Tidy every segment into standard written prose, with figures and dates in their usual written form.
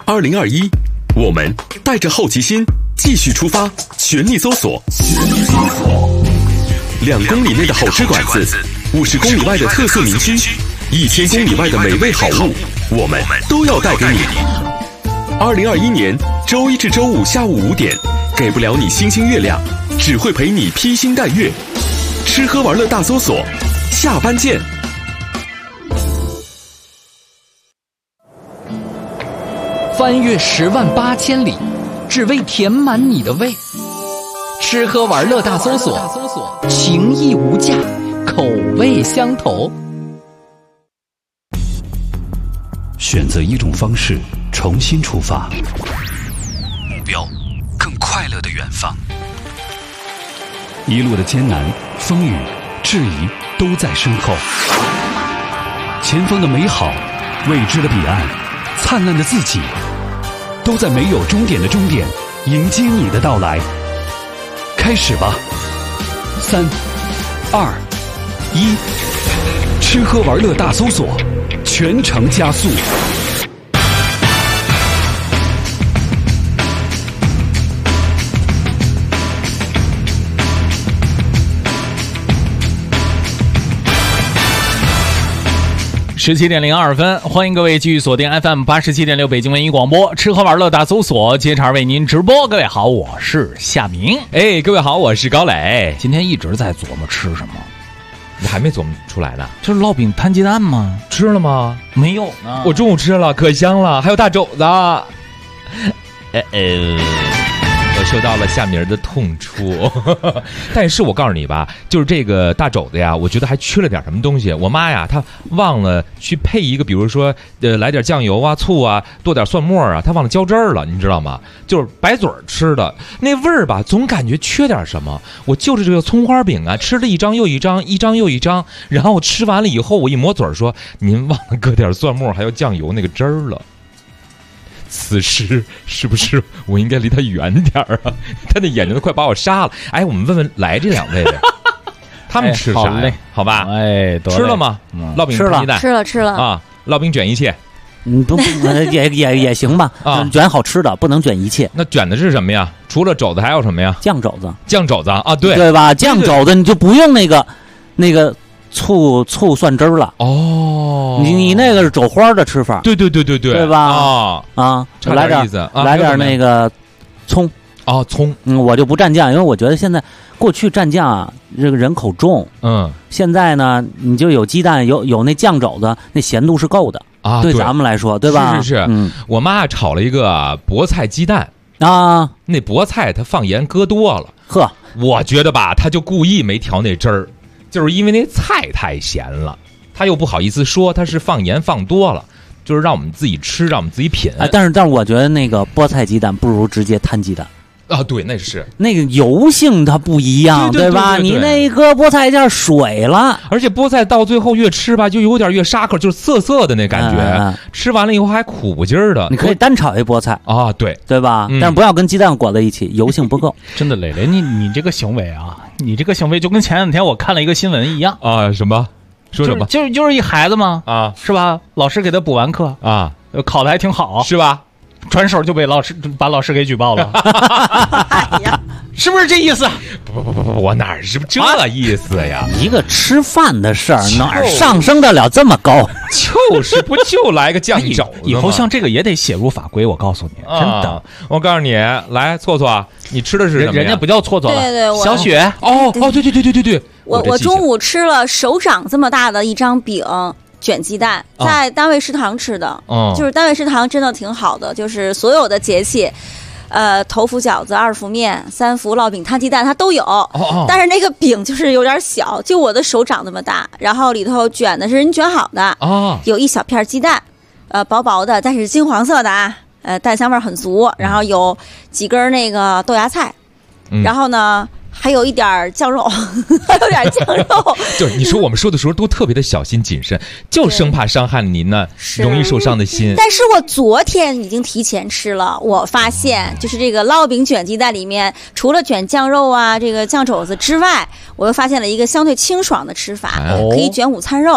2021，我们带着好奇心继续出发，全力搜索。2公里内的好吃馆子，50公里外的特色民区，1000公里外的美味好物，我们都要带给你。2021年周一至周五下午5点，给不了你星星月亮，只会陪你披星戴月。吃喝玩乐大搜索，下班见。 翻越108000里，只为填满你的胃。吃喝玩乐大搜索，情义无价，口味相投。 选择一种方式，重新出发，目标更快乐的远方。一路的艰难、风雨、质疑都在身后，前方的美好、未知的彼岸、灿烂的自己，都在没有终点的终点迎接你的到来。开始吧，3、2、1，吃喝玩乐大搜索，全程加速。 17:02，欢迎各位继续锁定 FM 87.6北京文艺广播，吃喝玩乐大搜索，接茬为您直播。各位好，我是夏明。 各位好，我是高磊。 今天一直在琢磨吃什么， 你还没琢磨出来呢？ 这是烙饼摊鸡蛋吗？ 吃了吗？ 没有呢。 我中午吃了，可香了，还有大肘子。我受到了夏明的痛处，但是我告诉你吧，就是这个大肘子呀，我觉得还缺了点什么东西。我妈呀，她忘了去配一个，比如说来点酱油啊、醋啊，多点蒜末啊，她忘了浇汁儿了，你知道吗？就是白嘴吃的那味儿吧，总感觉缺点什么。我就是这个葱花饼啊，吃了一张又一张，一张又一张，然后吃完了以后，我一抹嘴说：“您忘了搁点蒜末还有酱油那个汁儿了。”此时是不是我应该离他远点啊？他那眼睛都快把我杀了。我们问问来这两位的，他们吃啥呀？好吧，吃了吗？烙饼摊鸡蛋吃了啊，烙饼卷一切。 不也行吧啊，卷好吃的，不能卷一切。 那卷的是什么呀？除了肘子还有什么呀？ 酱肘子啊， 对吧？酱肘子你就不用那个醋蒜汁儿了哦， 你那个是肘花的吃法， 对吧？来点意思，来点那个葱葱， 我就不蘸酱，因为我觉得现在过去蘸酱啊，这个人口重，现在呢，你就有鸡蛋，有那酱肘子，那咸度是够的啊，对咱们来说，对吧？ 是，我妈炒了一个菠菜鸡蛋啊， 那菠菜她放盐搁多了， 呵， 我觉得吧，她就故意没调那汁儿。就是因为那菜太咸了，他又不好意思说他是放盐放多了，就是让我们自己吃，让我们自己品。 但是我觉得那个菠菜鸡蛋不如直接摊鸡蛋啊，对，那是那个油性它不一样，对吧？你那个菠菜馅水了， 而且菠菜到最后越吃吧，就有点越沙口，就是涩涩的那感觉。吃完了以后还苦不劲儿的。 你可以单炒一菠菜啊， 对吧？但是不要跟鸡蛋裹在一起，油性不够。 真的，磊磊，你这个行为啊，你这个行为就跟前两天我看了一个新闻一样啊。什么？说什么？ 就是一孩子嘛啊，是吧？老师给他补完课啊， 考得还挺好， 是吧？ 转手就把老师给举报了，是不是这意思？ 不，我哪是这意思呀？ 一个吃饭的事儿，哪上升得了这么高？ 就是不就来个酱肘子？ 以后像这个也得写入法规，我告诉你，真的。 我告诉你，来错错，你吃的是什么？ 人家不叫错错了， 对， 小雪。 对， 我中午吃了手掌这么大的一张饼。卷鸡蛋在单位食堂吃的，就是单位食堂真的挺好的，就是所有的节气，头伏饺子、二伏面、三伏烙饼、摊鸡蛋它都有，但是那个饼就是有点小，就我的手掌那么大，然后里头卷的是人卷好的，有一小片鸡蛋，薄薄的，但是金黄色的啊，蛋香味很足，然后有几根那个豆芽菜，然后呢。还有一点酱肉，还有点酱肉。 就是你说我们说的时候都特别的小心谨慎，就生怕伤害您呢容易受伤的心。 但是我昨天已经提前吃了，我发现就是这个烙饼卷鸡蛋里面，除了卷酱肉啊、这个酱肘子之外，我又发现了一个相对清爽的吃法，可以卷午餐肉。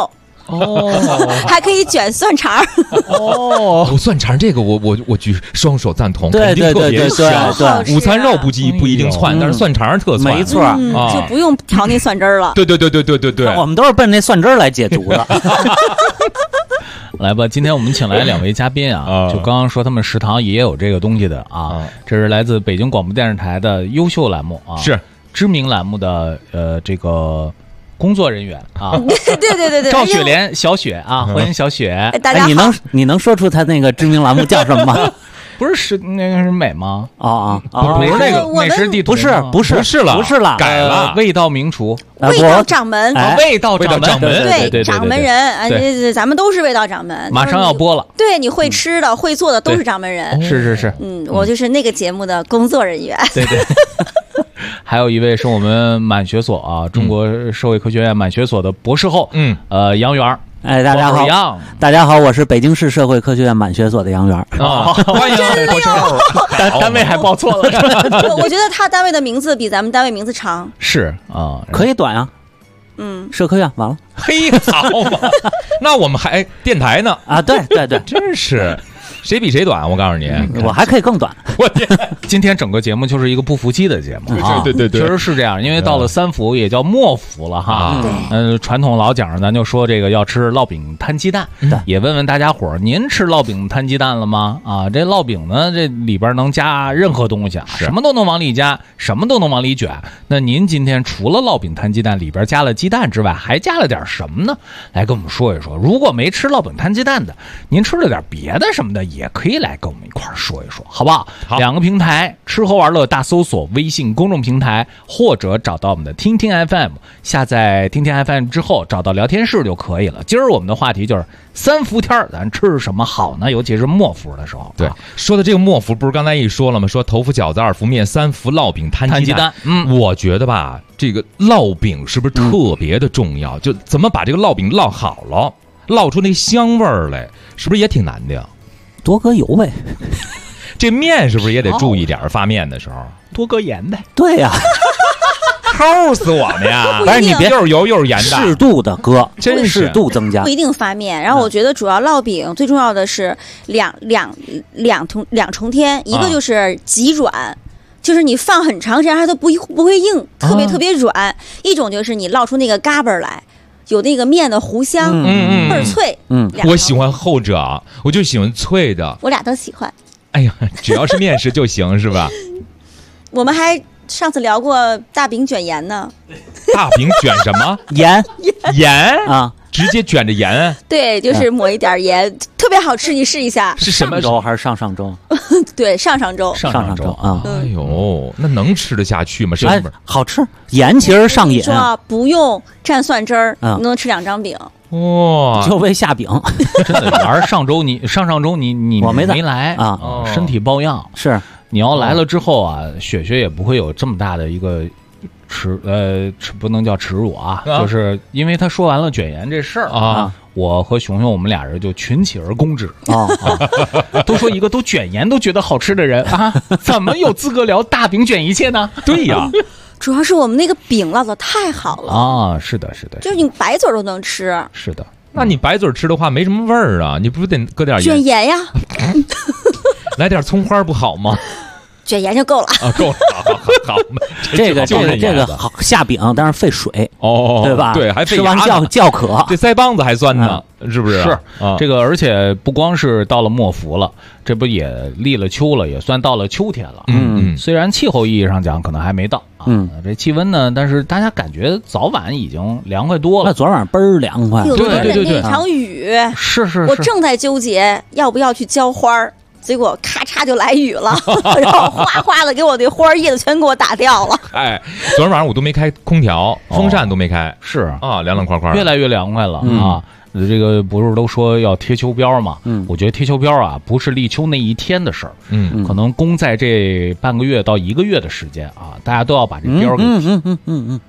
还可以卷蒜肠。 蒜肠这个我举双手赞同， 对对对对对，午餐肉不一定窜，但是蒜肠特窜， 没错， 就不用调那蒜汁儿了。 对对对对对对对， 我们都是奔那蒜汁儿来解毒的。 来吧，今天我们请来2位嘉宾啊，就刚刚说他们食堂也有这个东西的啊，这是来自北京广播电视台的优秀栏目啊， 是知名栏目的这个工作人员啊， 对， 赵雪莲小雪啊，欢迎小雪。 大家好， 你能说出他那个知名栏目叫什么吗？ 不是那个是美吗？ 不是那个美食地图， 不是了， 改了， 味道名厨， 味道掌门， 味道掌门， 对掌门人，咱们都是味道掌门， 马上要播了。 对，你会吃的、会做的都是掌门人。 是， 我就是那个节目的工作人员。 对。还有一位是我们满学所啊，中国社会科学院满学所的博士后，杨元。 哎，大家好，我是北京市社会科学院满学所的杨元啊，欢迎博士后。 单位还报错了。 我觉得他单位的名字比咱们单位名字长。 是啊， 可以短啊。社科院完了。 嘿，好嘛，那我们还电台呢啊？对， 真是。谁比谁短？我告诉你， 我还可以更短。 我天， 今天整个节目就是一个不服气的节目啊！ 对， 确实是这样。因为到了3伏，也叫末伏了哈。传统老讲咱就说这个要吃烙饼摊鸡蛋，也问问大家伙儿，您吃烙饼摊鸡蛋了吗？啊，这烙饼呢，这里边能加任何东西啊，什么都能往里加，什么都能往里卷。那您今天除了烙饼摊鸡蛋里边加了鸡蛋之外，还加了点什么呢？来跟我们说一说。如果没吃烙饼摊鸡蛋的，您吃了点别的什么的，也可以来跟我们一块儿说一说，好不好？2个平台，吃喝玩乐大搜索微信公众平台，或者找到我们的听听 FM， 下载听听 FM 之后找到聊天室就可以了。今儿我们的话题就是3伏天咱吃什么好呢？尤其是末伏的时候。 对，说的这个末伏不是刚才一说了吗？说头伏饺子，2伏面，3伏烙饼摊鸡蛋。我觉得吧，这个烙饼是不是特别的重要？就怎么把这个烙饼烙好了，烙出那香味儿来，是不是也挺难的呀？ 多搁油呗。 这面是不是也得注意点？发面的时候多搁盐呗。 对呀， 齁死我们呀！ 反正你别又是油又是盐的， 适度的搁， 真是适度增加， 不一定发面。然后我觉得主要烙饼最重要的是两重天，一个就是极软。就是你放很长时间它都不会硬，特别软。一种就是你烙出那个嘎巴来，有那个面的糊香，倍儿脆。 我喜欢后者，我就喜欢脆的。 我俩都喜欢。 哎呀，只要是面食就行，是吧？ 我们还上次聊过大饼卷盐呢。 大饼卷什么？ 盐啊。 直接卷着盐， 对，就是抹一点盐，特别好吃，你试一下。 是什么周还是上周？ 对，上周啊。 哎呦，那能吃得下去吗？ 哎，好吃，盐其实上瘾。 说不用蘸蒜汁儿，能吃2张饼。 哇， 就为下饼， 真的。而上周你我没来啊，身体抱恙。 是你要来了之后啊，雪也不会有这么大的一个。不能叫耻辱啊，就是因为他说完了卷盐这事儿啊，我和熊熊我们俩人就群起而攻之啊，都说一个都卷盐都觉得好吃的人啊，怎么有资格聊大饼卷一切呢？ 对呀， 主要是我们那个饼烙的太好了啊，是的， 就是你白嘴都能吃。 是的， 那你白嘴吃的话没什么味儿啊，你不得搁点盐？ 卷盐呀， 来点葱花不好吗？ 卷盐就够了啊，够了，好， 这个好下饼，但是费水哦， 对吧？ 对，还费吃完叫渴， 这腮帮子还酸呢，是不是？ 是这个，而且不光是到了末伏了，这不也立了秋了，也算到了秋天了。虽然气候意义上讲可能还没到啊，这气温呢，但是大家感觉早晚已经凉快多了。 那昨晚倍儿凉快， 对，那场雨是， 我正在纠结要不要去浇花儿。结果咔嚓就来雨了，然后哗哗的给我那花叶子全给我打掉了。 哎，昨天晚上我都没开空调，风扇都没开， 是啊，凉凉快快， 越来越凉快了啊。这个不是都说要贴秋膘嘛？我觉得贴秋膘啊，不是立秋那一天的事儿，可能功在这半个月到1个月的时间啊，大家都要把这膘给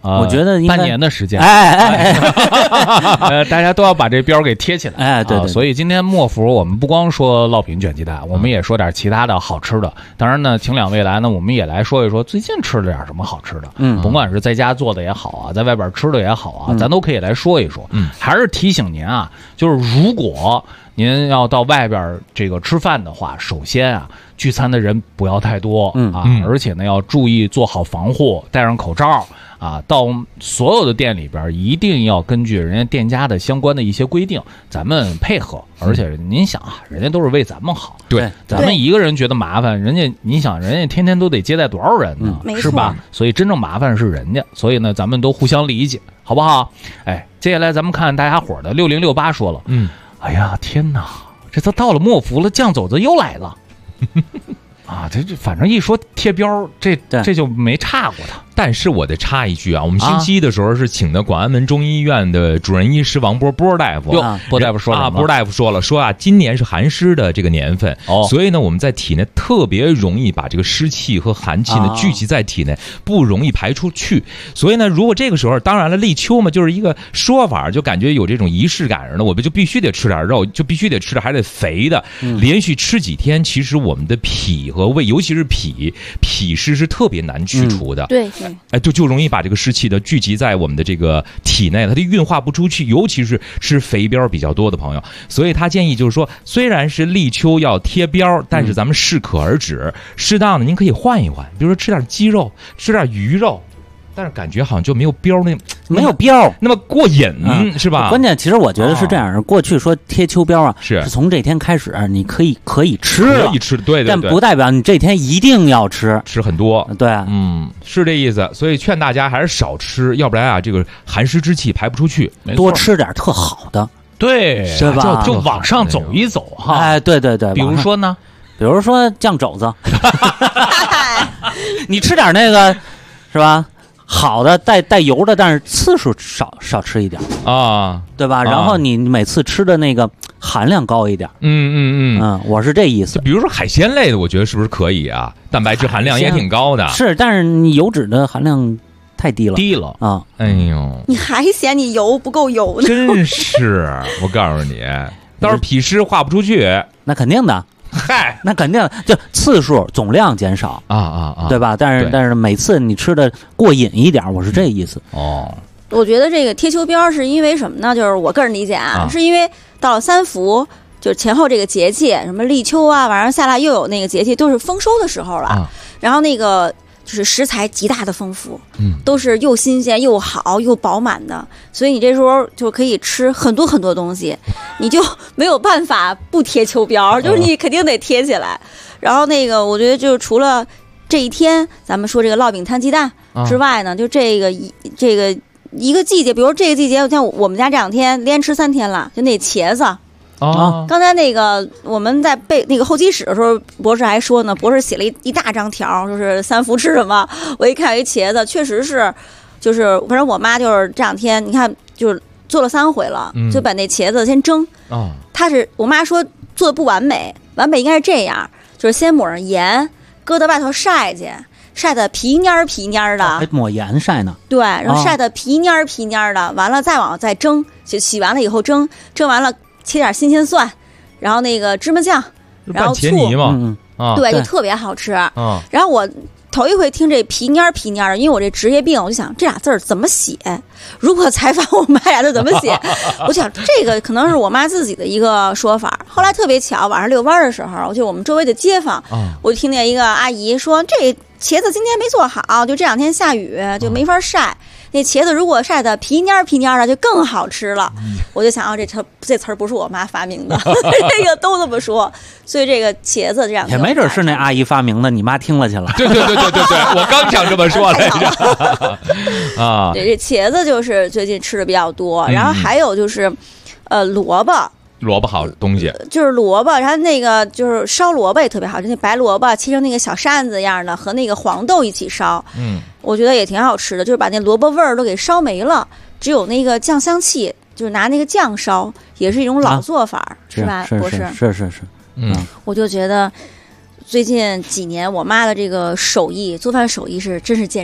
我觉得半年的时间，大家都要把这标给贴起来， 对。 所以今天莫福我们不光说烙饼卷鸡蛋，我们也说点其他的好吃的。当然呢，请两位来呢，我们也来说一说最近吃了点什么好吃的。甭管是在家做的也好啊，在外边吃的也好啊，咱都可以来说一说。还是提醒您啊，就是如果您要到外边这个吃饭的话，首先啊，聚餐的人不要太多而且呢要注意做好防护，戴上口罩啊。到所有的店里边一定要根据人家店家的相关的一些规定，咱们配合。而且您想啊，人家都是为咱们好， 对， 咱们一个人觉得麻烦，人家你想，人家天天都得接待多少人呢，是吧？所以真正麻烦是人家，所以呢，咱们都互相理解，好不好？哎，接下来咱们看大家伙的6068说了，哎呀，天哪，这都到了莫福了，酱肘子又来了。啊，这反正一说贴标，这就没差过他。 但是我得插一句啊，我们星期一的时候是请的广安门中医院的主任医师王波大夫。 波大夫说了波大夫说啊，今年是寒湿的这个年份，所以呢，我们在体内特别容易把这个湿气和寒气呢聚集在体内，不容易排出去。所以呢，如果这个时候，当然了，立秋嘛，就是一个说法，就感觉有这种仪式感似的，我们就必须得吃点肉，就必须得吃点还得肥的，连续吃几天，其实我们的脾和胃，尤其是脾湿是特别难去除的。 对。 哎，就容易把这个湿气的聚集在我们的这个体内，它的运化不出去，尤其是吃肥膘比较多的朋友。所以他建议就是说，虽然是立秋要贴膘，但是咱们适可而止，适当的您可以换一换，比如说吃点鸡肉，吃点鱼肉。但是感觉好像就没有膘没有膘那么过瘾，是吧？ 关键其实我觉得是这样，过去说贴秋膘啊，是从这天开始你可以吃， 对， 但不代表你这天一定要吃很多， 对， 是这意思。所以劝大家还是少吃，要不然啊，这个寒湿之气排不出去， 多吃点特好的， 对， 是吧？ 就往上走一走哈。 哎，对， 比如说呢， 比如说酱肘子，你吃点那个是吧？好的带油的，但是次数少吃一点啊， 对吧？然后你每次吃的那个含量高一点，我是这意思。 比如说海鲜类的，我觉得是不是可以啊？蛋白质含量也挺高的， 是，但是你油脂的含量太低了啊！ 哎呦， 你还嫌你油不够油呢？ 真是，我告诉你，到时候脾湿化不出去， 那肯定的。 嗨， 那肯定就次数总量减少对吧？但是每次你吃的过瘾一点，我是这意思。 我觉得这个贴秋膘是因为什么呢？就是我个人理解是因为到了3伏，就是前后这个节气，什么立秋啊，晚上下来又有那个节气，都是丰收的时候了。然后那个就是食材极大的丰富，都是又新鲜又好又饱满的，所以你这时候就可以吃很多很多东西，你就没有办法不贴秋膘，就是你肯定得贴起来。然后那个我觉得就是除了这一天咱们说这个烙饼摊鸡蛋之外呢，就这个一个季节，比如这个季节像我们家这2天连吃3天了，就那茄子。刚才那个我们在背那个候机室的时候，博士还说呢，博士写了一大张条，就是3伏吃什么。我一看，茄子确实是，就是反正我妈就是这2天，你看就是做了3回了，就把那茄子先蒸。她是我妈说做的不完美，完美应该是这样，就是先抹上盐，搁到外头晒去，晒的皮蔫皮蔫的， 还抹盐晒呢。 对，然后晒的皮蔫皮蔫的，完了再蒸，就洗完了以后蒸完了。切点新鲜蒜，然后那个芝麻酱，然后醋对，就特别好吃。然后我头一回听这皮蔫的，因为我这职业病，我就想这俩字儿怎么写？如果采访我妈俩字怎么写？我想这个可能是我妈自己的一个说法。后来特别巧，晚上遛弯的时候，就我们周围的街坊，我就听见一个阿姨说，这茄子今天没做好，就这2天下雨就没法晒。那茄子如果晒的皮蔫的就更好吃了。我就想这词儿不是我妈发明的，这个都这么说。所以这个茄子这样也没准是那阿姨发明的，你妈听了去了。 对，我刚想这么说来着。 对，这茄子就是最近吃的比较多，然后还有就是萝卜好东西， 就是萝卜，然后那个就是烧萝卜也特别好，就那白萝卜切成那个小扇子一样的，和那个黄豆一起烧，我觉得也挺好吃的，就是把那萝卜味儿都给烧没了，只有那个酱香气，就是拿那个酱烧，也是一种老做法，是吧？ 是， 我就觉得最近几年我妈的这个做饭手艺是真是见长，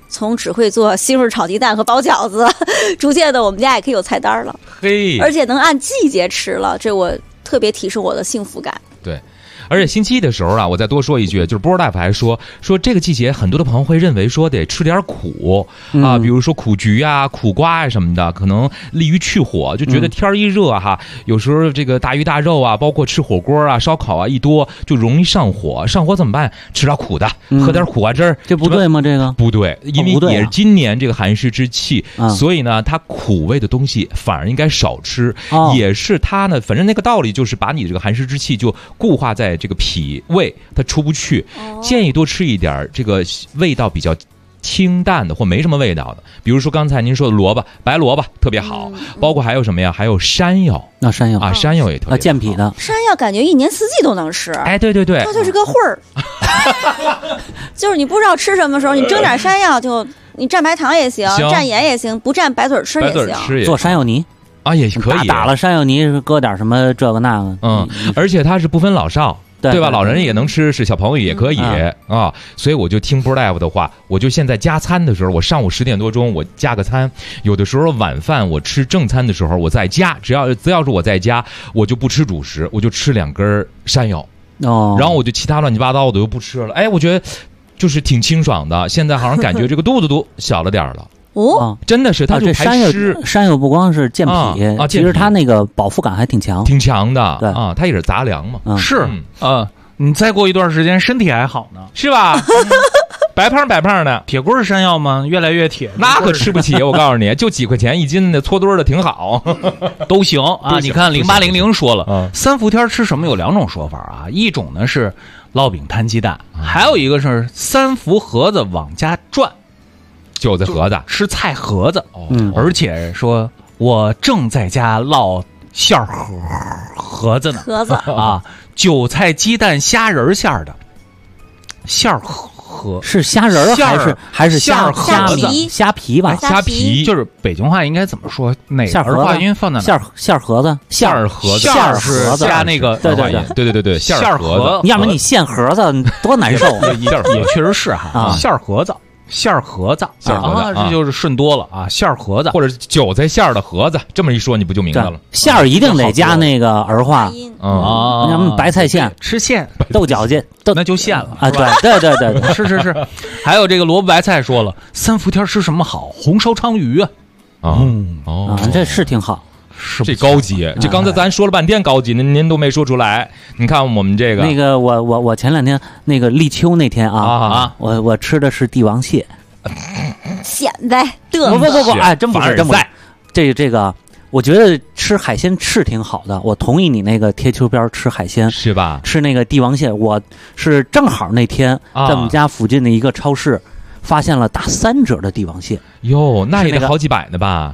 从只会做西红柿炒鸡蛋和包饺子，逐渐的我们家也可以有菜单了， 嘿， 而且能按季节吃了，这我特别提升我的幸福感。 对。而且星期一的时候啊，我再多说一句，就是波尔大夫还说这个季节很多的朋友会认为说得吃点苦啊，比如说苦菊啊、苦瓜啊什么的，可能利于去火，就觉得天一热哈，有时候这个大鱼大肉啊，包括吃火锅啊、烧烤啊一多就容易上火。上火怎么办？吃点苦的，喝点苦瓜汁儿， 这不对吗？这个不对，因为也是今年这个寒湿之气，所以呢，它苦味的东西反而应该少吃。也是它呢，反正那个道理就是把你这个寒湿之气就固化在这个脾胃，它出不去，建议多吃一点这个味道比较清淡的或没什么味道的，比如说刚才您说的萝卜，白萝卜特别好，包括还有什么呀？还有山药。 那山药啊，山药也特别好健脾的。 山药感觉一年四季都能吃。 哎，对对对， 它就是个混儿，就是你不知道吃什么时候，你蒸点山药就你蘸白糖也行，蘸盐也行，不蘸白嘴吃也行。 做山药泥。 啊，也可以打了山药泥，搁点什么这个那个， 而且它是不分老少，对吧？老人也能吃，是小朋友也可以啊。所以我就听波大夫的话，我就现在加餐的时候，我上午10点多钟我加个餐，有的时候晚饭我吃正餐的时候我在家，只要是我在家，我就不吃主食，我就吃2根山药，然后我就其他乱七八糟的又不吃了。哎，我觉得就是挺清爽的，现在好像感觉这个肚子都小了点了。 哦， 真的是，它就排湿。 山药不光是健脾啊，其实它那个饱腹感还挺强， 挺强的。 对啊，它也是杂粮嘛。 是你再过一段时间身体还好呢， 是吧？白胖的， 铁棍山药吗？越来越铁， 那可吃不起。我告诉你，就几块钱1斤的，搓堆的挺好， 都行啊。你看0800说了，3伏天吃什么有2种说法啊，一种呢是烙饼摊鸡蛋，还有一个是3伏盒子往家转。 韭菜盒子， 吃菜盒子，而且说我正在家烙馅盒子呢， 盒子啊，韭菜鸡蛋虾仁馅的馅盒是虾仁还是虾皮吧？ 虾皮就是北京话应该怎么说？哪个儿化音放在哪？ 馅盒子， 馅盒子是加那个对馅盒子， 要么你馅盒子多难受， 也确实是哈，馅盒子。馅盒子，这就是顺多了啊！馅盒子或者韭菜馅的盒子，这么一说你不就明白了？ 馅儿一定得加那个儿化啊， 白菜馅吃馅， 豆角馅， 那就馅了啊！对， 是，还有这个萝卜白菜说了，3伏天吃什么好？红烧鲳鱼啊！ 这是挺好。 这高级，这刚才咱说了半天高级，您都没说出来。你看我们这个那个，我前2天那个立秋那天我吃的是帝王蟹， 显摆的不，哎，真不是，这个，我觉得吃海鲜是挺好的，我同意你那个贴秋膘吃海鲜是吧？ 吃那个帝王蟹，我是正好那天在我们家附近的一个超市发现了打3折的帝王蟹， 哟，那也得好几百呢吧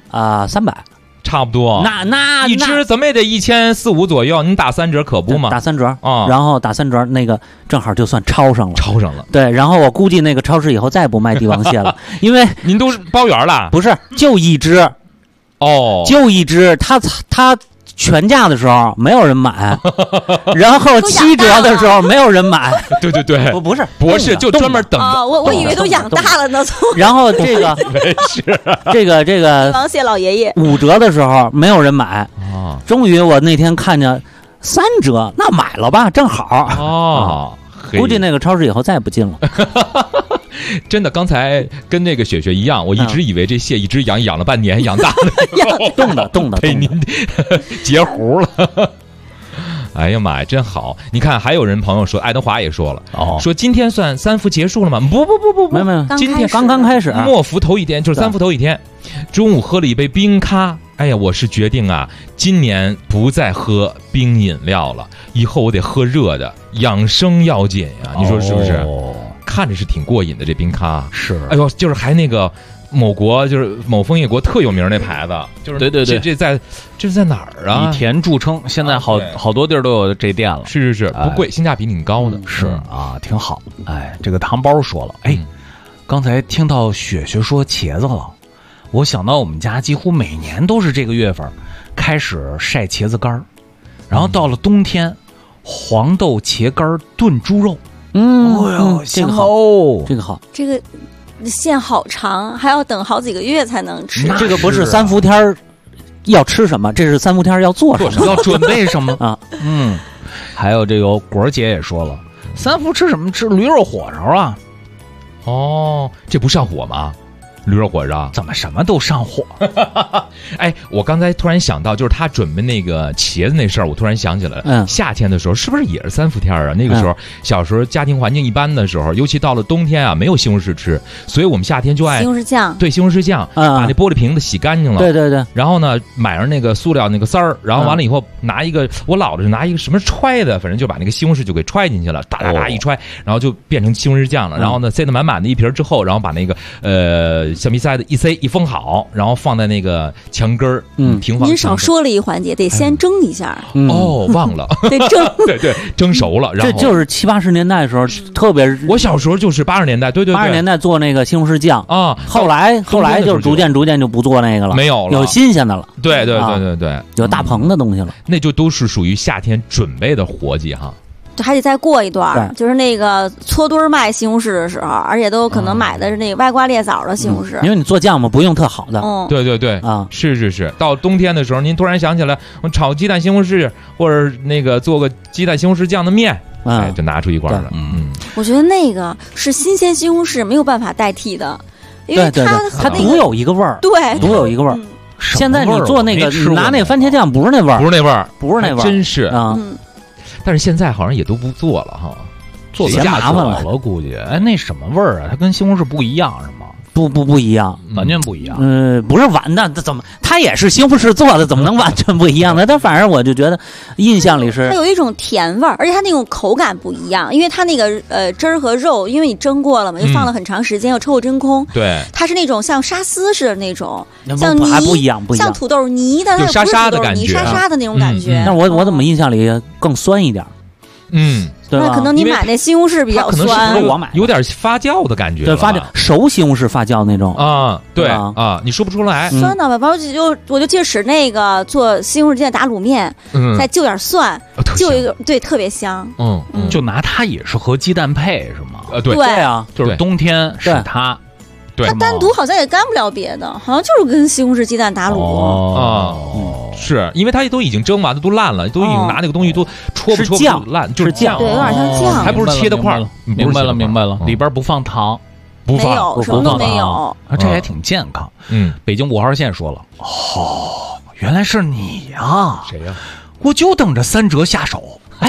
？300。 差不多， 那一只怎么也得1400-1500左右，你打3折可不嘛？ 打3折然后打3折，那个正好就算超上了。对，然后我估计那个超市以后再也不卖帝王蟹了，因为您都包圆了， 不是就一只，就一只，它全价的时候没有人买，然后7折的时候没有人买。 对， 不是博士就专门等着。 我以为都养大了呢。 然后这个这个王蟹老爷爷 5折的时候没有人买，终于我那天看见3折，那买了吧，正好。估计那个超市以后再也不进了。 真的，刚才跟那个雪雪一样，我一直以为这蟹一直养了半年，养大了， 冻的， 被您截胡了。哎呀妈呀，真好！你看，还有人朋友说，爱德华也说了，说今天算3伏结束了吗？不， 没有， 今天刚开始， 末伏头一天，就是3伏头一天。中午喝了一杯冰咖，哎呀，我是决定啊，今年不再喝冰饮料了，以后我得喝热的，养生要紧呀，你说是不是？看着是挺过瘾的，这冰咖是， 哎呦，就是还那个某国就是某枫叶国特有名那牌子，就是对， 这是在哪儿啊？ 以甜著称，现在好多地儿都有这店了。 是，不贵，性价比挺高的， 是啊，挺好。哎，这个糖包说了，哎，刚才听到雪雪说茄子了，我想到我们家几乎每年都是这个月份开始晒茄子干，然后到了冬天，黄豆茄干炖猪肉。 这个好， 这个线好长，还要等好几个月才能吃。 这个不是3伏天要吃什么，这是3伏天要做什么， 要准备什么啊？还有这个果儿姐也说了，3伏吃什么？吃驴肉火烧啊。 哦，这不上火吗？驴肉火烧怎么什么都上火？ 哎，我刚才突然想到，就是他准备那个茄子那事儿，我突然想起来了。夏天的时候是不是也是3伏天啊？那个时候小时候家庭环境一般的时候，尤其到了冬天啊，没有西红柿吃，所以我们夏天就爱西红柿酱。 对，西红柿酱，把那玻璃瓶子洗干净了。 对对对。 然后呢，买上那个塑料那个丝儿，然后完了以后拿一个，我姥姥就拿一个什么揣的，反正就把那个西红柿就给揣进去了，哒哒哒一揣，然后就变成西红柿酱了。然后呢，塞得满满的一瓶之后，然后把那个橡皮塞的一塞一封好，然后放在那个墙根儿，平房。 您少说了一环节，得先蒸一下。 哦，忘了， 得蒸。 对对，蒸熟了。然后这就是70、80年代的时候，特别我小时候就是80年代，对对对 ，80年代做那个西红柿酱啊。 后来就是逐渐就不做那个了， 没有了， 有新鲜的了。 对对对对对， 有大棚的东西了， 那就都是属于夏天准备的活计哈。 还得再过一段，就是那个搓堆卖西红柿的时候，而且都可能买的是那个歪瓜裂枣的西红柿， 因为你做酱嘛，不用特好的。 对对对啊，是。到冬天的时候，您突然想起来，我炒鸡蛋西红柿，或者那个做个鸡蛋西红柿酱的面，哎，就拿出一罐了。 我觉得那个是新鲜西红柿没有办法代替的，因为它独有一个味儿， 对， 独有一个味儿。现在你做那个拿那个番茄酱，不是那味儿， 不是那味儿， 不是那味儿， 真是啊。 但是现在好像也都不做了哈， 做的麻烦了，估计。哎，那什么味儿啊？它跟西红柿不一样是吗？ 不一样， 完全不一样。 不是完的，怎么它也是西红柿做的，怎么能完全不一样呢？但反正我就觉得印象里是它有一种甜味儿，而且它那种口感不一样，因为它那个汁儿和肉，因为你蒸过了嘛，就放了很长时间，又抽过真空。 对， 它是那种像沙丝似的那种，像泥还不一样， 像土豆泥的， 有沙沙的感觉， 沙沙的那种感觉。 但我怎么印象里更酸一点？ 对吧？那可能你买那西红柿比较酸， 我买有点发酵的感觉， 对，发酵熟西红柿发酵那种啊，对啊，你说不出来， 酸的吧？我就记得使那个做西红柿鸡蛋打卤面，再就点蒜，就一个对，特别香。 就拿它也是和鸡蛋配是吗？ 对啊， 就是冬天是它。 它单独好像也干不了别的，好像就是跟西红柿鸡蛋打卤是因为它都已经蒸完了，都烂了，都已经拿那个东西都戳不烂，就是酱， 对，有点像酱， 还不是切的块。 明白了，里边不放糖， 没有，什么都没有， 这也挺健康。北京5号线说了，原来是你呀？ 谁呀？ 我就等着3折下手。哎，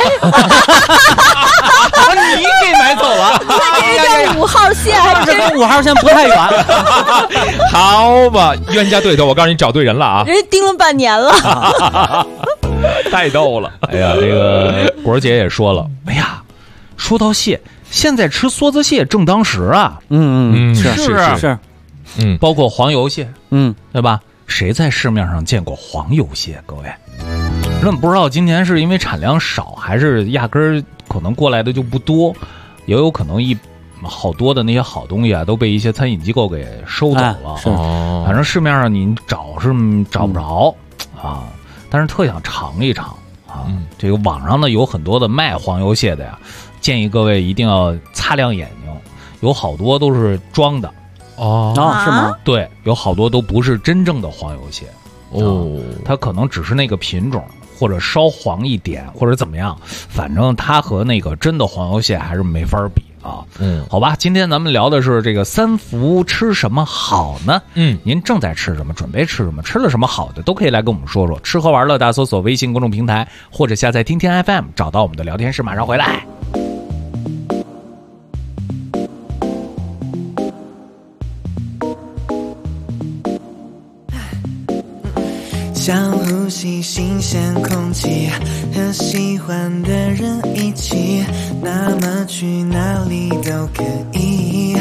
你给买走了？ 这5号线， 这跟5号线不太远。 好吧，冤家对头，我告诉你找对人了啊！ 人家盯了半年了， 太逗了。 哎呀，这个果儿姐也说了，哎呀，说到蟹，现在吃梭子蟹正当时啊。 是， 包括黄油蟹，对吧？谁在市面上见过黄油蟹？各位。那不知道今年是因为产量少，还是压根儿可能过来的就不多，也有可能好多的那些好东西啊都被一些餐饮机构给收走了。反正市面上你找是找不着啊，但是特想尝一尝啊。这个网上呢有很多的卖黄油蟹的呀，建议各位一定要擦亮眼睛，有好多都是装的。 是吗？ 对，有好多都不是真正的黄油蟹。它可能只是那个品种，或者稍黄一点，或者怎么样，反正它和那个真的黄油蟹还是没法比啊。好吧，今天咱们聊的是这个3伏吃什么好呢？您正在吃什么？准备吃什么？吃了什么好的？都可以来跟我们说说。吃喝玩乐大搜索微信公众平台，或者下载听听 FM， 找到我们的聊天室，马上回来。 想呼吸新鲜空气，和喜欢的人一起，那么去哪里都可以。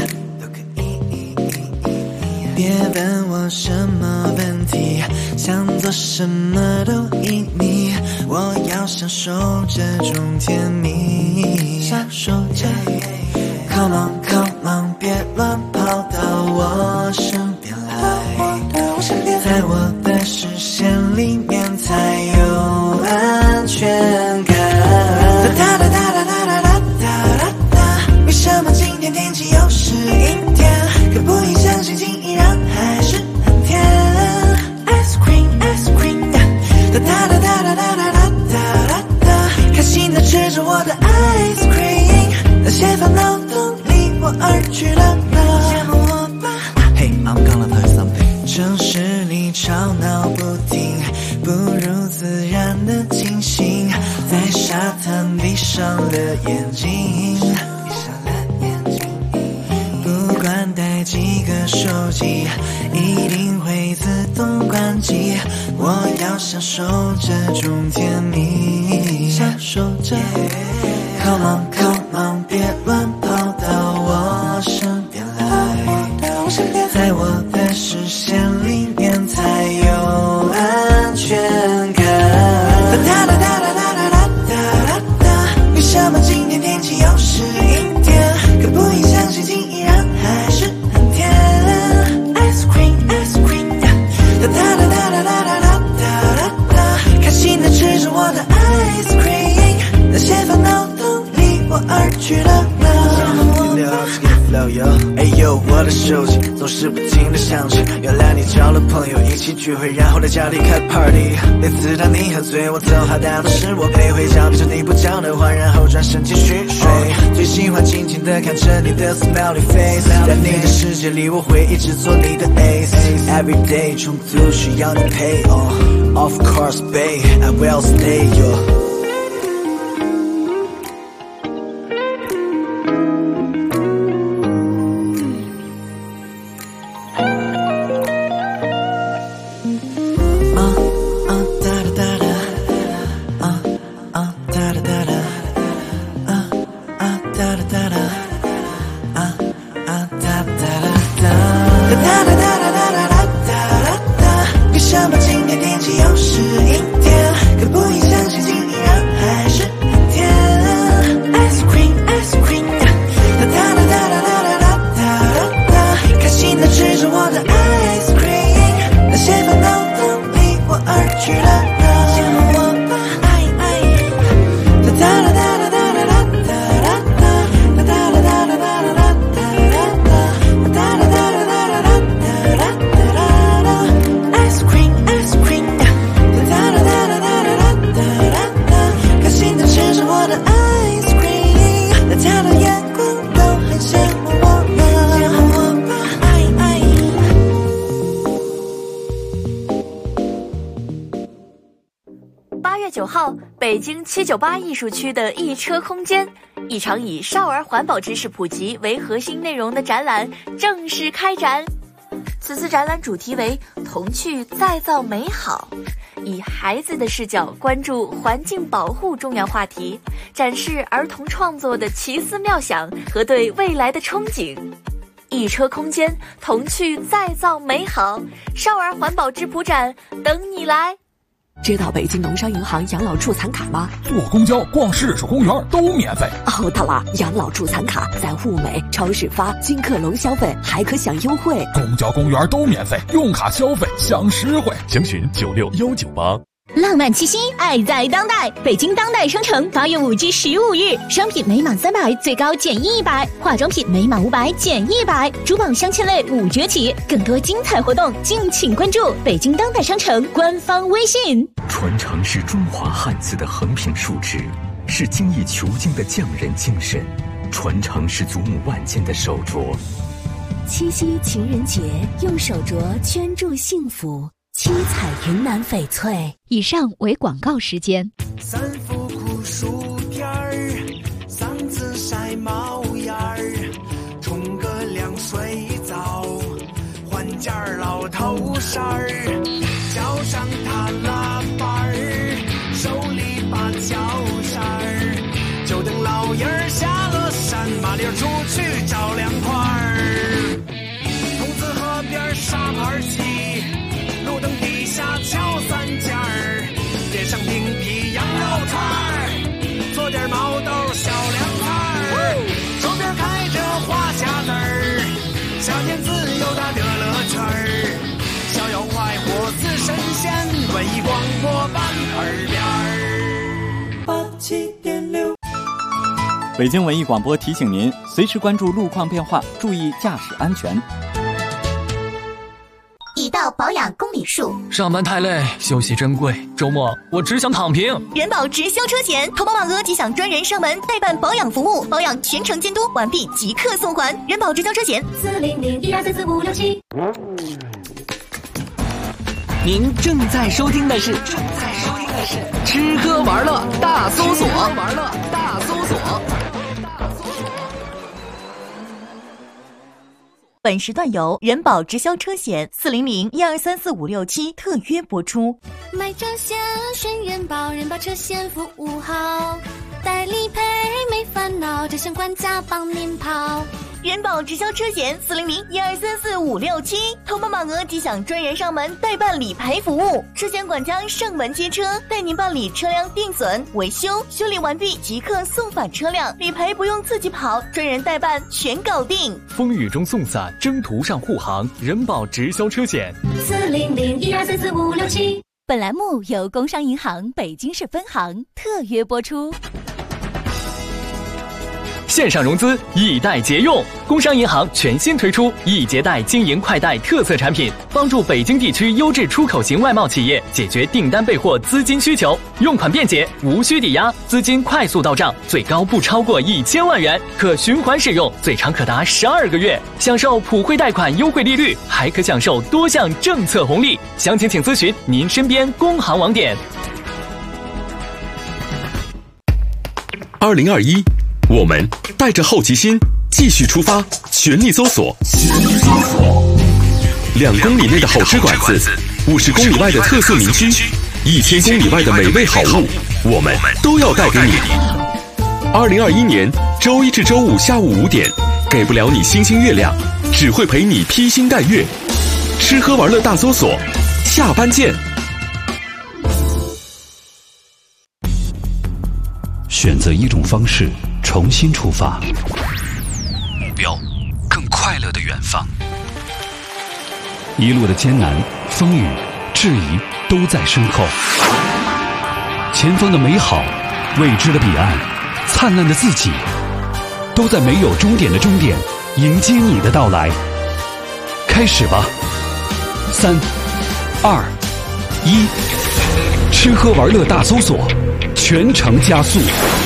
别问我什么问题，想做什么都依你，我要享受这种甜蜜，享受着。Come on, come on， 别乱跑到我身边来，在我的视线里面才有安全感。哒哒哒哒哒哒哒哒哒，为什么今天天气又是阴天？可不些烦恼都离我而去了呢。Hey, I'm gonna tell you something。城市里吵闹不停，不如自然的清醒，在沙滩闭上了眼睛，不管带几个手机，一定会自动关机。我要享受这种甜蜜，享受着。Come on, come on， 别乱跑到我身边来，在我的视线里面才有安全感。哒哒哒哒哒哒哒哒哒，为什么今天天气又是阴天？可不可以相信情依然还是很甜 ？Ice cream, ice cream， 哒哒哒哒哒哒哒哒哒哒，开心的吃着我的 ice cream， 那些烦恼都离我而去了呢。哎呦，我的手机总是不停的响起，原来你交了朋友一起聚会，然后在家里开 party。每次当你喝醉，我走好大都是我陪回家，闭上你不讲的话，然后转身继续睡。最喜欢静静的看着你的 smiling face， 在你的世界里我会一直做你的 ace。Every day 冲突需要你陪 Of course babe I will stay yo。 9号，北京798艺术区的一车空间，一场以少儿环保知识普及为核心内容的展览正式开展。此次展览主题为童趣再造美好，以孩子的视角关注环境保护重要话题，展示儿童创作的奇思妙想和对未来的憧憬。一车空间，童趣再造美好，少儿环保质朴展等你来。 知道北京农商银行养老助残卡吗？ 坐公交、逛市属公园都免费。 哦，对了，养老助残卡在物美、超市发，金客隆消费还可享优惠。 公交、公园都免费，用卡消费享实惠。详询96198。 浪漫七夕，爱在当代。北京当代商城8月5至15日，商品每满300最高减100，化妆品每满500减100，珠宝镶嵌类5折起。更多精彩活动，敬请关注北京当代商城官方微信。 传承是中华汉字的横平竖直，是精益求精的匠人精神，传承是祖母万千的手镯。 七夕情人节，用手镯圈住幸福。七彩云南翡翠。 以上为广告时间。 3伏酷暑天儿，3次晒冒烟儿，冲个凉水澡，换件老头衫儿，脚上踏拉板儿，手里把脚扇儿，就等老爷儿下了山，麻溜出去找凉快儿。筒子河边沙盘棋，路灯底下敲3件儿，点上冰皮羊肉串儿，做点毛豆小凉菜儿，周边开着花匣子儿，夏天自由的乐乐圈儿，逍遥快活似神仙，文艺广播版耳边儿87.6。 北京文艺广播提醒您，随时关注路况变化，注意驾驶安全。 已到保养公里米数。 上班太累，休息珍贵，周末我只想躺平。 人保直销车险，投保满额即享专人上门代办保养服务，保养全程监督，完毕即刻送还。人保直销车险，40012344567。 您正在收听的是吃喝玩乐大搜索。 本时段由人保直销车险40012344567特约播出。 买车险选人保，人保车险服务好，代理赔没烦恼，车险管家帮您跑。 人保直销车险40012344567，投保满额即享专人上门代办理赔服务，车险管家上门接车，带您办理车辆定损、维修、修理完毕即刻送返车辆，理赔不用自己跑，专人代办全搞定。 风雨中送伞，征途上护航，人保直销车险 40012344567。 本栏目由工商银行北京市分行特约播出。 线上融资易贷节用，工商银行全新推出易捷贷经营快贷特色产品，帮助北京地区优质出口型外贸企业解决订单备货资金需求，用款便捷，无需抵押，资金快速到账，最高不超过1000万元，可循环使用，最长可达12个月，享受普惠贷款优惠利率，还可享受多项政策红利。详情请咨询您身边工行网点。 2021，我们带着好奇心继续出发，全力搜索。2公里内的好吃馆子，50公里外的特色民居，1000公里外的美味好物，我们都要带给你。2021年周一至周五下午5点，给不了你星星月亮，只会陪你披星戴月。吃喝玩乐大搜索，下班见。 选择一种方式，重新出发，目标更快乐的远方。一路的艰难、风雨、质疑都在身后，前方的美好、未知的彼岸、灿烂的自己，都在没有终点的终点迎接你的到来。开始吧，3、2、1，吃喝玩乐大搜索，全程加速。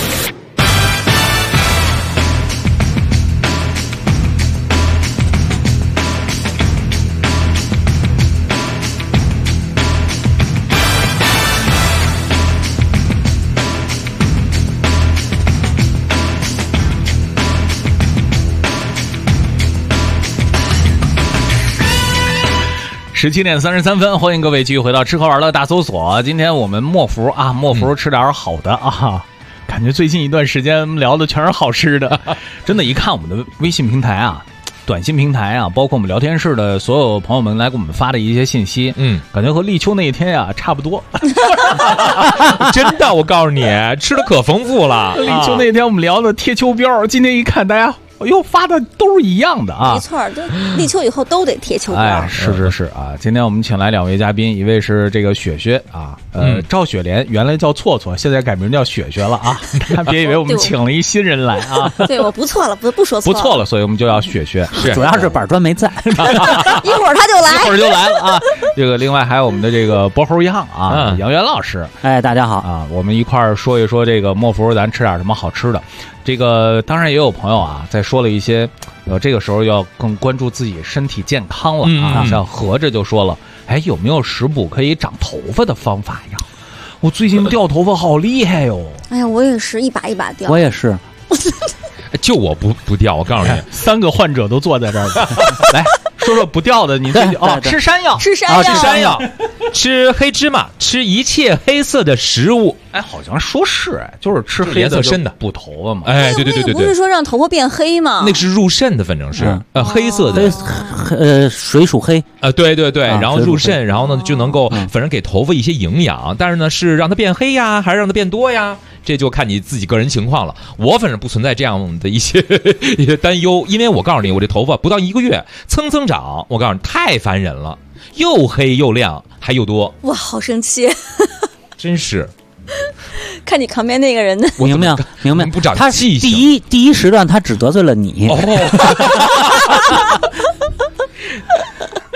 17点33分，欢迎各位继续回到吃喝玩乐大搜索。今天我们莫福吃点好的啊！感觉最近一段时间聊的全是好吃的，真的，一看我们的微信平台啊、短信平台啊，包括我们聊天室的所有朋友们来给我们发的一些信息，感觉和立秋那一天呀差不多。 真的，我告诉你，吃的可丰富了。 立秋那天我们聊的贴秋膘，今天一看大家。又发的都是一样的啊， 没错，就立秋以后都得贴秋膘。 哎，是啊，今天我们请来2位嘉宾，一位是这个雪雪啊，赵雪莲，原来叫错错，现在改名叫雪雪了啊，别以为我们请了一新人来啊。 对，我不错了，不说错了， 不错了，所以我们就要雪雪， 主要是板砖没在， 一会儿他就来， 一会儿就来了啊。这个另外还有我们的这个博猴一样啊，杨元老师， 哎，大家好啊，我们一块儿说一说这个莫福，咱吃点什么好吃的。这个当然也有朋友啊，在说了一些，这个时候要更关注自己身体健康了啊。像合着就说了，哎，有没有食补可以长头发的方法呀？我最近掉头发好厉害哟！ 哎呀，我也是一把一把掉。 我也是， 就我不掉，我告诉你 ，3个患者都坐在这儿了。来说说不掉的，你这吃山药， 吃山药，吃黑芝麻，吃一切黑色的食物。 哎，好像说是就是吃黑颜色深的补头发嘛。 哎，对， 不是说让头发变黑吗？ 那是入肾的，反正是黑色的，水属黑对，然后入肾，然后呢就能够反正给头发一些营养，但是呢是让它变黑呀，还是让它变多呀？这就看你自己个人情况了。我反正不存在这样的一些担忧，因为我告诉你，我这头发不到1个月蹭长，我告诉你太烦人了，又黑又亮还又多。 哇，好生气！ 真是。 看你旁边那个人的， 明白？ 不长他记性。 第一时段他只得罪了你。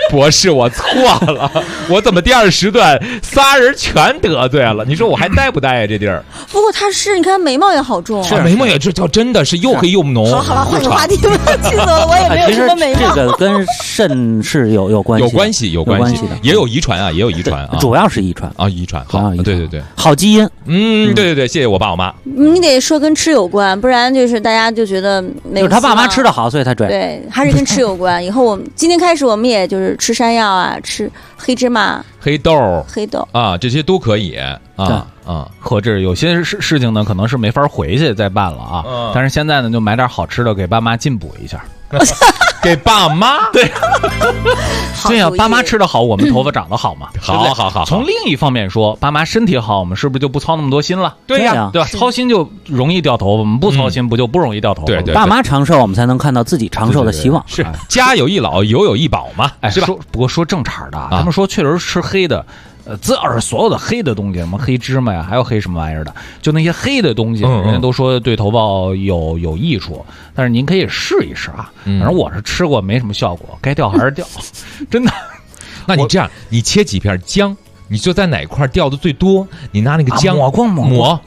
博士，我错了，我怎么第二时段仨人全得罪了？你说我还待不待呀？这地儿？ 不过他是，你看眉毛也好重， 是眉毛也这叫真的是又黑又浓。 好了，换个话题吧，气死我了，我也没有什么眉毛。 这个跟肾是有关系， 有关系的，也有遗传啊，也有遗传啊， 主要是遗传啊，遗传好，对， 好基因， 对，谢谢我爸我妈。 你得说跟吃有关，不然就是大家就觉得没有。 就是他爸妈吃的好，所以他拽。 对，还是跟吃有关。以后我们今天开始，我们也就是吃山药啊，吃黑芝麻、 黑豆啊， 这些都可以啊。 克制有些事情呢，可能是没法回去再办了啊。但是现在呢，就买点好吃的给爸妈进补一下。 给爸妈对呀，爸妈吃的好，我们头发长得好嘛。 好。 从另一方面说，爸妈身体好，我们是不是就不操那么多心了？ 对呀， 对吧？操心就容易掉头发，我们不操心不就不容易掉头发？ 对， 爸妈长寿，我们才能看到自己长寿的希望。 是家有一老，有一宝嘛，是吧？ 不过说正茬的，他们说确实吃黑的。自个所有的黑的东西，什么黑芝麻呀，还有黑什么玩意儿的，就那些黑的东西，人家都说对头发有益处。但是您可以试一试啊，反正我是吃过，没什么效果，该掉还是掉，真的。 那你这样，你切几片姜，你就在哪块掉的最多，你拿那个姜抹光。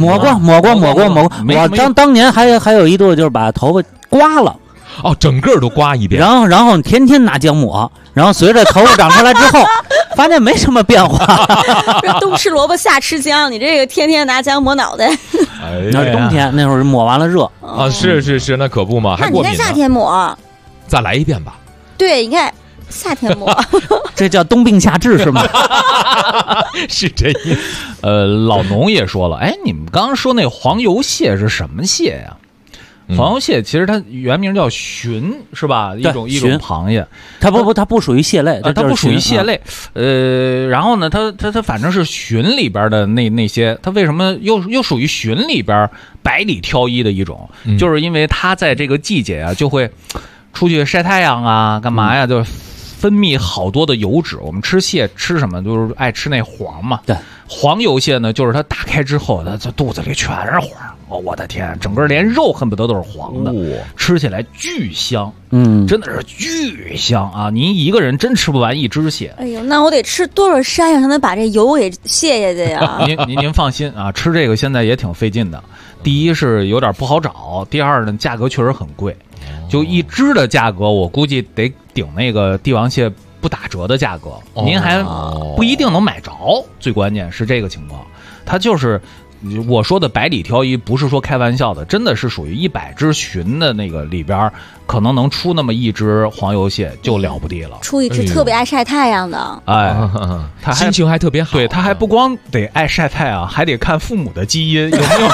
我当年还有一度就是把头发刮了。 整个都刮一遍， 然后天天拿姜抹，然后随着头发长出来之后，发现没什么变化。 冬吃萝卜夏吃姜，你这个天天拿姜抹脑袋。 那冬天那会儿抹完了热啊，是，那可不嘛，还过敏。 那你在夏天抹， 再来一遍吧。 对，你看夏天抹， 这叫冬病夏治是吗？ 是这意思。 老农也说了，哎，你们刚刚说那黄油蟹是什么蟹呀？黄油蟹其实它原名叫鲟，是吧？一种螃蟹， 它不属于蟹类， 它不属于蟹类。然后呢，它反正是鲟里边的那些，它为什么又属于鲟里边百里挑一的一种？就是因为它在这个季节啊，就会出去晒太阳啊，干嘛呀？就分泌好多的油脂。我们吃蟹吃什么？就是爱吃那黄嘛。 对， 黄油蟹呢，就是它打开之后，它肚子里全是黄。我的天，整个连肉恨不得都是黄的，吃起来巨香，真的是巨香啊！您一个人真吃不完一只蟹。 哎呦，那我得吃多少山药才能把这油给卸下去呀？ 您放心啊，吃这个现在也挺费劲的。第一是有点不好找，第二呢，价格确实很贵，就一只的价格，我估计得顶那个帝王蟹不打折的价格，您还不一定能买着。最关键是这个情况，它就是。我说的百里挑一不是说开玩笑的，真的是属于100只鲟的那个里边，可能能出那么一只黄油蟹就了不地了。 出一只特别爱晒太阳的， 他心情还特别好。 对，他还不光得爱晒太阳，还得看父母的基因有没有。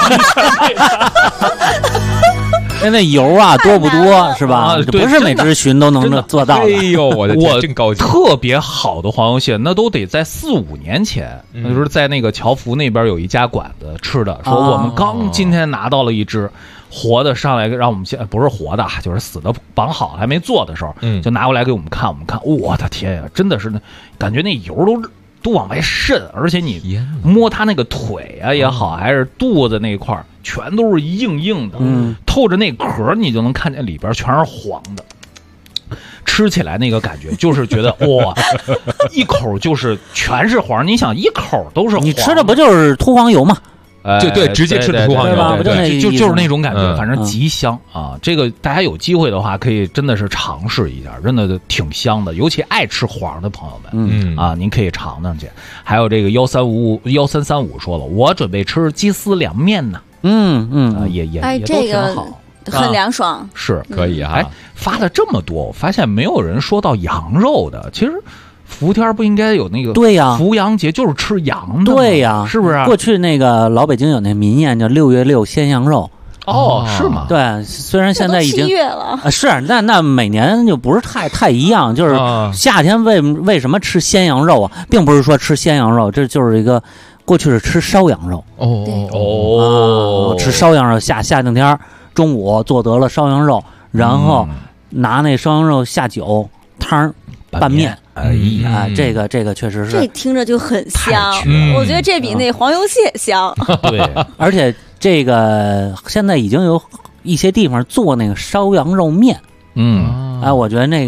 那油啊多不多是吧？不是每只鲟都能做到的。 哎呦，我的天，真高级！ 特别好的黄油蟹，那都得在4、5年前，那就是在那个侨福那边有一家馆子吃的，说我们刚今天拿到了一只活的上来，让我们不是活的，就是死的绑好还没做的时候，就拿过来给我们看，我的天呀，真的是感觉那油都往外渗，而且你摸它那个腿啊也好，还是肚子那块全都是硬硬的，透着那壳你就能看见里边全是黄的。吃起来那个感觉就是觉得哇，一口就是全是黄。你想一口都是黄， 你吃的不就是秃黄油吗？ 对，直接吃的秃黄油， 就是那种感觉，反正极香啊！这个大家有机会的话，可以真的是尝试一下，真的挺香的。尤其爱吃黄的朋友们，啊，您可以尝尝去。还有这个1335说了，我准备吃鸡丝凉面呢。也都挺好。 很凉爽， 是可以啊！ 发了这么多，我发现没有人说到羊肉的。其实伏天不应该有那个对呀， 伏阳节就是吃羊的， 对呀， 是不是？ 过去那个老北京有那民谚叫6月6鲜羊肉。 是吗？ 对，虽然现在已经 7月了， 是那每年就不是太一样。就是夏天为什么吃鲜羊肉啊？并不是说吃鲜羊肉，这就是一个过去是吃烧羊肉。吃烧羊肉夏天天。中午做得了烧羊肉，然后拿那烧羊肉下酒汤拌面。这个确实是， 这听着就很香。我觉得这比那黄油蟹香。 对， 而且这个现在已经有一些地方做那个烧羊肉面。我觉得那个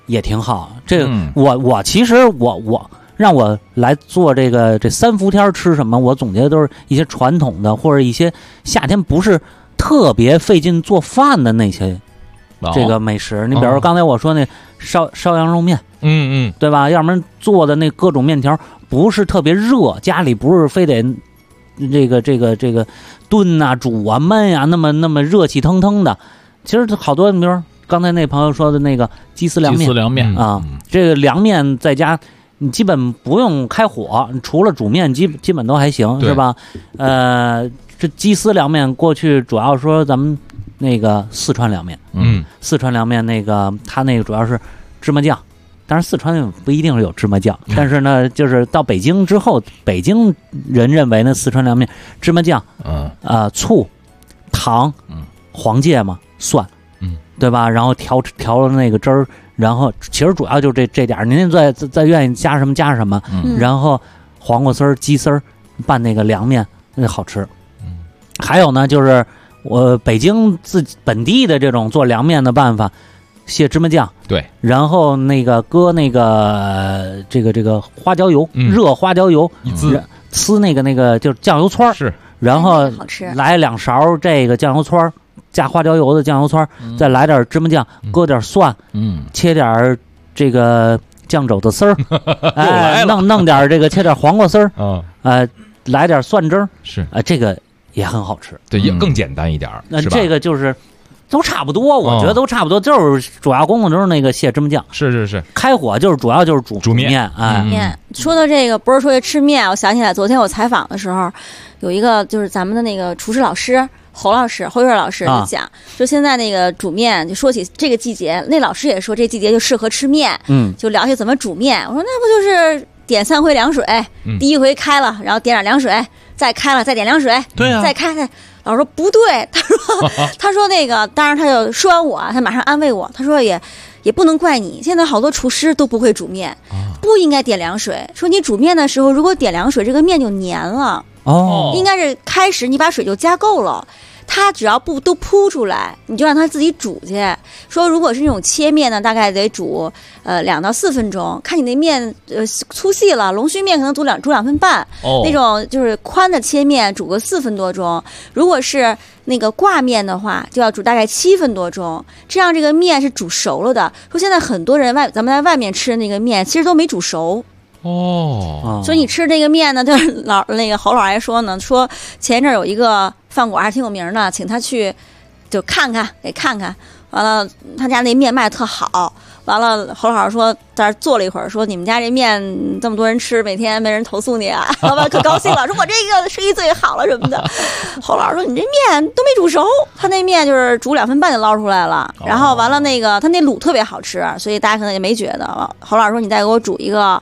也挺好。这个我其实我让我来做这3伏天吃什么，我总结的都是一些传统的或者一些夏天不是特别费劲做饭的那些这个美食。你比如说刚才我说那烧羊肉面，对吧？要不然做的那各种面条不是特别热，家里不是非得这个炖啊、煮啊、焖啊那么热气腾腾的。其实好多，你比如说刚才那朋友说的那个鸡丝凉面啊，这个凉面在家你基本不用开火，除了煮面基本都还行，是吧？这鸡丝凉面过去主要说咱们那个四川凉面，四川凉面那个它那个主要是芝麻酱，当然四川不一定是有芝麻酱，但是呢，就是到北京之后，北京人认为呢四川凉面芝麻酱，醋、糖、黄芥末、蒜，对吧？然后调了那个汁儿，然后其实主要就这点儿，您再愿意加什么加什么，然后黄瓜丝儿、鸡丝儿拌那个凉面，那好吃。还有呢，就是我北京本地的这种做凉面的办法，卸芝麻酱， 对，然后那个搁那个这个花椒油，热花椒油，呲那个就是酱油圈是， 然后来2勺这个酱油圈。加花椒油的酱油圈，再来点芝麻酱，搁点蒜，切点这个酱肘子丝儿，弄点这个切点黄瓜丝儿，来点蒜汁儿， 是这个也很好吃， 对，也更简单一点。 那这个就是都差不多，我觉得都差不多，就是主要功夫就是那个卸芝麻酱， 是， 开火就是主要就是煮面， 面。说到这个，不是说吃面，我想起来昨天我采访的时候，有一个就是咱们的那个厨师老师。侯月老师就讲，就现在那个煮面，就说起这个季节，那老师也说这季节就适合吃面，就聊起怎么煮面。我说那不就是点3回凉水，第一回开了，然后点点凉水，再开了再点凉水， 对啊， 再开。老师说不对，他说那个，当然他就说完我，他马上安慰我，他说也不能怪你，现在好多厨师都不会煮面，不应该点凉水。说你煮面的时候，如果点凉水，这个面就黏了。应该是开始你把水就加够了，它只要不都铺出来，你就让它自己煮去。说如果是那种切面呢，大概得煮2到4分钟，看你那面粗细了，龙须面可能煮2分半，那种就是宽的切面煮个4分多钟。如果是那个挂面的话，就要煮大概7分多钟，这样这个面是煮熟了的。说现在很多人咱们在外面吃的那个面，其实都没煮熟。所以你吃这个面呢，就是那个侯老爷说呢，说前一阵有一个饭馆还挺有名的，请他去就给看看，完了他家那面卖特好，完了侯老师说在这坐了一会儿，说你们家这面这么多人吃，每天没人投诉你啊，老板可高兴了，说我这个生意最好了什么的。侯老师说你这面都没煮熟，他那面就是煮2分半就捞出来了，然后完了那个他那卤特别好吃，所以大家可能也没觉得。侯老师说你再给我煮一个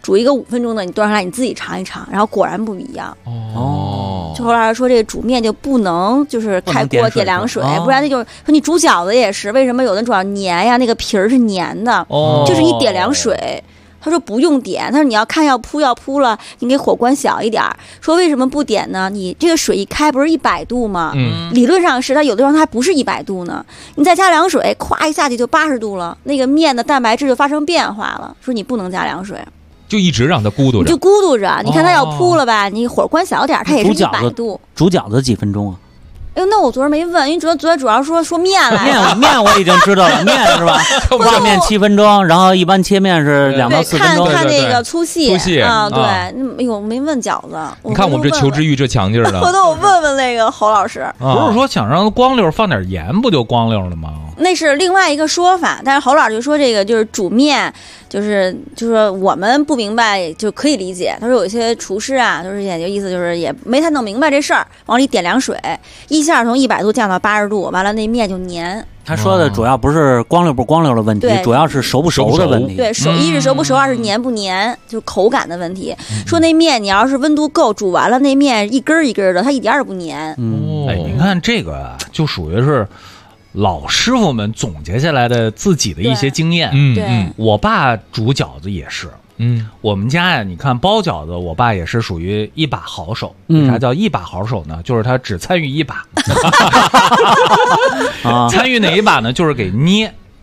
5分钟的，你端上来你自己尝一尝，然后果然不一样。就后来说这个煮面就不能就是开锅点凉水，不然那就说你煮饺子也是，为什么有的煮要黏呀？那个皮儿是黏的，就是你点凉水。他说不用点，他说你要看要铺了，你给火关小一点。说为什么不点呢？你这个水一开不是100度吗？理论上是，它有的地方它还不是100度呢。你再加凉水，咵一下去就80度了，那个面的蛋白质就发生变化了。说你不能加凉水。 就一直让它咕嘟着， 就咕嘟着。你看它要铺了吧，你火关小点，它也是100度。 煮饺子几分钟啊？ 哎呦，那我昨儿没问，因为昨儿主要说面来。 面我已经知道了，面是吧？挂面7分钟，然后一般切面是2到4分钟。 看那个粗细啊，对。哎呦，没问饺子。 你看我们这求知欲这强劲的。 回头我问那个侯老师， 不是说想让光溜放点盐不就光溜了吗？ 那是另外一个说法，但是侯老师就说这个就是煮面，就是我们不明白就可以理解。他说有一些厨师啊，就是也就意思就是也没太弄明白这事儿，往里点凉水，一下从100度降到80度，完了那面就黏。 他说的主要不是光溜不光溜的问题，主要是熟不熟的问题。 对，一是熟不熟，二是黏不黏，就是口感的问题。说那面你要是温度够，煮完了那面一根一根的，它一点也不黏。 哎，你看这个就属于是老师傅们总结下来的自己的一些经验。我爸煮饺子也是。我们家呀，你看包饺子，我爸也是属于一把好手。啥叫一把好手呢？就是他只参与一把，参与哪一把呢？就是给捏。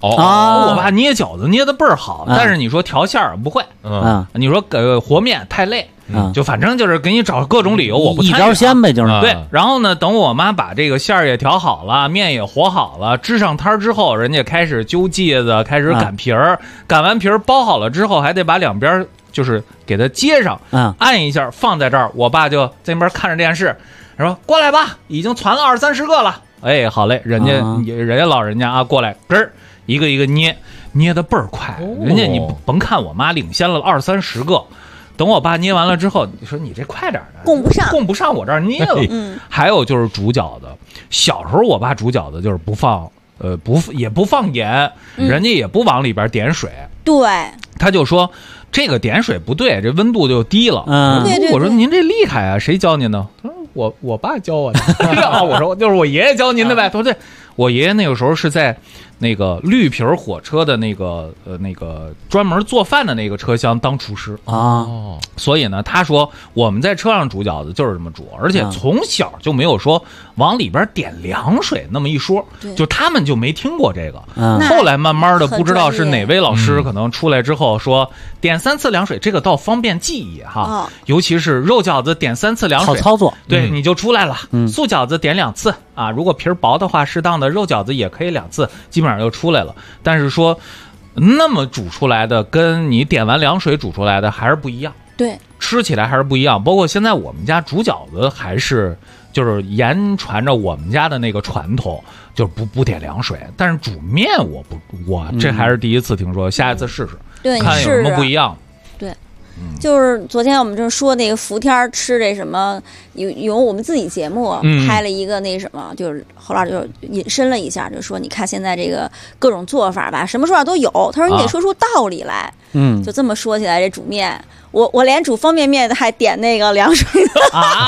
我爸捏饺子捏的倍儿好，但是你说调馅儿不会，你说和面太累。就反正就是给你找各种理由，我不参与， 一招鲜呗，就是对。然后呢，等我妈把这个馅儿也调好了，面也和好了，支上摊之后，人家开始揪剂子，开始擀皮儿，擀完皮儿包好了之后，还得把两边就是给它接上，按一下放在这儿。我爸就在那边看着电视，说过来吧，已经传了20-30个了。哎，好嘞，人家老人家啊，过来，根儿一个一个捏的倍儿快，人家你甭看我妈领先了20-30个。等我爸捏完了之后，你说你这快点的，供不上我这儿捏了。还有就是煮饺子，小时候我爸煮饺子就是不放也不放盐，人家也不往里边点水。 对， 他就说这个点水不对，这温度就低了。我说您这厉害啊，谁教您的？他说我爸教我的。我说就是我爷爷教您的呗。他说对，我爷爷那个时候是在那个绿皮火车的那个专门做饭的那个车厢当厨师啊，所以呢，他说我们在车上煮饺子就是这么煮，而且从小就没有说往里边点凉水那么一说，就他们就没听过这个。后来慢慢的不知道是哪位老师可能出来之后说点3次凉水，这个倒方便记忆哈，尤其是肉饺子点3次凉水， 好操作， 对，你就出来了。素饺子点2次啊，如果皮儿薄的话，适当的肉饺子也可以2次，基本上就出来了。但是说那么煮出来的跟你点完凉水煮出来的还是不一样， 对， 吃起来还是不一样。包括现在我们家煮饺子还是就是言传着我们家的那个传统，就不点凉水。但是煮面我这还是第一次听说，下一次试试， 对， 看有什么不一样。 对。就是昨天我们就说那个伏天吃这什么，有我们自己节目拍了一个那什么，就是后来就引申了一下，就说你看现在这个各种做法吧，什么说法都有。他说你得说出道理来，就这么说起来，这煮面，我连煮方便面还点那个凉水的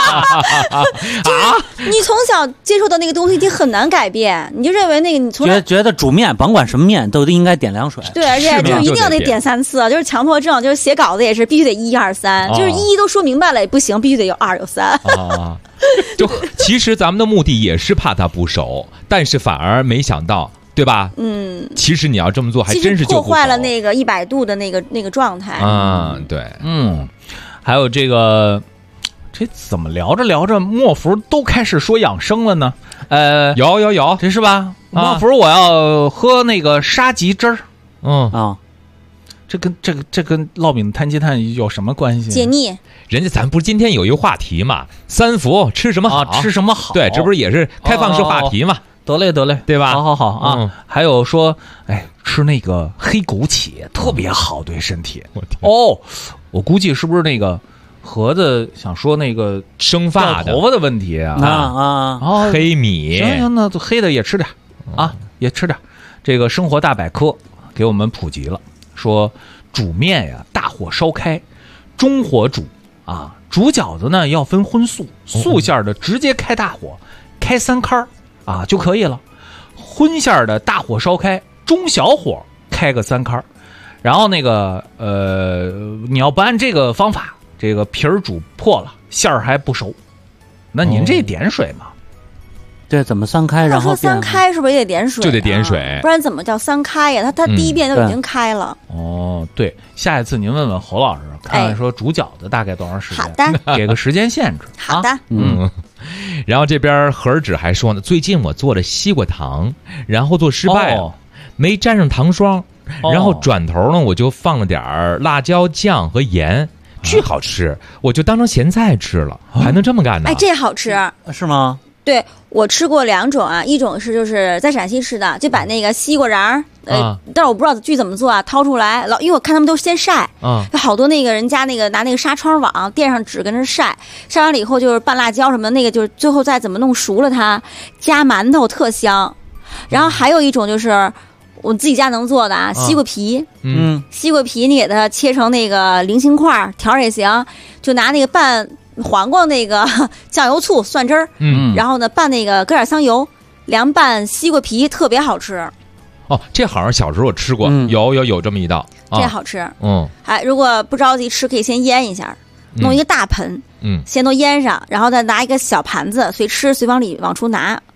你从小接受的那个东西你很难改变，你就认为那个你从觉得煮面甭管什么面都应该点凉水， 对，而且就一定要得点3次，就是强迫症，就是写稿子也是必须得1、2、3，就是1都说明白了也不行，必须得有2有3。 就其实咱们的目的也是怕它不熟，但是反而没想到，对吧？其实你要这么做还真是就破坏了那个100度的那个状态。 对， 还有这个。这怎么聊着聊着，莫福都开始说养生了呢？ 有， 这是吧？莫福，我要喝那个沙棘汁儿。这跟烙饼摊鸡蛋有什么关系？ 解腻。 人家咱不是今天有一个话题嘛，3伏吃什么好？ 吃什么好？ 对，这不是也是开放式话题嘛？ 得嘞， 对吧？ 好啊。还有说，吃那个黑枸杞特别好，对身体。我估计是不是那个？盒子想说那个生发头发的问题黑米行，那黑的也吃点也吃点。这个生活大百科给我们普及了，说煮面呀，大火烧开，中火煮啊。煮饺子呢要分荤素，素馅的直接开大火，开3开啊就可以了。荤馅的大火烧开，中小火开个3开，然后那个你要不按这个方法。这个皮儿煮破了，馅儿还不熟，那您这点水嘛？ 对，怎么3开？然后说3开是不是也得点水？ 就得点水， 不然怎么叫3开呀？他第一遍都已经开了。 对，下一次您问问侯老师，看看说煮饺子大概多长时间？ 好的， 给个时间限制。 好的， 然后这边何尔纸还说呢，最近我做了西瓜糖，然后做失败了，没沾上糖霜，然后转头呢我就放了点辣椒酱和盐。巨好吃，我就当成咸菜吃了，还能这么干呢？ 这好吃是吗？ 对，我吃过2种啊，一种是就是在陕西吃的，就把那个西瓜瓤但是我不知道具怎么做啊，掏出来，因为我看他们都先晒，有好多那个人家那个拿那个纱窗网垫上纸跟着晒完了以后就是拌辣椒什么的，那个就是最后再怎么弄熟了它，加馒头特香。然后还有一种就是我自己家能做的啊，西瓜皮，西瓜皮你给它切成那个菱形块，条也行，就拿那个拌黄瓜那个酱油醋蒜汁儿，然后呢拌那个搁点香油，凉拌西瓜皮特别好吃。 这好像小时候我吃过，有这么一道， 这好吃。如果不着急吃，可以先腌一下，弄一个大盆，先都腌上，然后再拿一个小盘子，随吃随往里往出拿。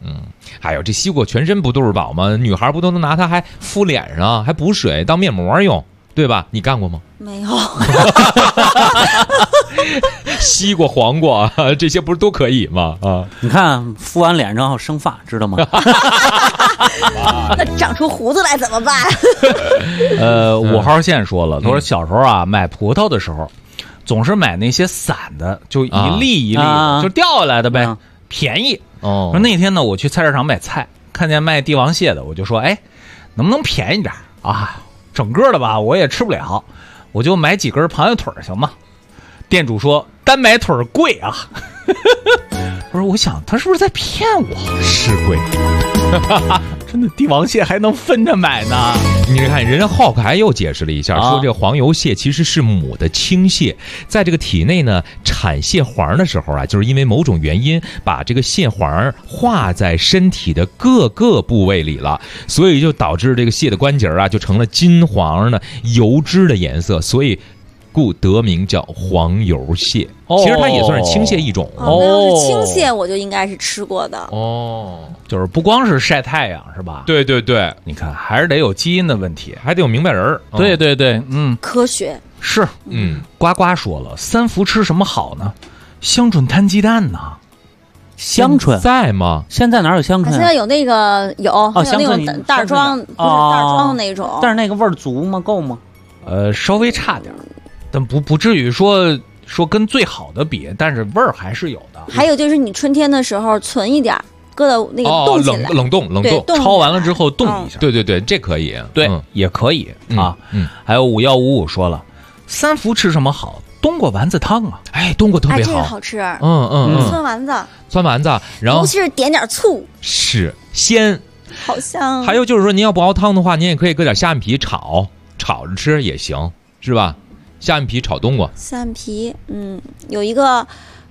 哎呦，这西瓜全身不都是宝吗？女孩不都能拿它还敷脸上，还补水当面膜用，对吧？你干过吗？ 没有。 西瓜、黄瓜这些不是都可以吗？啊， 你看敷完脸上后生发，知道吗？ 那长出胡子来怎么办 ？5号线说了，他说小时候啊，买葡萄的时候，总是买那些散的，就一粒一粒的，就掉下来的呗，便宜。说那天呢，我去菜市场买菜，看见卖帝王蟹的，我就说，哎，能不能便宜点啊？整个的吧，我也吃不了，我就买几根螃蟹腿行吗？店主说单买腿贵啊。我说我想他是不是在骗我？ 是贵。 真的帝王蟹还能分着买呢？ 你看，人家浩克还又解释了一下，说这个黄油蟹其实是母的青蟹，在这个体内呢产蟹黄的时候啊，就是因为某种原因把这个蟹黄化在身体的各个部位里了，所以就导致这个蟹的关节啊就成了金黄的油脂的颜色，所以故得名叫黄油蟹。其实它也算是青蟹一种。 那要是青蟹我就应该是吃过的。 就是不光是晒太阳是吧？ 对对对， 你看还是得有基因的问题， 还得有明白人。 对对对， 科学是。呱呱说了，三伏吃什么好呢？香椿摊鸡蛋呢？ 香椿在吗？ 现在哪有香椿？ 现在有那个有那种袋装，不是袋装那种。 但是那个味儿足吗？够吗？ 稍微差点，但不至于说跟最好的比，但是味儿还是有的。 还有就是你春天的时候存一点，搁到那个冻起来， 冷冻， 焯完了之后冻一下。 对对对，这可以， 对，也可以啊。还有5155说了，三伏吃什么好？冬瓜丸子汤啊， 哎，冬瓜特别好， 这个好吃。酸丸子， 然后尤其是点点醋， 是鲜， 好香。 还有就是说，您要不熬汤的话，您也可以搁点虾米皮炒着吃也行，是吧？虾米皮炒冬瓜， 虾米皮，有一个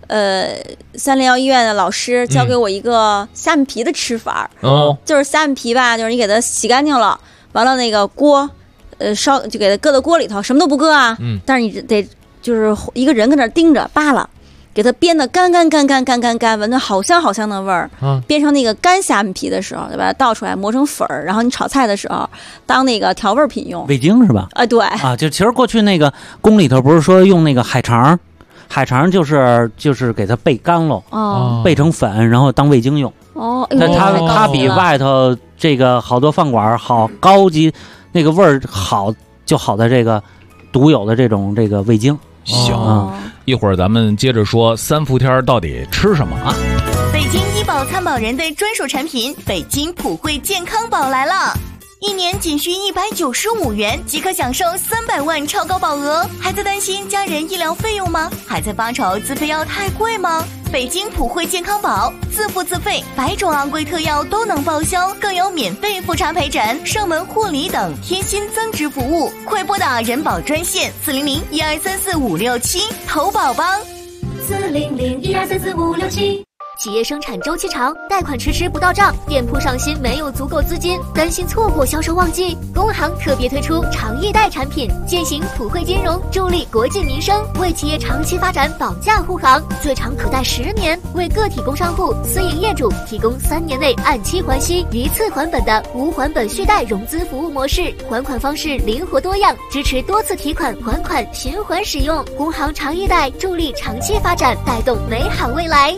301医院的老师教给我一个虾米皮的吃法。就是虾米皮吧，就是你给它洗干净了，完了那个锅，烧就给它搁到锅里头，什么都不搁啊。但是你得就是一个人搁那盯着扒拉，给它煸得干，闻着好香的味儿。煸成那个干虾米皮的时候，就把它倒出来磨成粉儿，然后你炒菜的时候当那个调味品用。 味精是吧？ 对啊，就其实过去那个宫里头不是说用那个海肠就是给它焙干了，焙成粉，然后当味精用。但它比外头这个好多饭馆好高级，那个味儿好就好在这个独有的这个味精。 行，一会儿咱们接着说三伏天到底吃什么啊？ 北京医保参保人的专属产品北京普惠健康宝来了，1年仅需195元即可享受300万超高保额。还在担心家人医疗费用吗？还在发愁自费药太贵吗？北京普惠健康宝自付自费，100种昂贵特药都能报销，更有免费复查陪诊、上门护理等贴心增值服务。快拨打人保专线400-1234-567投保吧。 400-1234-567。企业生产周期长，贷款迟迟不到账，店铺上新没有足够资金，担心错过销售旺季。工行特别推出长易贷产品，践行普惠金融，助力国计民生，为企业长期发展保驾护航，最长可贷10年，为个体工商户、私营业主提供3年内按期还息、一次还本的无还本续贷融资服务模式，还款方式灵活多样，支持多次提款还款循环使用。工行长易贷助力长期发展，带动美好未来。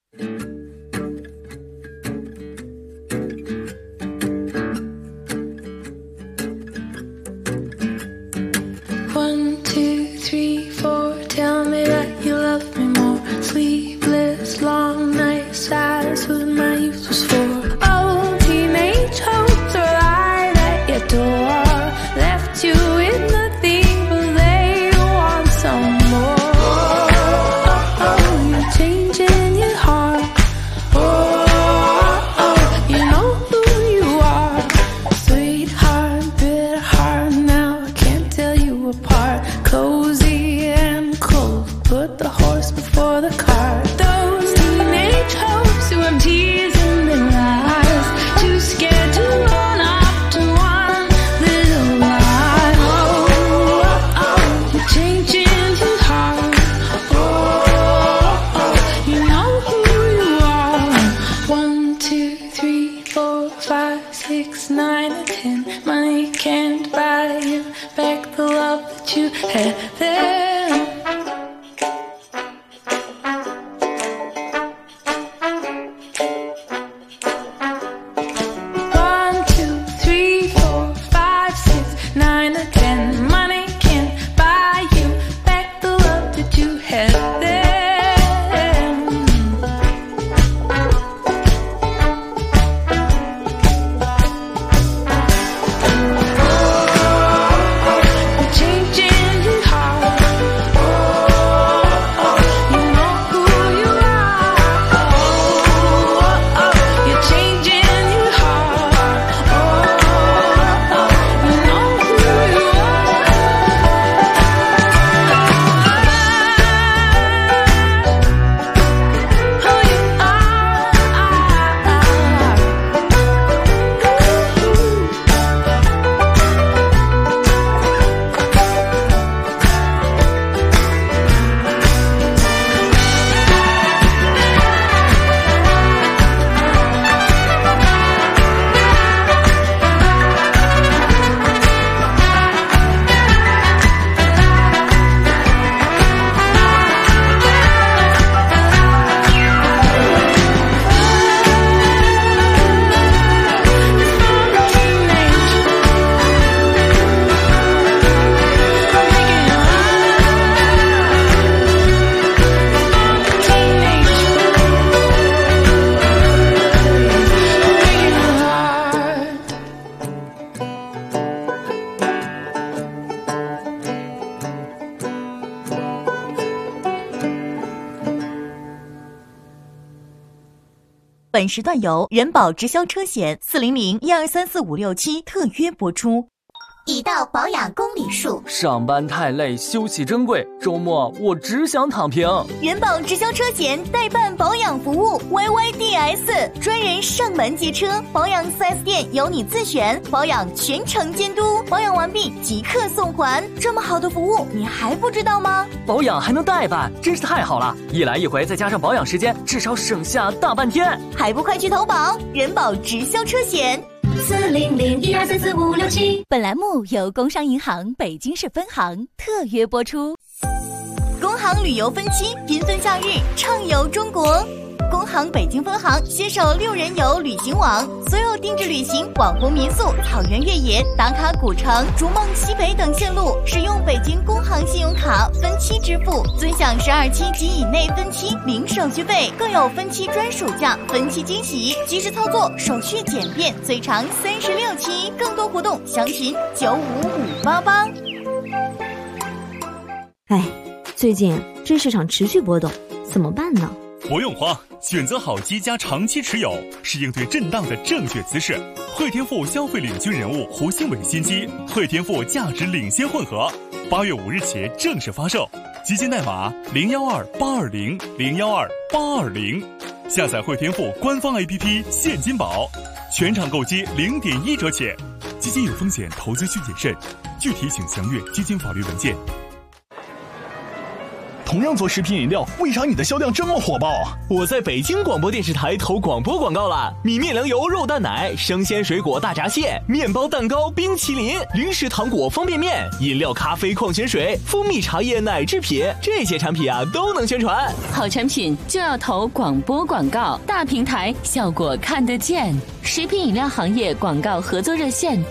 1, 2, 3, 4, tell me that you love me more. Sleepless, long nights, that's what my youth was for. Oh, teenage hopes are lied at your door. Left you with nothing, but they want some more. Oh, you're changing your 9 or 10. Money can't buy you back the love that you had then. 本时段由人保直销车险400-1234567特约播出。 已到保养公里数， 上班太累，休息珍贵，周末我只想躺平。 人保直销车险代办保养服务 YYDS， 专人上门接车，保养 4S 店由你自选，保养全程监督，保养完毕即刻送还。这么好的服务你还不知道吗？ 保养还能代办，真是太好了，一来一回再加上保养时间，至少省下大半天。 还不快去投保人保直销车险 400-1234567。 本栏目由工商银行北京市分行特约播出。工行旅游分期缤纷假日，畅游中国。工行北京分行携手6人游旅行网，所有定制旅行、网红民宿、草原越野、打卡古城、逐梦西北等线路，使用北京工行信用卡分期支付，尊享12期及以内分期零手续费，更有分期专属价、分期惊喜，及时操作，手续简便，最长36期。更多活动详询95588。 哎，最近这市场持续波动，怎么办呢？ 不用慌，选择好机加长期持有是应对震荡的正确姿势。汇添富消费领军人物胡兴伟新机汇添富价值领先混合，8月5日起正式发售，基金代码012820012820，下载汇添富官方 APP 现金宝，全场购机0.1折起。基金有风险，投资需谨慎，具体请详阅基金法律文件。 同样做食品饮料，为啥你的销量这么火爆？ 我在北京广播电视台投广播广告了，米面粮油肉蛋奶、生鲜水果大闸蟹、面包蛋糕、冰淇淋、零食糖果方便面、饮料咖啡矿泉水、蜂蜜茶叶奶制品，这些产品啊都能宣传。 好产品就要投广播广告，大平台效果看得见。食品饮料行业广告合作热线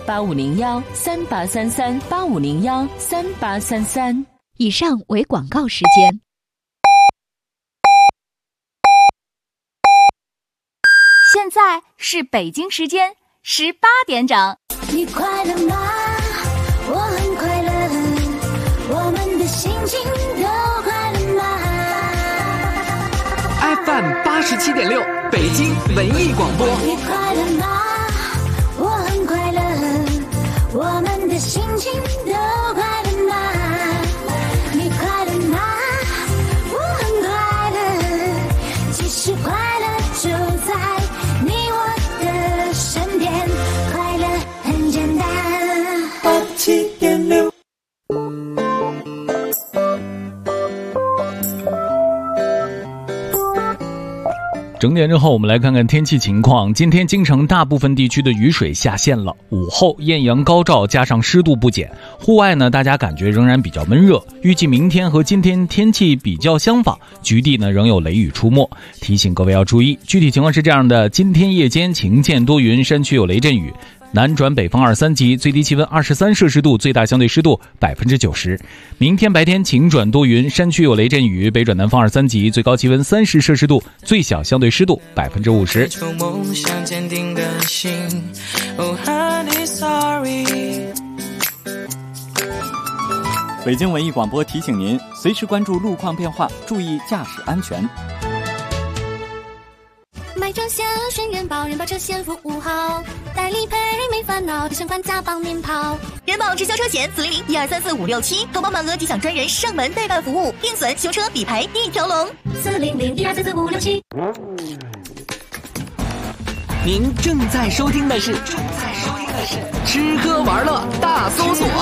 8501-3833-8501-3833。 以上为广告时间。 现在是北京时间18点整。 你快乐吗？我很快乐，我们的心情都快乐吗？ FM 87.6，北京文艺广播。 你快乐吗？我很快乐，我们的心情都快乐吗？是快乐就在你我的身边，快乐很简单。87.6。 整整点之后，我们来看看天气情况。今天京城大部分地区的雨水下线了，午后艳阳高照，加上湿度不减，户外呢大家感觉仍然比较闷热。预计明天和今天天气比较相仿，局地呢仍有雷雨出没，提醒各位要注意。具体情况是这样的：今天夜间晴间多云，山区有雷阵雨。南转北风2、3级，最低气温23摄氏度，最大相对湿度90%。明天白天晴转多云，山区有雷阵雨，北转南风2、3级，最高气温30摄氏度，最小相对湿度50%。 梦想坚定的心 Oh honey sorry。 北京文艺广播提醒您，随时关注路况变化，注意驾驶安全。 买装下轩元宝，人保车险服务好，代理赔没烦恼，提前还价帮您跑。 人保直销车险400-1234567，投保满额即享专人上门代办服务，定损、修车、理赔一条龙。 400-1234567。 您正在收听的是吃喝玩乐大搜索。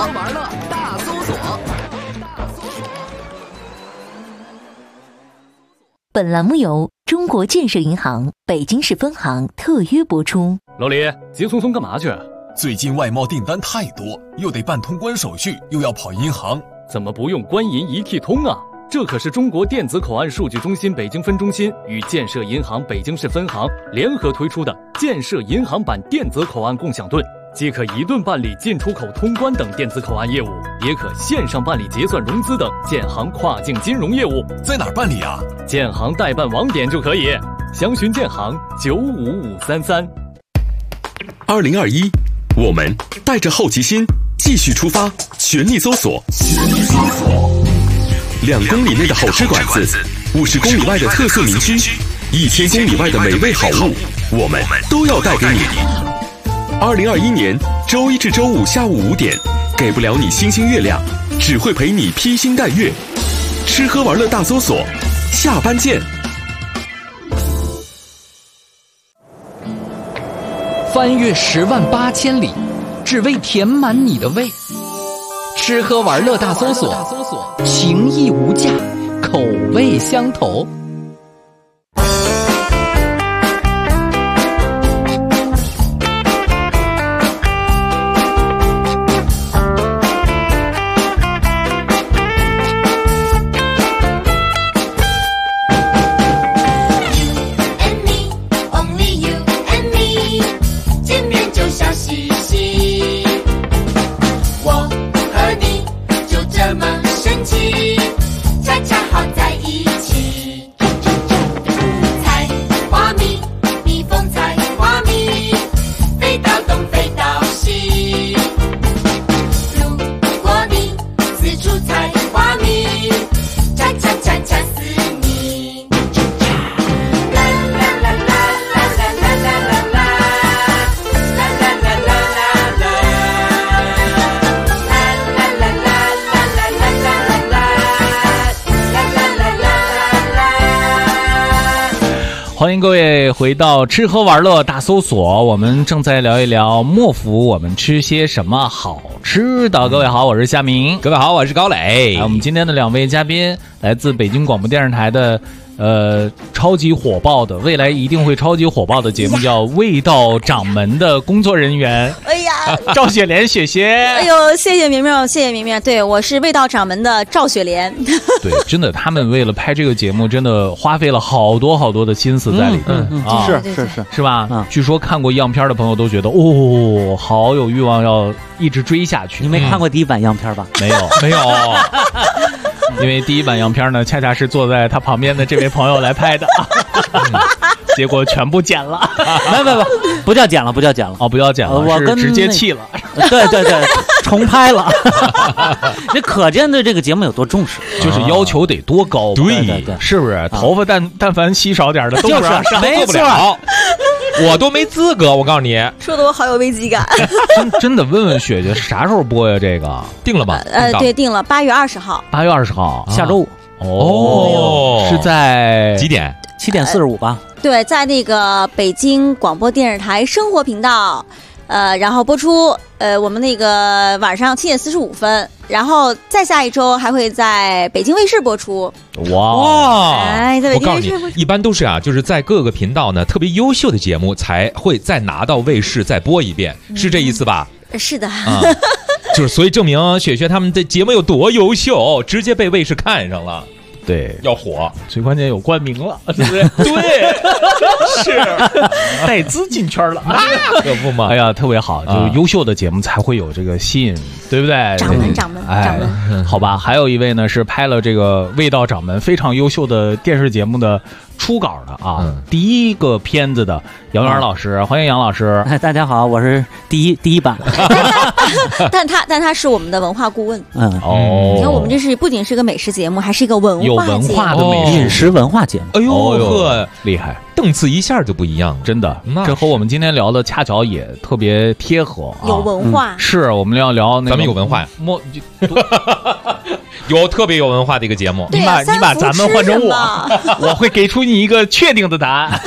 本栏目由中国建设银行北京市分行特约播出。 老李，急匆匆干嘛去？ 最近外贸订单太多，又得办通关手续，又要跑银行， 怎么不用官银一体通啊？这可是中国电子口岸数据中心北京分中心与建设银行北京市分行联合推出的建设银行版电子口岸共享盾，既可一盾办理进出口通关等电子口岸业务，也可线上办理结算融资等建行跨境金融业务。 在哪儿办理啊？ 建行代办网点就可以，详询建行95533。 2021，我们带着好奇心继续出发，全力搜索。2公里内的好吃馆子，50公里外的特色民居，1000公里外的美味好物，我们都要带给你。2021年周一至周五下午5点，给不了你星星月亮，只会陪你披星戴月。吃喝玩乐大搜索，下班见。 翻越108000里，只为填满你的胃。吃喝玩乐大搜索，情义无价，口味相投。 欢迎各位回到吃喝玩乐大搜索，我们正在聊一聊莫府我们吃些什么好吃的。各位好，我是夏明。 各位好，我是高磊。 我们今天的2位嘉宾来自北京广播电视台的超级火爆的，未来一定会超级火爆的节目叫味道掌门的工作人员。 哎呀， 赵雪莲雪雪。 哎呦，谢谢明明，谢谢明明。对，我是味道掌门的赵雪莲。 对，真的，他们为了拍这个节目，真的花费了好多的心思在里边。是吧？据说看过样片的朋友都觉得，哦，好有欲望要一直追下去。 你没看过第一版样片吧？ 没有。因为第一版样片呢，恰恰是坐在他旁边的这位朋友来拍的，结果全部剪了。 不叫剪了，不叫剪了， 哦，不叫剪了， 我跟直接弃了。 对，重拍了。这可见对这个节目有多重视， 就是要求得多高。 对， 是不是？头发但凡稀少点的都不让上， 没错。 我都没资格，我告诉你， 说的我好有危机感。 真的，问问雪雪啥时候播呀？这个定了吗？ 对，定了8月20号。 8月20号， 下周五。 哦，是在几点 ？7点45吧。 对，在那个北京广播电视台生活频道，然后播出。我们那个晚上7点45分然后再下一周还会在北京卫视播出。 哇！ 哎，在北京卫视播出。 我告诉你，一般都是啊，就是在各个频道呢特别优秀的节目才会再拿到卫视再播一遍，是这意思吧？ 是的。 就是所以证明雪雪他们的节目有多优秀，直接被卫视看上了。 对， 要火， 最关键有冠名了，是不是？ 对，是带资进圈了， 可不嘛？ 哎呀，特别好，就是优秀的节目才会有这个吸引，对不对？ 掌门， 哎，好吧。还有一位呢是拍了这个《味道掌门》非常优秀的电视节目的初稿的啊，第一个片子的杨元老师，欢迎杨老师。 哎，大家好，我是第一版， 但他是我们的文化顾问。 哦， 你看我们这是不仅是个美食节目，还是一个文化节目， 有文化的饮食文化节目。 哎呦呵， 厉害， 档次一下就不一样了， 真的。这和我们今天聊的恰巧也特别贴合， 有文化。 是我们要聊那个， 咱们有文化呀，有特别有文化的一个节目。 你把咱们换成我会给出你一个确定的答案。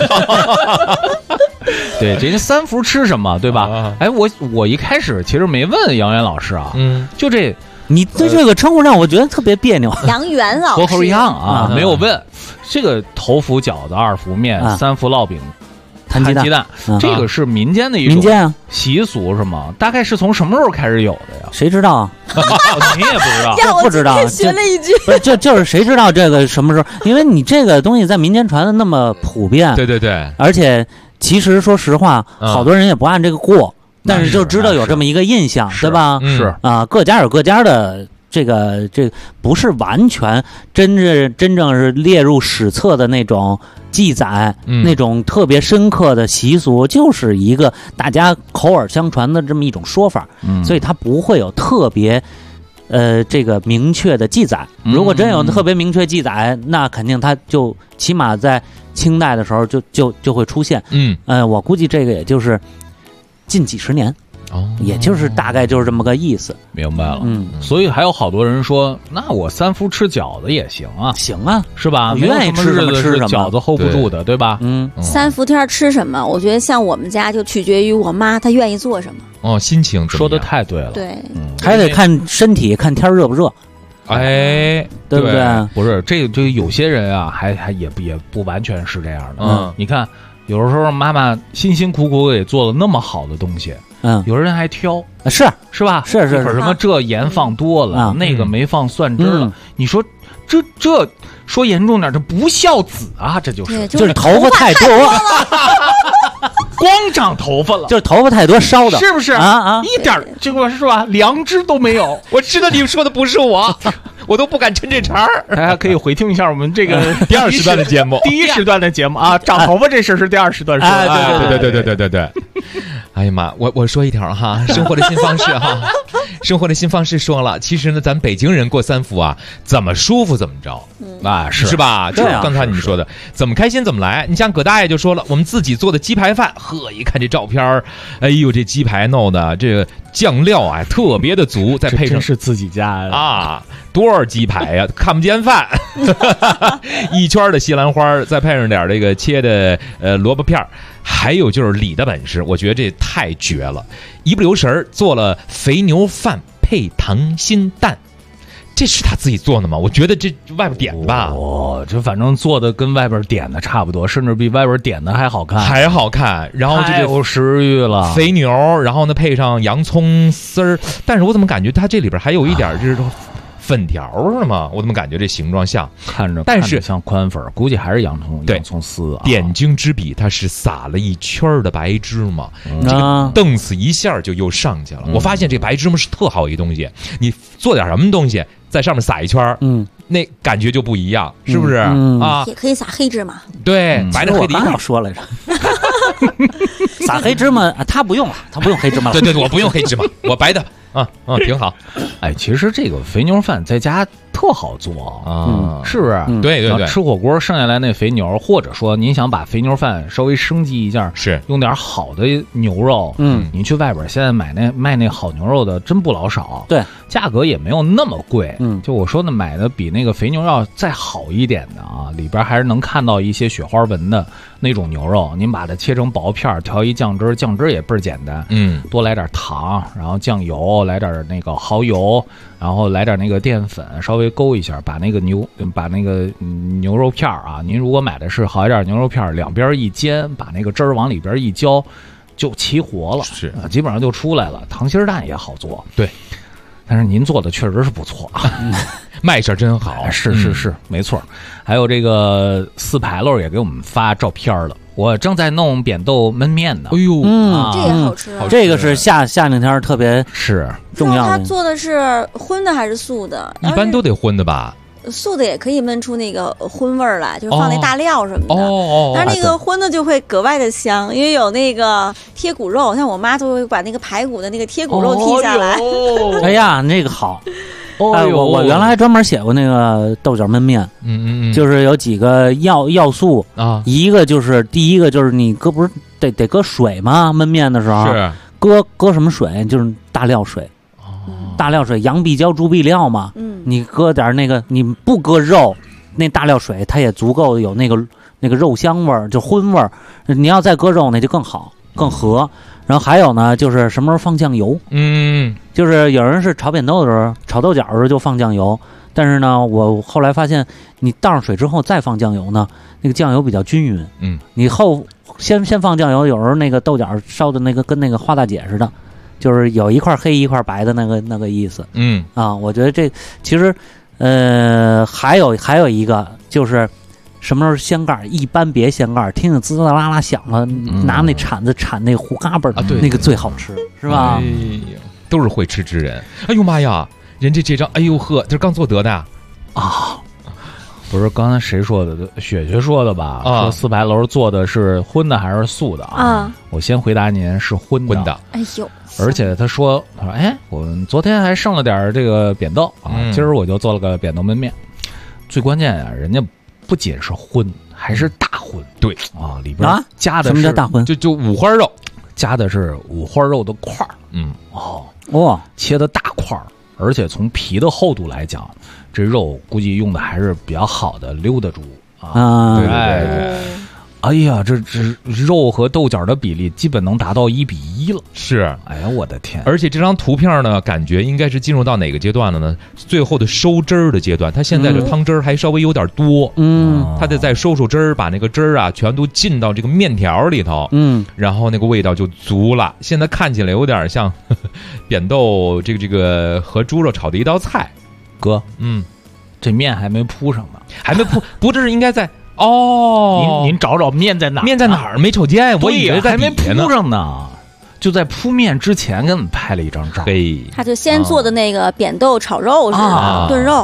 对，这个三伏吃什么，对吧？哎，我一开始其实没问杨元老师啊，就这， 你对这个称呼让我觉得特别别扭。 杨元老师和口一样啊，没有问这个头伏饺子、二伏面、三伏烙饼、摊鸡蛋，这个是民间的一种习俗是吗？大概是从什么时候开始有的呀？ 谁知道啊？ 你也不知道？ 不知道。 学了一句， 不是就是谁知道这个什么时候？因为你这个东西在民间传的那么普遍， 对， 而且其实说实话，好多人也不按这个过，但是就知道有这么一个印象，对吧？ 是啊，各家有各家的。这个不是完全真正是列入史册的那种记载，那种特别深刻的习俗，就是一个大家口耳相传的这么一种说法，所以它不会有特别这个明确的记载。如果真有特别明确记载，那肯定它就起码在清代的时候就会出现。我估计这个也就是近几十年。也就是大概就是这么个意思， 明白了。所以还有好多人说，那我三伏吃饺子也行啊， 行啊， 是吧？ 愿意吃什么吃什么， 饺子 hold 不住的，对吧？ 三伏天吃什么？我觉得像我们家就取决于我妈她愿意做什么。 心情说的太对了。 对， 还得看身体，看天热不热。 哎， 对不对？ 不是这有些人啊，还也不完全是这样的。你看，有的时候妈妈辛辛苦苦给做了那么好的东西。有人还挑，是吧？ 是什么这盐放多了，那个没放蒜汁了。你说这说严重点，这不孝子啊！这就是头发太多， 光长头发了， 就是头发太多烧的， 是不是啊？ 一点这个是吧？良知都没有。 我知道你说的不是我，我都不敢抻这茬儿。 大家可以回听一下我们这个第二时段的节目， 第一时段的节目啊，长头发这事是第二时段说的。对。哎呀妈，我说一条哈，生活的新方式哈，生活的新方式说了，其实呢，咱北京人过三伏啊，怎么舒服怎么着，是吧？就是刚才你们说的，怎么开心怎么来。你像葛大爷就说了，我们自己做的鸡排饭，一看这照片，哎呦，这鸡排弄的这个酱料啊特别的足，再配上是自己家的啊，多少鸡排呀，看不见饭，一圈的西兰花，再配上点这个切的萝卜片。还有就是李的本事，我觉得这太绝了，一不留神做了肥牛饭配溏心蛋，这是他自己做的吗？我觉得这外边点吧， 这反正做的跟外边点的差不多，甚至比外边点的还好看，然后太有食欲了， 肥牛，然后呢配上洋葱丝儿，但是我怎么感觉它这里边还有一点就是粉条是吗？我怎么感觉这形状像看着， 但是像宽粉，估计还是洋葱丝啊。 点睛之笔，它是撒了一圈的白芝麻，这个蹬死一下就又上去了。我发现这白芝麻是特好一东西，你做点什么东西在上面撒一圈，那感觉就不一样，是不是啊？ 也可以撒黑芝麻， 对，白的黑的。 我刚要说来着，撒黑芝麻他不用了，他不用黑芝麻了。 对，我不用黑芝麻，我白的。挺好。 哎，其实这个肥牛饭在家特好做啊，是不是？ 对， 吃火锅剩下来那肥牛，或者说您想把肥牛饭稍微升级一下， 是用点好的牛肉。你去外边现在卖那好牛肉的真不老少， 对， 价格也没有那么贵。就我说的买的比那个肥牛要再好一点的啊，里边还是能看到一些雪花纹的那种牛肉。您把它切成薄片，调一酱汁，酱汁也倍儿简单。多来点糖，然后酱油。 后来点那个蚝油，然后来点那个淀粉，稍微勾一下，把那个牛肉片啊，您如果买的是好一点牛肉片，两边一煎，把那个汁儿往里边一浇，就齐活了， 是基本上就出来了。溏心蛋也好做， 对， 但是您做的确实是不错啊， 卖相真好， 是，没错。还有这个四牌楼也给我们发照片了。我正在弄扁豆焖面呢。 哎呦， 这也好吃啊！ 这个是夏天天特别重要的。 他做的是荤的还是素的？ 一般都得荤的吧？ 素的也可以焖出那个荤味儿来，就是放那大料什么的。但是那个荤的就会格外的香，因为有那个贴骨肉，像我妈都会把那个排骨的那个贴骨肉剔下来。 哎呀，那个好。我原来还专门写过那个豆角焖面，就是有几个要素啊， 一个就是第一个就是你不是得搁水吗？焖面的时候是搁什么水？就是大料水，大料水，羊臂胶、猪臂料嘛。你搁点那个，你不搁肉，那大料水它也足够有那个肉香味儿，就荤味儿。你要再搁肉，那就更好，更合。然后还有呢，就是什么时候放酱油？就是有人是炒扁豆的时候，炒豆角的时候就放酱油，但是呢，我后来发现，你倒上水之后再放酱油呢，那个酱油比较均匀。你先放酱油，有时候那个豆角烧的那个跟那个花大姐似的，就是有一块黑一块白的那个意思。我觉得这其实还有一个就是什么时候掀盖，一般别掀盖，听着滋滋啦啦响了，拿那铲子铲那糊嘎巴那个最好吃，是吧？ 哎呀，都是会吃之人。哎呦妈呀，人这张，哎呦呵，这是刚做得的呀！ 不是刚才谁说的？雪说的吧？说四牌楼做的是荤的还是素的啊？我先回答您是荤的。 哎呦， 而且他说，哎，我们昨天还剩了点这个扁豆啊，今儿我就做了个扁豆焖面。最关键啊，人家不仅是荤，还是大荤。 对啊，里边加的是什么叫大荤？ 就五花肉， 加的是五花肉的块儿。切的大块儿，而且从皮的厚度来讲，这肉估计用的还是比较好的溜达猪啊。对。哎呀，这肉和豆角的比例基本能达到1:1了。 是， 哎呀，我的天！ 而且这张图片呢，感觉应该是进入到哪个阶段了呢？最后的收汁儿的阶段。它现在这汤汁儿还稍微有点多，它得再收汁儿，把那个汁儿啊全都进到这个面条里头，然后那个味道就足了。现在看起来有点像扁豆这个和猪肉炒的一道菜。 哥，这面还没铺上呢， 还没铺，不，这是应该在。 您找找面在哪儿？ 面在哪儿？没瞅见，我以为在还没铺上呢。就在铺面之前，给我们拍了一张照。 他就先做的那个扁豆炒肉似的，炖肉。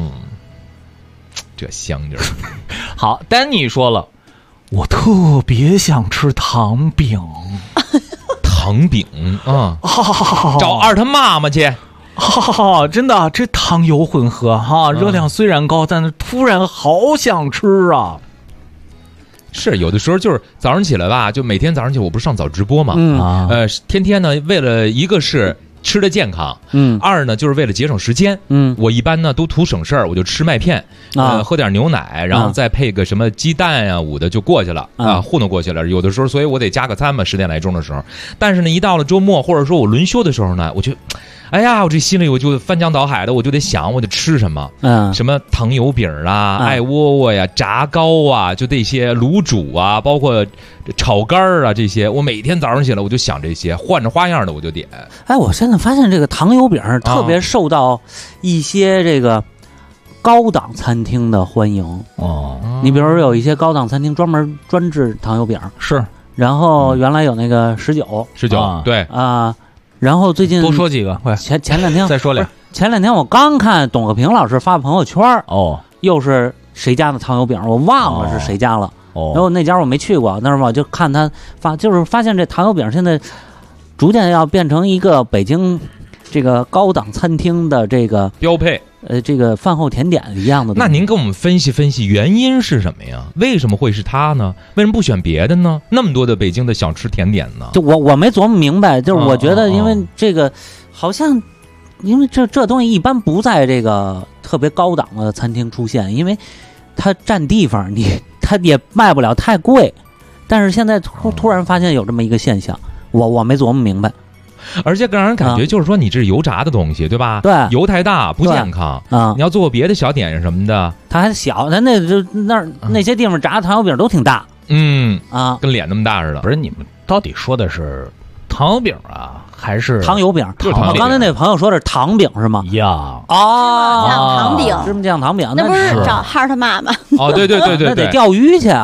这香劲儿。 好，丹尼说了，我特别想吃糖饼。 糖饼啊！找二他妈妈去。 真的，这糖油混合热量虽然高，但是突然好想吃啊！ 是有的时候就是早上起来吧，就每天早上起来我不是上早直播嘛，天天呢为了一个是吃的健康，二呢就是为了节省时间，我一般呢都图省事儿，我就吃麦片，喝点牛奶，然后再配个什么鸡蛋呀捂的就过去了糊弄过去了。有的时候，所以我得加个餐嘛，10点来钟的时候。但是呢，一到了周末或者说我轮休的时候呢，我就。哎呀，我这心里我就翻江倒海的，我就得想，我得吃什么？什么糖油饼啦、艾窝窝呀、炸糕啊，就这些卤煮啊，包括炒肝儿啊这些，我每天早上起来我就想这些，换着花样的我就点。 哎，我现在发现这个糖油饼特别受到一些这个高档餐厅的欢迎你比如说有一些高档餐厅专制糖油饼是， 然后原来有那个19 对然后最近多说几个，快前两天再说俩。 前两天我刚看董克平老师发朋友圈又是谁家的糖油饼，我忘了是谁家了。然后那家我没去过，那我就看他就是发现这糖油饼现在逐渐要变成一个北京这个高档餐厅的这个标配。 这个饭后甜点一样的。 那您给我们分析分析原因是什么呀？为什么会是它呢？为什么不选别的呢？那么多的北京的想吃甜点呢？ 就我没琢磨明白，就是我觉得因为这个好像，因为这东西一般不在这个特别高档的餐厅出现，因为它占地方，它也卖不了太贵。但是现在突然发现有这么一个现象，我没琢磨明白。 而且更让人感觉就是说你这是油炸的东西，对吧？ 对， 油太大不健康啊。 你要做别的小点心什么的， 它还小，它那些地方炸的糖油饼都挺大， 跟脸那么大似的。 不是，你们到底说的是糖油饼啊，还是糖油饼？我刚才那朋友说的是糖饼是吗？ 呀， 糖饼， 芝麻酱糖饼， 那不是找哈他妈妈？ 哦，对， 那得钓鱼去。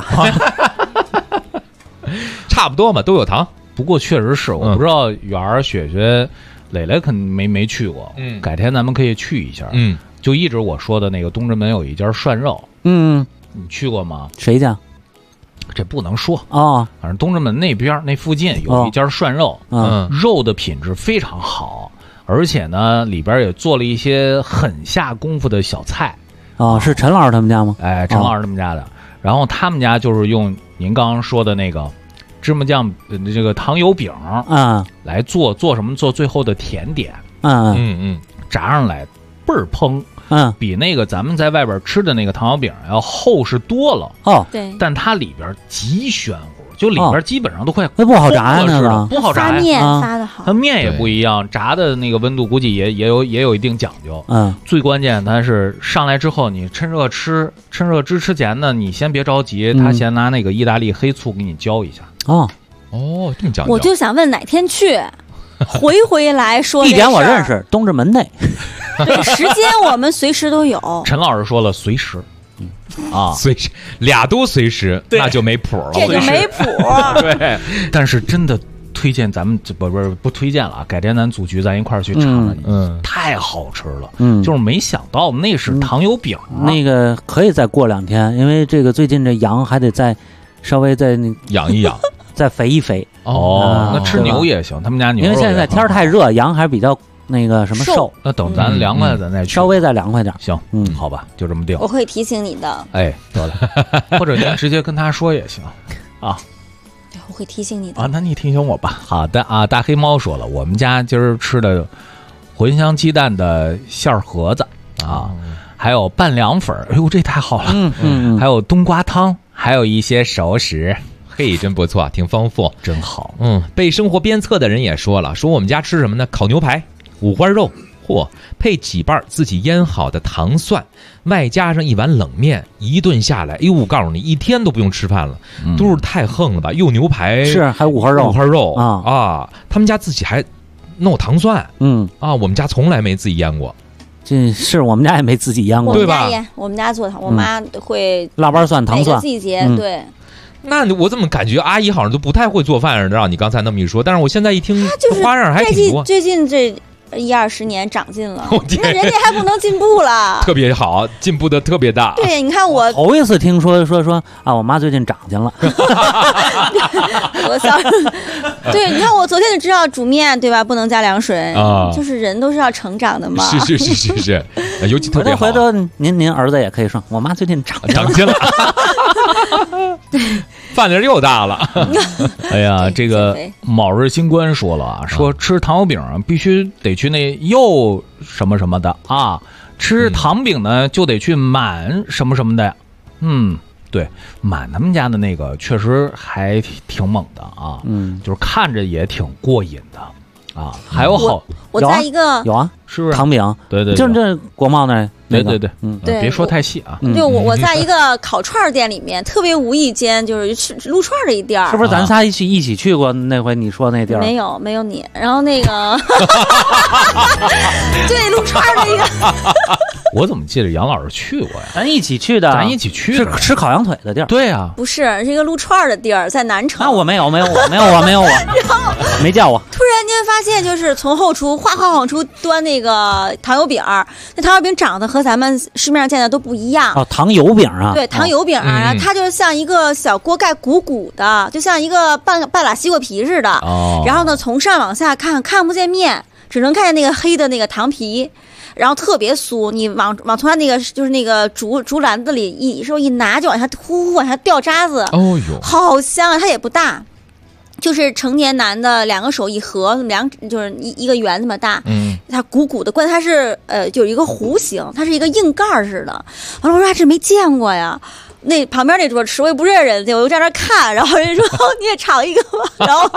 差不多嘛，都有糖。 不过确实是，我不知道圆儿、雪雪、磊磊肯定没去过，改天咱们可以去一下。就一直我说的那个东直门有一家涮肉，你去过吗？ 谁家？ 这不能说啊， 反正东直门那边那附近有一家涮肉，肉的品质非常好，而且呢里边也做了一些很下功夫的小菜。 是陈老师他们家吗？ 哎，陈老师他们家的。然后他们家就是用您刚刚说的那个芝麻酱这个糖油饼来做什么？做最后的甜点。炸上来倍儿蓬。比那个咱们在外边吃的那个糖油饼要厚实多了。 对， 但它里边极暄乎，就里边基本上都快那不好炸呀， 不好炸呀。 面发的好， 它面也不一样，炸的那个温度估计也有一定讲究。最关键它是上来之后，你趁热吃之前呢，你先别着急，他先拿那个意大利黑醋给你浇一下。 这么讲究。 我就想问哪天去，回来说地点我认识，东直门内。 对，时间我们随时都有。 陈老师说了，随时。 随时俩都随时，那就没谱了。 这就没谱。 对，但是真的推荐咱们不推荐了，改天咱组局咱一块儿去尝尝。太好吃了。就是没想到那是糖油饼。 那个可以再过2天，因为这个最近这羊还得再稍微再养一养， 再肥一肥。 那吃牛也行，他们家牛肉。 因为现在天太热，羊还比较那个什么瘦。 那等咱凉快咱再去， 稍微再凉快点。 行，好吧，就这么定。 我会提醒你的。 哎，得了，或者您直接跟他说也行啊。 对，我会提醒你的啊。那你提醒我吧。好的啊，大黑猫说了，我们家今儿吃的茴香鸡蛋的馅盒子啊，还有拌凉粉，哎呦，这太好了。还有冬瓜汤，还有一些熟食。 嘿，真不错，挺丰富， 真好。 被生活鞭策的人也说了，说我们家吃什么呢？烤牛排、五花肉，配几瓣自己腌好的糖蒜，外加上一碗冷面，一顿下来，哎呦，我告诉你，一天都不用吃饭了，都是太横了吧？又牛排是，还有五花肉啊，他们家自己还弄糖蒜，我们家从来没自己腌过。 这是我们家也没自己腌过， 对吧？ 我们家做糖，我妈会腊八蒜、糖蒜， 每个季节对。 那我怎么感觉阿姨好像都不太会做饭似的？让你刚才那么一说，但是我现在一听，花样还挺多。 最近这10-20年长进了，那人家还不能进步了？ 特别好，进步的特别大。 对，你看我头一次听说啊，我妈最近长进了。 对，你看我昨天就知道煮面对吧，不能加凉水啊，就是人都是要成长的嘛。 是，尤其特别好。 回头您儿子也可以说，我妈最近长进了。饭量又大了。 哎呀，这个卯日新官说了啊，说吃糖油饼必须得去那又什么什么的啊，吃糖饼呢就得去满什么什么的。对，满他们家的那个确实还挺猛的啊，就是看着也挺过瘾的啊。还有我在一个有啊， 是不是糖饼？ 对， 就是这国贸那。 对，别说太细啊。 对，我在一个烤串店里面，特别无意间就是吃撸串的一店儿。 是不是咱仨一起去过那回你说那地儿？ 没有你。然后那个，对，撸串的一个。 我怎么记得杨老师去过呀？ 咱一起去的， 是吃烤羊腿的地儿。 对呀， 不是一个撸串的地儿，在南城。 那我没有我，没叫我。 突然间发现，就是从后厨哗往出端那个糖油饼，那糖油饼长得和咱们市面上见的都不一样。 糖油饼啊。 对，糖油饼啊，它就是像一个小锅盖鼓鼓的，就像一个半拉西瓜皮似的。然后呢，从上往下看不见面，只能看见那个黑的那个糖皮。然后特别酥，你往从它那个就是那个竹篮子里一拿就往下呼往下掉渣子，好香啊！它也不大，就是成年男的2个手一合，就是一个圆那么大，它鼓鼓的，关键它是就有一个弧形，它是一个硬盖似的。完了我说这没见过呀，那旁边那桌吃我也不认识人家，我就在那看，然后人说你也尝一个吧，然后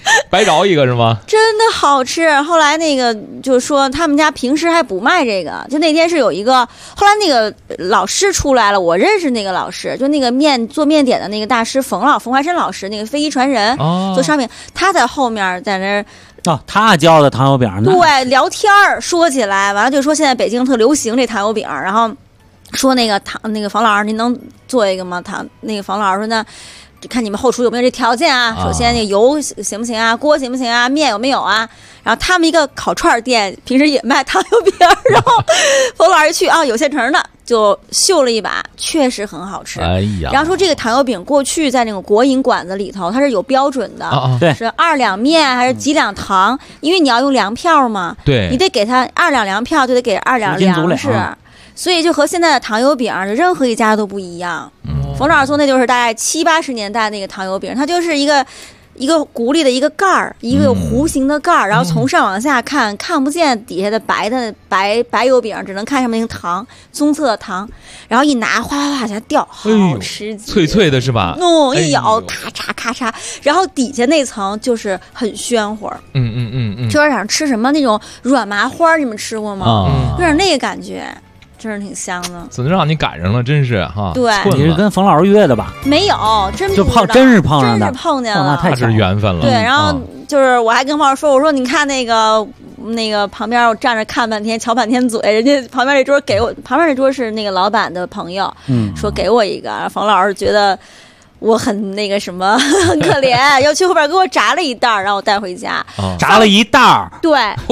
白着一个是吗？ 真的好吃。后来那个就是说他们家平时还不卖这个，就那天是有一个，后来那个老师出来了，我认识那个老师，就那个做面点的那个大师冯怀生老师，那个非遗传人，做烧饼，他在后面在那。 他教的糖油饼呢？ 对，聊天说起来，完了就说现在北京特流行这糖油饼，然后说那个房老师，您能做一个吗？那个房老师说呢，看你们后厨有没有这条件啊？首先那个油行不行啊？锅行不行啊？面有没有啊？然后他们一个烤串店平时也卖糖油饼，然后冯老师去有现成的。就秀了一把，确实很好吃。 哎呀！ 然后说这个糖油饼过去在那个国营馆子里头，它是有标准的， 对， 是2两面还是几两糖？因为你要用粮票嘛， 对， 你得给它2两粮票，就得给2两粮食，所以就和现在的糖油饼任何一家都不一样。冯老师做那就是大概70、80年代那个糖油饼，它就是一个鼓里的一个盖儿，一个有弧形的盖儿，然后从上往下看不见底下的白油饼，只能看上面那个糖，棕色的糖，然后一拿哗哗往下掉，好吃极了， 脆脆的是吧？ 一咬咔嚓咔嚓，然后底下那层就是很暄乎，就有点想吃什么那种软麻花，你们吃过吗？有点那个感觉。真是挺香的， 怎么让你赶上了？真是哈！ 对， 你是跟冯老师约的吧？ 没有，真就真是碰上的， 真是碰见了， 太是缘分了。 对，然后就是我还跟冯老师说，我说你看那个旁边我站着看半天，瞧半天嘴，人家旁边这桌给我，旁边这桌是那个老板的朋友，说给我一个，冯老师觉得我很那个什么，很可怜，要去后边给我炸了一袋，让我带回家， 炸了一袋， 对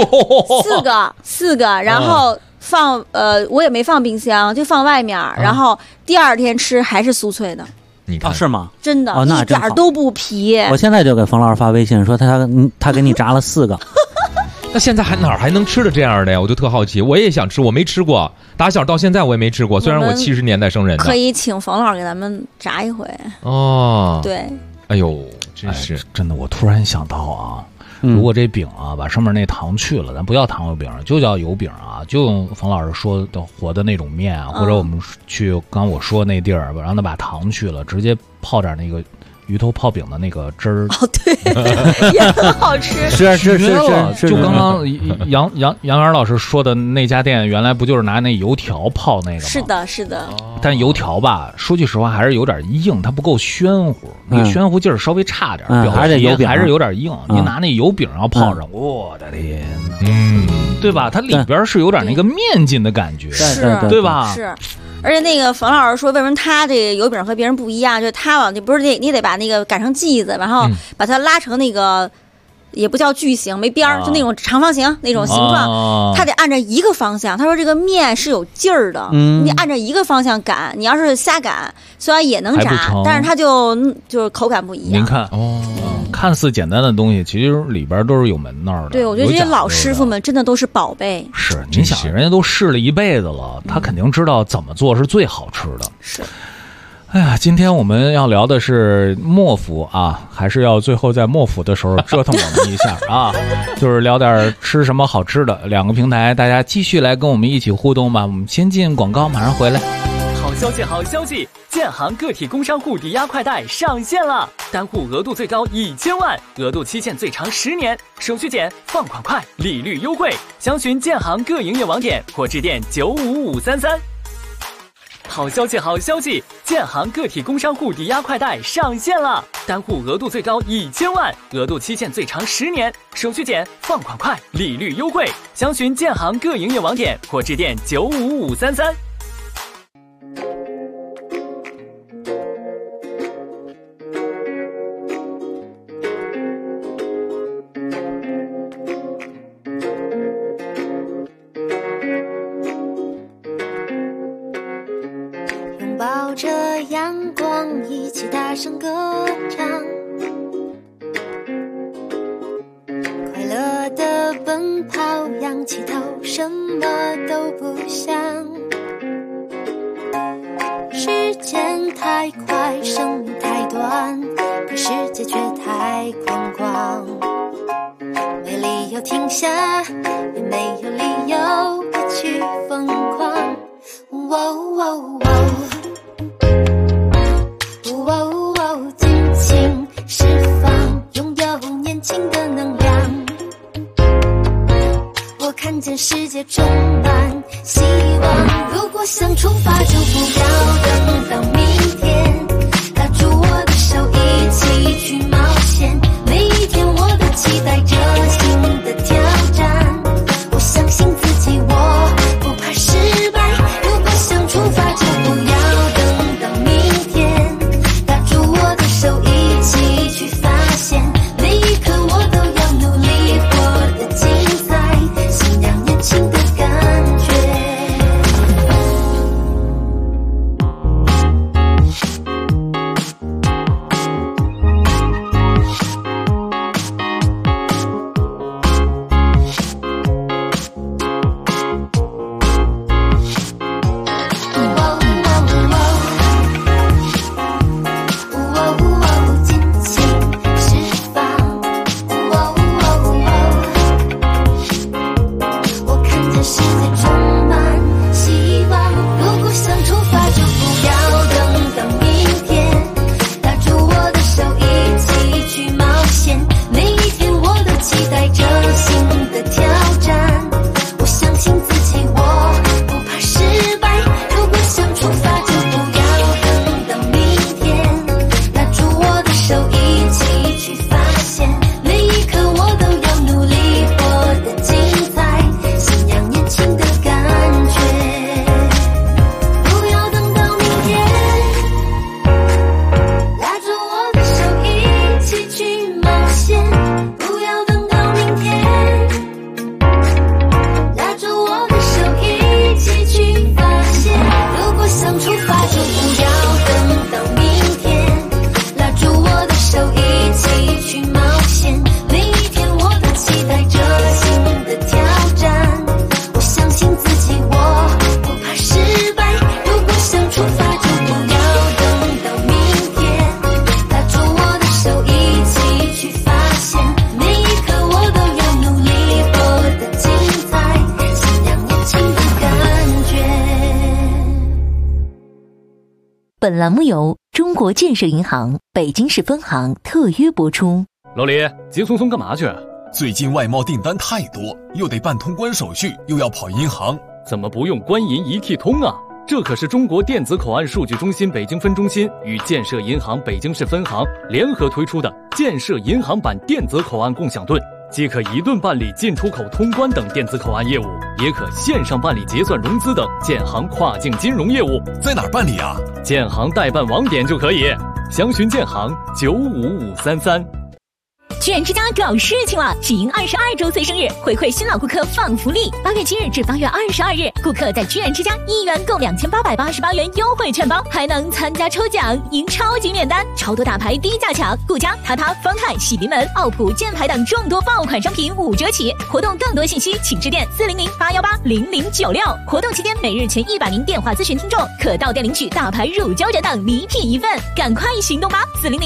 ，4个，然后。放我也没放冰箱，就放外面，然后第二天吃还是酥脆的。 你看是吗？ 真的，一点都不皮。 我现在就给冯老师发微信说他给你炸了4个。 那现在哪儿还能吃的这样的呀？我就特好奇，我也想吃，我没吃过，打小到现在我也没吃过。虽然我70年代生人的， 可以请冯老师给咱们炸一回。对， 哎呦，真是真的，我突然想到啊。如果这饼把上面那糖去了，咱不叫糖油饼，就叫油饼就用冯老师说的活的那种面或者我们去刚我说那地儿，让他把糖去了，直接泡点那个鱼头泡饼的那个汁儿。 对，也很好吃。 是。 就刚刚杨元老师说的那家店，原来不就是拿那油条泡那个吗？ 是的。 但油条吧，说句实话还是有点硬，它不够暄乎，那个暄乎劲儿稍微差点，表皮还是有点硬。你拿那油饼要泡上，我的天哪！对吧？它里边是有点那个面筋的感觉，对吧？ 是。而且那个冯老师说，为什么他这个油饼和别人不一样？就是他不是你得把那个擀成剂子，然后把它拉成那个。也不叫矩形，没边儿，就那种长方形那种形状，它得按照一个方向。他说这个面是有劲儿的，你按照一个方向擀，你要是瞎擀，虽然也能炸，但是它就是口感不一样。 您看看似简单的东西，其实里边都是有门道的。 对，我觉得这些老师傅们真的都是宝贝。 是，您想，人家都试了一辈子了，他肯定知道怎么做是最好吃的。 是。 哎呀，今天我们要聊的是莫府还是要最后在莫府的时候折腾我们一下就是聊点吃什么好吃的。2个平台，大家继续来跟我们一起互动吧。我们先进广告，马上回来。 好消息！建行个体工商户抵押快贷上线了，单户额度最高1000万，额度期限最长10年，手续简，放款快，利率优惠。详询建行各营业网点或致电95533。好消息！建行个体工商户抵押快贷上线了，单户额度最高1000万，额度期限最长10年，手续简，放款快，利率优惠。详询建行各营业网点或致电95533。 抱着阳光一起大声歌唱，快乐的奔跑，仰起头什么都不想。时间太快，生命太短，可世界却太宽广。没理由停下，也没有理由不去疯狂。尽情释放，拥有年轻的看见世界充满希望。如果想出发，就不要等到明天，拉住我的手，一起去冒险。每一天我都期待着新的挑战，我相信自己，我不怕失败。如果想出发，就不要等到明天，拉住我的手，一起去发现。每一刻我都要努力活得精彩，信仰年轻的感觉。 本栏目由中国建设银行北京市分行特约播出。 老李，急匆匆干嘛去？ 最近外贸订单太多，又得办通关手续，又要跑银行， 怎么不用官银一体通啊？这可是中国电子口岸数据中心北京分中心与建设银行北京市分行联合推出的建设银行版电子口岸共享盾，既可一盾办理进出口通关等电子口岸业务，也可线上办理结算融资等建行跨境金融业务。 在哪儿办理啊？ 建行代办网点就可以，详询建行95533。 居然之家搞事情了！喜迎22周岁生日，回馈新老顾客放福利。8月7日至8月22日，顾客在居然之家1元购2888元优惠券包，还能参加抽奖，赢超级免单，超多大牌低价抢，顾家、塔塔、方太、喜临门、奥普、箭牌等众多爆款商品5折起。活动更多信息请致电400-818-0096。活动期间每日前100名电话咨询听众可到店领取大牌乳胶枕等礼品1份，赶快行动吧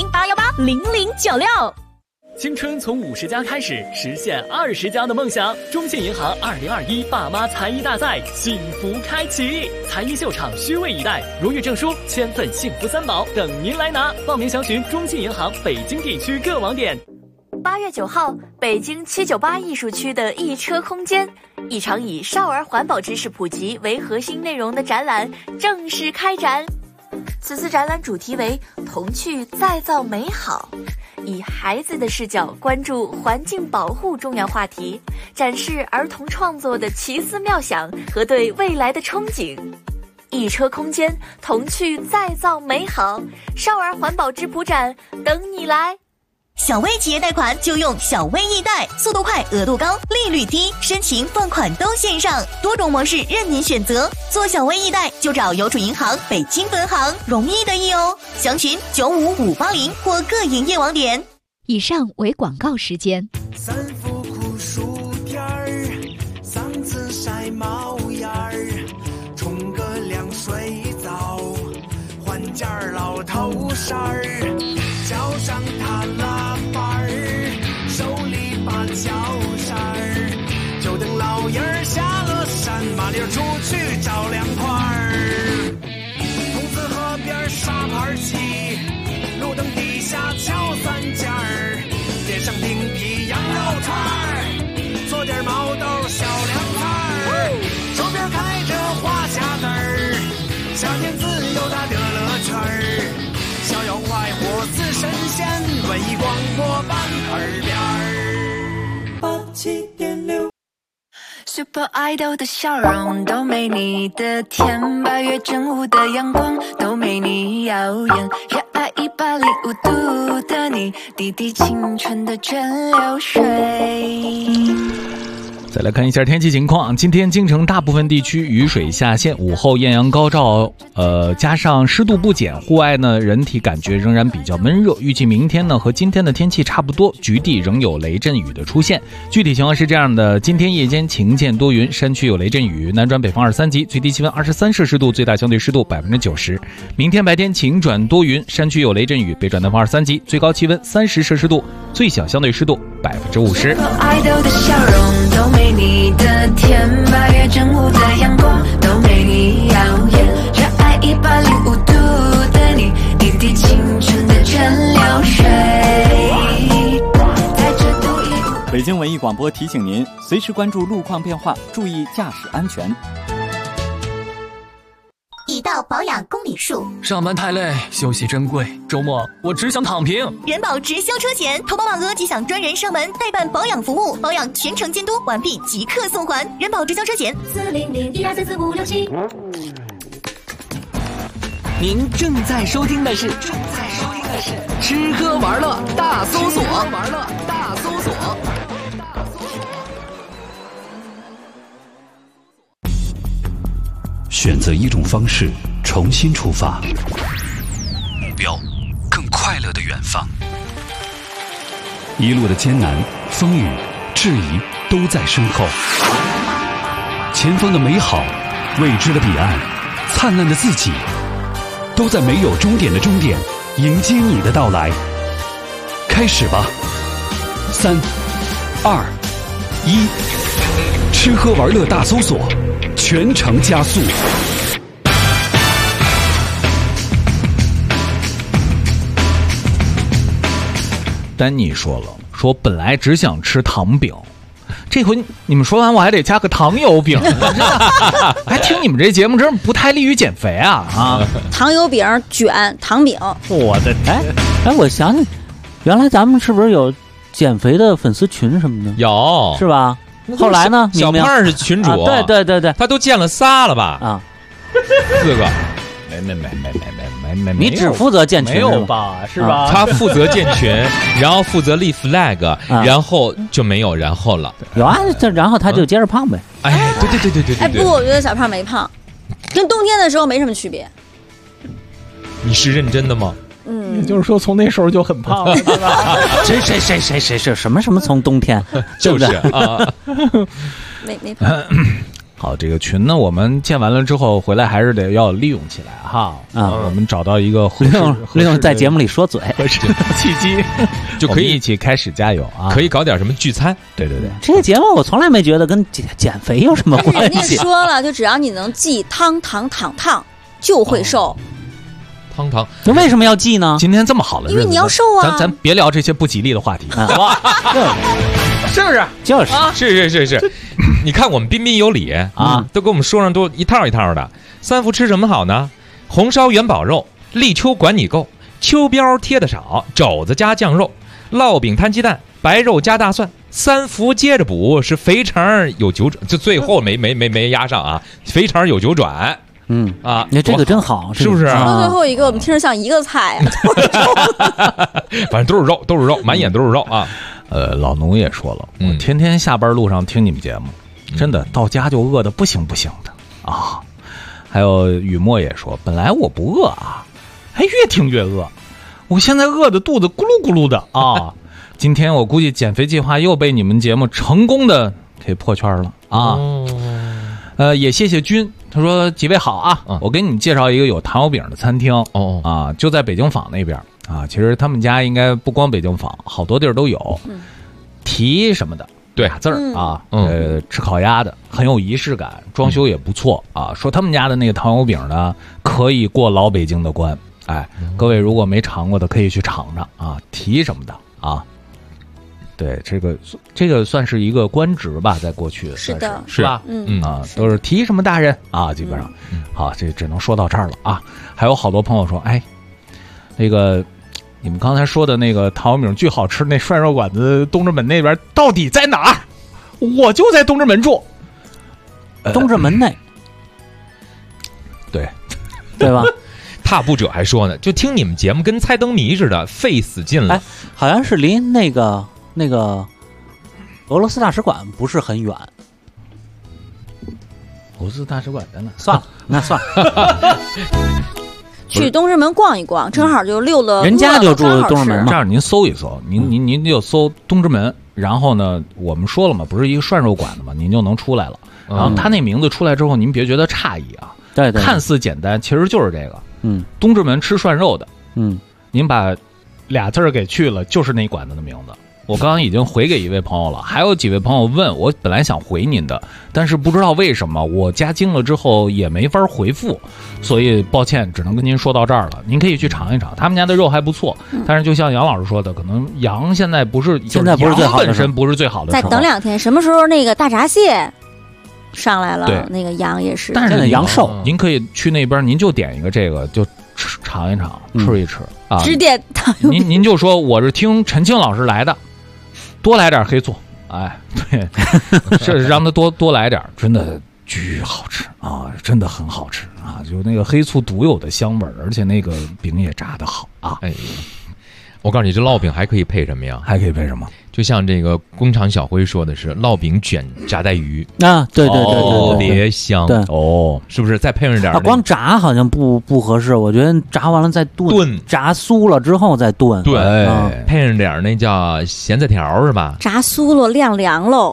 ！400-818-0096。 青春从50加开始，实现20加的梦想。中信银行2021爸妈才艺大赛幸福开启，才艺秀场虚位以待，荣誉证书、千份幸福3宝等您来拿。报名详询中信银行北京地区各网点。 8月9号，北京798艺术区的一车空间，一场以少儿环保知识普及为核心内容的展览正式开展。此次展览主题为童趣再造美好，以孩子的视角关注环境保护重要话题，展示儿童创作的奇思妙想和对未来的憧憬。一车空间，童趣再造美好，少儿环保质朴展等你来。 小微企业贷款就用小微易贷，速度快，额度高，利率低，申请放款都线上，多种模式任您选择。做小微易贷就找邮储银行北京分行，容易的易哦。详询95580或各营业网点。 以上为广告时间。 三伏酷暑天儿，嗓子晒冒烟儿，冲个凉水澡，换件老头衫儿，脚上踏拉板儿，手里把脚扇儿，就等老爷儿下了山，麻溜出去找凉快儿。筒子河边沙盘棋，路灯底下敲三尖儿，街上订批羊肉串儿，做点毛豆小凉菜。 广播板耳边87.6 Super Idol 的笑容都没你的甜，8月正午的阳光都没你耀眼，热爱105度的你，滴滴青春的蒸馏水。 再来看一下天气情况，今天京城大部分地区雨水下线，午后艳阳高照，加上湿度不减，户外呢人体感觉仍然比较闷热。预计明天呢和今天的天气差不多，局地仍有雷阵雨的出现。具体情况是这样的：今天夜间晴间多云，山区有雷阵雨，南转北方23级，最低气温23摄氏度，最大相对湿度90%。明天白天晴转多云，山区有雷阵雨，北转南方23级，最高气温30摄氏度，最小相对湿度50%。 Idol 的笑容都没你的甜，8月正午的阳光都没你耀眼，热爱105度的你，滴滴青春的蒸馏水。在这独一无北京文艺广播提醒您，随时关注路况变化，注意驾驶安全。 已到保养公里数， 上班太累，休息珍贵，周末我只想躺平。 人保直销车险，投保满额即享专人上门代办保养服务，保养全程监督，完毕即刻送还。人保直销车险40012344567。 您正在收听的是吃喝玩乐大搜索。 选择一种方式，重新出发，目标更快乐的远方。一路的艰难、风雨、质疑都在身后，前方的美好、未知的彼岸、灿烂的自己，都在没有终点的终点迎接你的到来。开始吧，3、2、1，吃喝玩乐大搜索，全程加速。 丹尼说了，说本来只想吃糖饼，这回你们说完我还得加个糖油饼，还听你们这节目真是不太利于减肥啊！ 糖油饼卷糖饼， 我的天！ 哎，我想想，原来咱们是不是有减肥的粉丝群什么的？ 有， 是吧？后来呢？ 小胖是群主， 对， 他都建了仨了吧？ 啊 ，4个。 没， 你只负责建群没有吧？是吧？ 他负责建群，然后负责立 flag，然后就没有然后了。 有啊，然后他就接着胖呗。 哎，对。 哎，不，我觉得小胖没胖，跟冬天的时候没什么区别。 你是认真的吗？ 就是说从那时候就很胖了，对吧？ 谁什么从冬天， 就是啊， 没胖。 好，这个群呢，我们建完了之后回来还是得要利用起来哈。我们找到一个利用在节目里说嘴合适的契机，就可以一起开始加油啊！ 可以搞点什么聚餐？ 对， 这个节目我从来没觉得跟减肥有什么关系。 人家说了，就只要你能记汤就会瘦。 汤， 那为什么要记呢？ 今天这么好的日子， 因为你要瘦啊！ 咱别聊这些不吉利的话题，好吧？是不是？ 是。你看我们彬彬有礼啊，都给我们说上都一套一套的。3伏吃什么好呢？红烧元宝肉，立秋管你够，秋膘贴的少，肘子加酱肉，烙饼摊鸡蛋，白肉加大蒜。3伏接着补，是肥肠有9转，就最后没压上啊，肥肠有9转。 你这个真好， 是不是？ 说最后一个，我们听着像一个菜啊， 反正都是肉，满眼都是肉啊。 老农也说了，我天天下班路上听你们节目，真的到家就饿得不行的啊。还有雨墨也说，本来我不饿啊，还越听越饿，我现在饿的肚子咕噜咕噜的啊。今天我估计减肥计划又被你们节目成功的给破圈了啊。也谢谢君，他说几位好啊，我给你们介绍一个有糖油饼的餐厅就在北京坊那边啊。其实他们家应该不光北京坊，好多地儿都有。提什么的， 对俩字儿啊，吃烤鸭的很有仪式感，装修也不错啊。说他们家的那个糖油饼呢，可以过老北京的关。哎，各位如果没尝过的，可以去尝尝啊。提什么的啊？对，这个算是一个官职吧，在过去是的， 是吧？都是提什么大人啊，基本上。好，这只能说到这儿了啊。还有好多朋友说，哎，那个你们刚才说的那个陶饼巨好吃，那涮肉馆子东直门那边到底在哪儿？我就在东直门住， 东直门内， 对吧？ 踏步者还说呢，就听你们节目跟猜灯谜似的，费死劲了。 好像是离那个俄罗斯大使馆不是很远。 俄罗斯大使馆在哪？ 算了，那算了。 去东直门逛一逛，正好就溜了。 人家就住东直门嘛。 这样您搜一搜，您就搜东直门，然后呢，我们说了嘛，不是一个涮肉馆子嘛，您就能出来了。然后他那名字出来之后，您别觉得诧异啊。 对， 看似简单，其实就是这个。 东直门吃涮肉的。您把俩字儿给去了，就是那馆子的名字。我刚刚已经回给一位朋友了，还有几位朋友问我，本来想回您的，但是不知道为什么我加精了之后也没法回复，所以抱歉，只能跟您说到这儿了。您可以去尝一尝，他们家的肉还不错，但是就像杨老师说的，可能羊现在不是最好的，本身不是最好的时候。 再等2天，什么时候那个大闸蟹上来了？对，那个羊也是， 但是羊瘦， 您可以去那边，您就点一个这个，就尝一尝，吃一吃啊。 只点您就说我是听陈庆老师来的。多来点黑醋，哎，对，是让他多来点，真的巨好吃啊，真的很好吃啊，就那个黑醋独有的香味儿，而且那个饼也炸得好啊。 哎，我告诉你，这烙饼还可以配什么呀？ 还可以配什么？ 就像这个工厂小辉说的是，烙饼卷炸带鱼啊，对， 特别香， 对哦，是不是？再配上点光炸好像不合适，我觉得炸完了再炖，炸酥了之后再炖， 对，配上点那叫咸菜条是吧？ 炸酥了晾凉喽，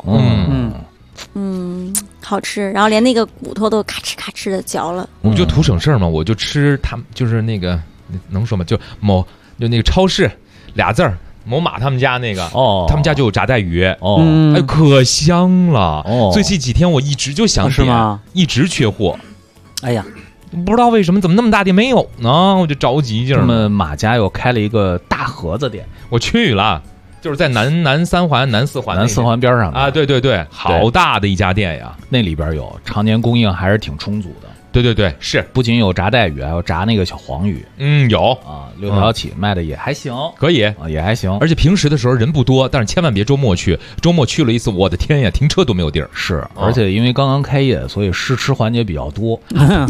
好吃，然后连那个骨头都咔哧咔哧的嚼了。 我就图省事儿嘛，我就吃他们就是那个能说吗？就那个超市俩字儿。某马他们家那个他们家就有炸带鱼哎，可香了最近几天我一直就想点，一直缺货。 哎呀， 不知道为什么，怎么那么大店没有呢？我就着急劲儿。 他们马家又开了一个大盒子店， 我去了，就是在南三环、南四环边上啊。对，好大的一家店呀， 那里边有常年供应，还是挺充足的。 对，是不仅有炸带鱼，还有炸那个小黄鱼。 有啊，6条起卖的也还行， 可以啊，也还行。 而且平时的时候人不多，但是千万别周末去。周末去了一次，我的天呀，停车都没有地儿。 是，而且因为刚刚开业，所以试吃环节比较多。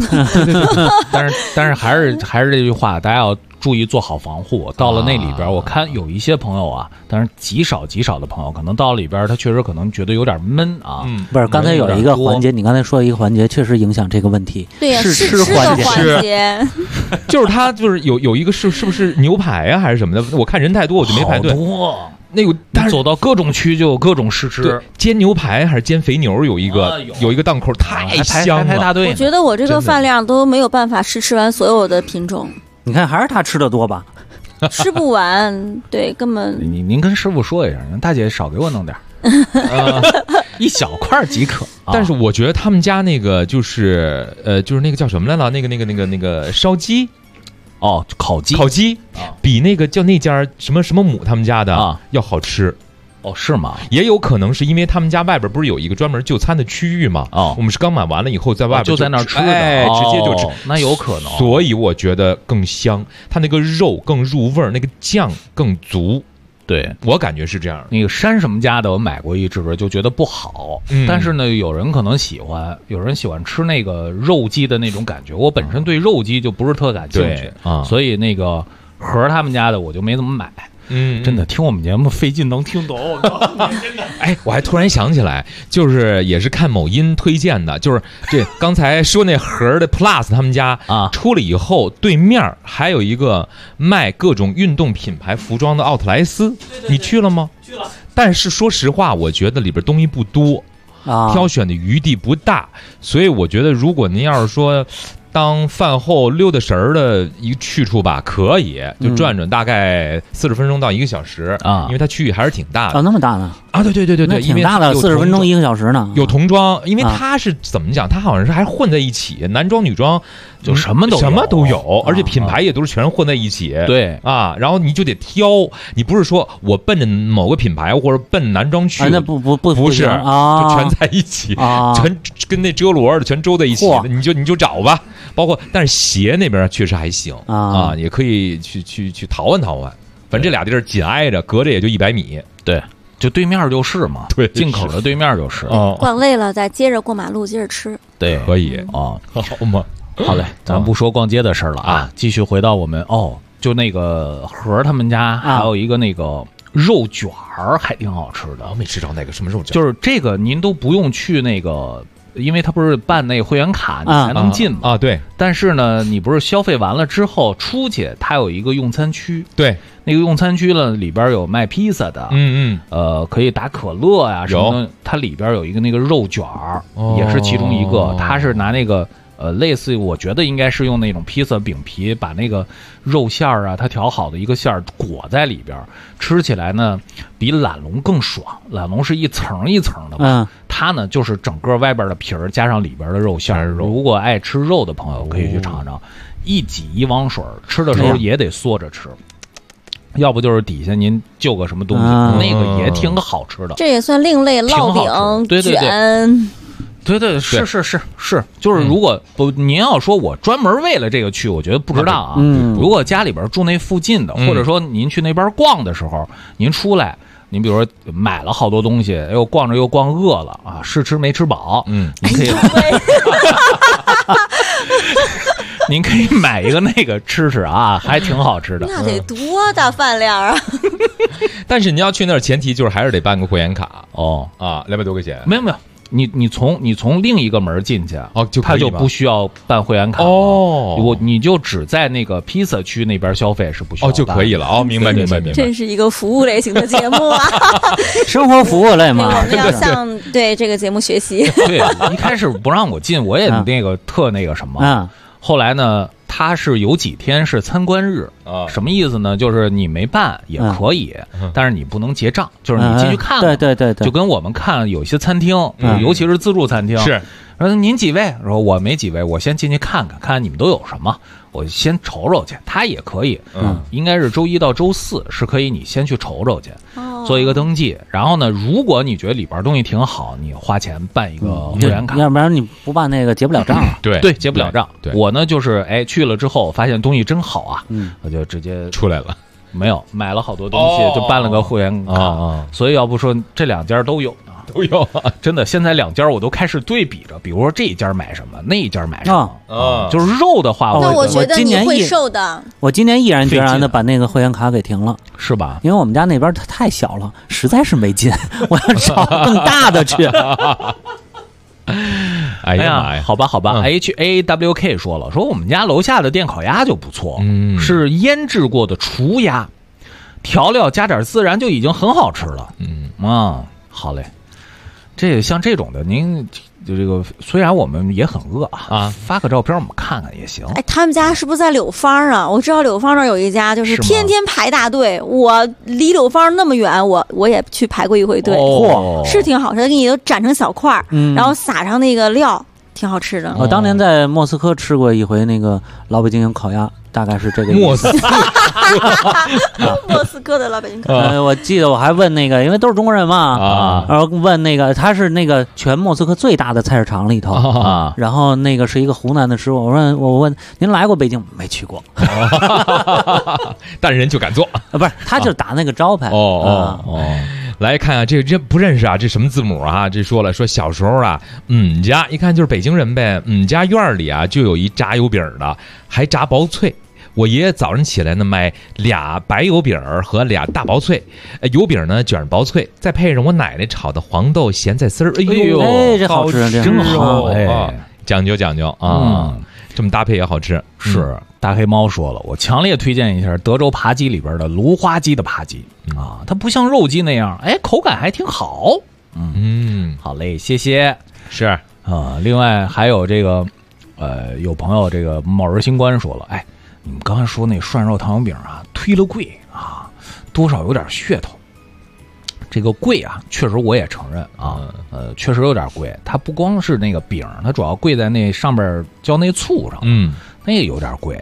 但是还是这句话，大家要注意做好防护。到了那里边，我看有一些朋友啊，但是极少的朋友，可能到里边他确实可能觉得有点闷啊。 不是，刚才有一个环节，你刚才说一个环节，确实影响这个问题。 对呀， 试吃环节， 就是他就是有一个是不是牛排啊还是什么的？我看人太多，我就没排队。那个，但是走到各种区就有各种试吃， 煎牛排还是煎肥牛，有一个档口太香了， 排大队。 我觉得我这个饭量都没有办法试吃完所有的品种。 你看，还是他吃的多吧？ 吃不完，对，根本。 您跟师傅说一声，大姐少给我弄点一小块即可。 但是我觉得他们家那个就是那个叫什么来了？那个烧鸡。 烤鸡比那个叫那家什么母他们家的要好吃。 是吗？ 也有可能是因为他们家外边不是有一个专门就餐的区域吗？我们是刚买完了以后在外边就在那儿吃的， 直接就吃， 那有可能。 所以我觉得更香，它那个肉更入味儿，那个酱更足。 对， 我感觉是这样。 那个山什么家的，我买过一只，就觉得不好。但是呢，有人可能喜欢，有人喜欢吃那个肉鸡的那种感觉。我本身对肉鸡就不是特感兴趣所以那个盒他们家的我就没怎么买。真的听我们节目费劲能听懂。真的， 哎，我还突然想起来，就是也是看某音推荐的，就是这刚才说那盒的 Plus 他们家出了以后，对面还有一个卖各种运动品牌服装的奥特莱斯，你去了吗？ 去了。 但是说实话，我觉得里边东西不多挑选的余地不大，所以我觉得如果您要是说当饭后溜达神儿的一个去处吧，可以就转转，大概40分钟到1个小时因为它区域还是挺大的。 那么大呢？ 对， 那挺大的，40分钟1个小时呢。 有童装，因为它是怎么讲？它好像是还混在一起，男装女装就什么都有，而且品牌也都是全混在一起。 对然后你就得挑，你不是说我奔着某个品牌或者奔男装去， 那不是就全在一起，全跟那遮罗的全周在一起，你就找吧。包括，但是鞋那边确实还行也可以去淘换淘换。 反正这俩地儿紧挨着，隔着也就100米。 对，就对面就是嘛， 对， 进口的对面就是。 逛累了再接着过马路，接着吃。 对， 可以啊， 好嘛。 好嘞，咱不说逛街的事儿了啊，继续回到我们就那个何他们家还有一个那个肉卷儿，还挺好吃的。 我没吃着那个什么肉卷， 就是这个您都不用去那个。因为他不是办那个会员卡你才能进嘛对。 但是呢，你不是消费完了之后出去，它有一个用餐区， 对， 那个用餐区呢里边有卖披萨的，可以打可乐呀什么的，它里边有一个那个肉卷儿，也是其中一个，它是拿那个类似于我觉得应该是用那种披萨饼皮把那个肉馅儿啊，它调好的一个馅儿裹在里边，吃起来呢比懒龙更爽。懒龙是一层一层的嘛，它呢就是整个外边的皮儿加上里边的肉馅儿。如果爱吃肉的朋友可以去尝尝，一挤一汪水，吃的时候也得缩着吃。要不就是底下您就个什么东西，那个也挺好吃的。 这也算另类烙饼卷。 对，是，就是如果您要说我专门为了这个去，我觉得不值当啊。如果家里边住那附近的，或者说您去那边逛的时候，您出来，您比如说买了好多东西，又逛着又逛饿了啊，试吃没吃饱，您可以，您可以买一个那个吃吃啊，还挺好吃的。 那得多大饭量啊！ 但是您要去那儿，前提就是还是得办个会员卡200多块钱。 没有。你从另一个门进去他就不需要办会员卡你就只在那个披萨区那边消费是不需要就可以了明白。 真是一个服务类型的节目啊， 生活服务类嘛。 我们要向对这个节目学习。 对，一开始不让我进，我也那个特那个什么，后来呢，它是有几天是参观日什么意思呢？就是你没办也可以，但是你不能结账，就是你进去看看。 对， 就跟我们看有些餐厅，尤其是自助餐厅， 是说您几位？说我没几位，我先进去看看你们都有什么，我先瞅瞅去。他也可以，应该是周一到周四是可以，你先去瞅瞅去，做一个登记。然后呢，如果你觉得里边东西挺好，你花钱办一个会员卡， 要不然你不办那个结不了账。 对，结不了账。我呢就是去了之后发现东西真好啊，我就直接出来了。 没有买了好多东西，就办了个会员卡。所以要不说这两家都有。真的，现在两家我都开始对比着，比如说这一家买什么，那一家买什么就是肉的话， 那我觉得你会瘦的。 我今年毅然决然的把那个会员卡给停了， 是吧？ 因为我们家那边它太小了，实在是没劲，我要找更大的去。 哎呀，好吧，HAWK 说了，说我们家楼下的电烤鸭就不错，是腌制过的雏鸭，调料加点孜然就已经很好吃了。好嘞。这像这种的，您就这个，虽然我们也很饿发个照片我们看看也行。 他们家是不是在柳芳啊？我知道柳芳那儿有一家，就是天天排大队。我离柳芳那么远，我也去排过一回队，是挺好吃的，给你都斩成小块儿，然后撒上那个料，挺好吃的。 我当年在莫斯科吃过一回那个老北京烤鸭，大概是这个莫斯科莫斯科的老北京烤鸭。 我记得我还问那个，因为都是中国人嘛然后问那个，他是那个全莫斯科最大的菜市场里头然后那个是一个湖南的师傅，我问您来过北京没？去过但人就敢做不是，他就打那个招牌来看啊，这不认识啊，这什么字母啊？这说了，说小时候啊，家一看就是北京人呗，家院里啊就有一炸油饼的，还炸薄脆。我爷爷早上起来呢，买俩白油饼和俩大薄脆，油饼呢卷薄脆，再配上我奶奶炒的黄豆咸菜丝儿，哎呦， 这好吃， 真好，讲究啊。这么搭配也好吃。 是大黑猫说了，我强烈推荐一下德州扒鸡里边的芦花鸡的扒鸡它不像肉鸡那样，口感还挺好。好嘞，谢谢。 是另外还有这个有朋友这个某日星官说了，你们刚才说那涮肉糖油饼忒了贵多少有点噱头。这个贵确实我也承认确实有点贵。它不光是那个饼，它主要贵在那上边浇那醋上，那个有点贵。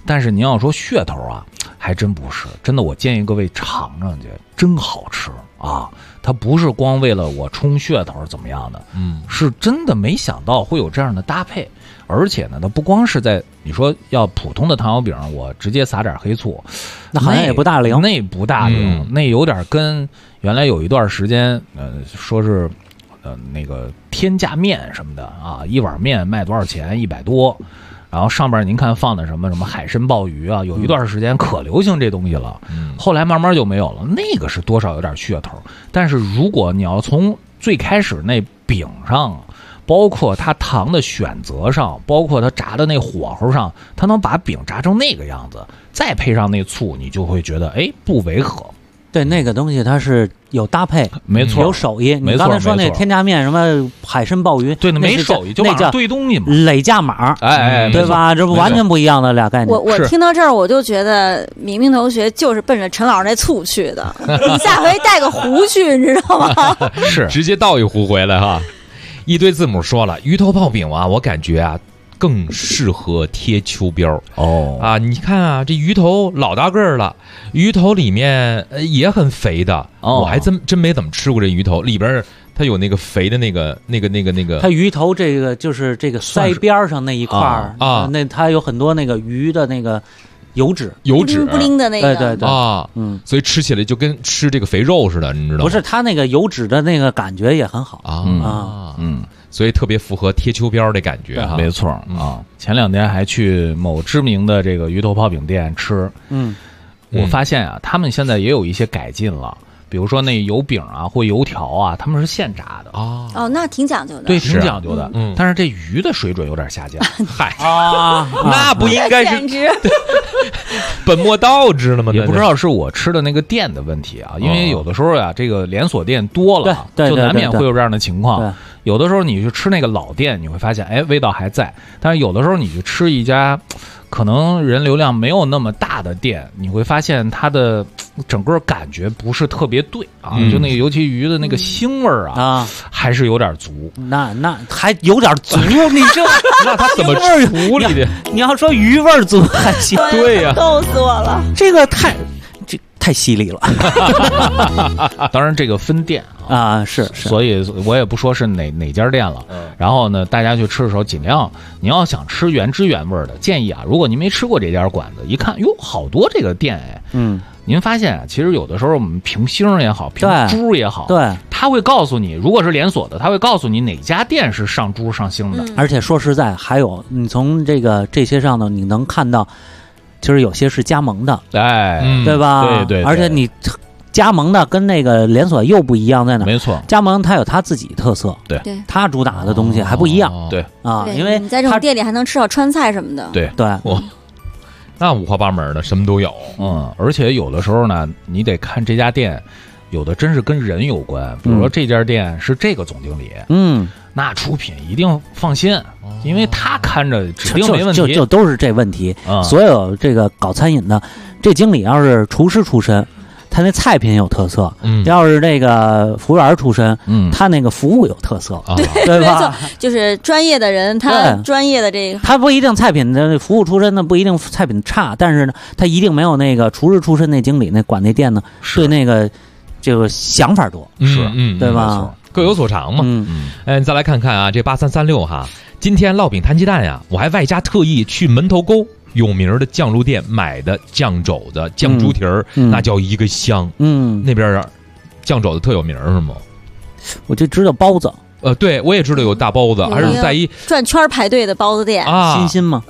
但是您要说噱头啊，还真不是。真的，我建议各位尝尝去，真好吃啊！它不是光为了我冲噱头怎么样的，是真的没想到会有这样的搭配。而且呢，它不光是在你说要普通的糖油饼，我直接撒点黑醋， 那好像也不大灵， 那不大灵，那有点跟原来有一段时间，说是那个天价面什么的啊，一碗面卖多少钱？100多。然后上边您看放的什么海参鲍鱼啊，有一段时间可流行这东西了，后来慢慢就没有了。那个是多少有点噱头，但是如果你要从最开始那饼上，包括它糖的选择上，包括它炸的那火候上，它能把饼炸成那个样子，再配上那醋，你就会觉得不违和。 对，那个东西它是有搭配， 没错， 有手艺。你刚才说那天价面什么海参鲍鱼， 对，那没手艺，就往上堆东西嘛， 累价码，对吧？这不完全不一样的俩概念。 我听到这儿，我就觉得明明同学就是奔着陈老师那醋去的，你下回带个壶去，你知道吗？ 是，直接倒一壶回来哈。一堆字母说了，鱼头泡饼啊，我感觉啊更适合贴秋膘你看啊，这鱼头老大个儿了，鱼头里面也很肥的，我还真没怎么吃过这鱼头，里边它有那个肥的那个， 它鱼头这个就是这个腮边上那一块儿那它有很多那个鱼的那个油脂不灵的那个， 对所以吃起来就跟吃这个肥肉似的，你知道吗？ 不是，它那个油脂的那个感觉也很好所以特别符合贴秋膘的感觉哈。 没错啊，前2天还去某知名的这个鱼头泡饼店吃，我发现啊，他们现在也有一些改进了。比如说那油饼啊或油条啊，他们是现炸的那挺讲究的， 对，挺讲究的。但是这鱼的水准有点下降。 嗨那不应该是本末倒置了吗？ 也不知道是我吃的那个店的问题啊，因为有的时候呀，这个连锁店多了，就难免会有这样的情况。有的时候你去吃那个老店，你会发现，味道还在。但是有的时候你去吃一家可能人流量没有那么大的店，你会发现它的整个感觉不是特别对啊，就那个尤其鱼的那个腥味儿还是有点足。 那还有点足，你这那它怎么处理的？ 你要说鱼味足还行， 对呀， 逗死我了， 这个太犀利了。 当然这个分店是， 所以我也不说是哪家店了。然后呢，大家去吃的时候，尽量你要想吃原汁原味的，建议如果您没吃过这家馆子，一看哟，好多这个店您发现其实有的时候我们评星也好，评猪也好， 对， 他会告诉你，如果是连锁的，他会告诉你哪家店是上猪上星的。 而且说实在，还有你从这些上呢，你能看到。其实有些是加盟的，对吧？ 对， 而且你加盟的跟那个连锁又不一样在哪？ 没错， 加盟它有它自己特色， 对， 它主打的东西还不一样， 对因为你在这种店里还能吃到川菜什么的， 对， 那五花八门的，什么都有。 而且有的时候呢，你得看这家店，有的真是跟人有关，比如说这家店是这个总经理，那出品一定放心。因为他看着指定没问题， 就都是这问题。所有这个搞餐饮的，这经理要是厨师出身，他那菜品有特色；要是这个服务员出身，他那个服务有特色，对吧？ 就是专业的人，他专业的这个， 他不一定菜品的服务出身呢，不一定菜品差，但是呢，他一定没有那个厨师出身那经理那管那店呢，对那个这个想法多，对吧？ 各有所长嘛。再来看看啊，这8336哈。今天烙饼摊鸡蛋呀，我还外加特意去门头沟有名的酱肉店买的酱肘子、酱猪蹄儿，那叫一个香。那边酱肘子特有名是吗？ 我就知道包子。 对，我也知道有大包子，还是在一转圈排队的包子店新吗？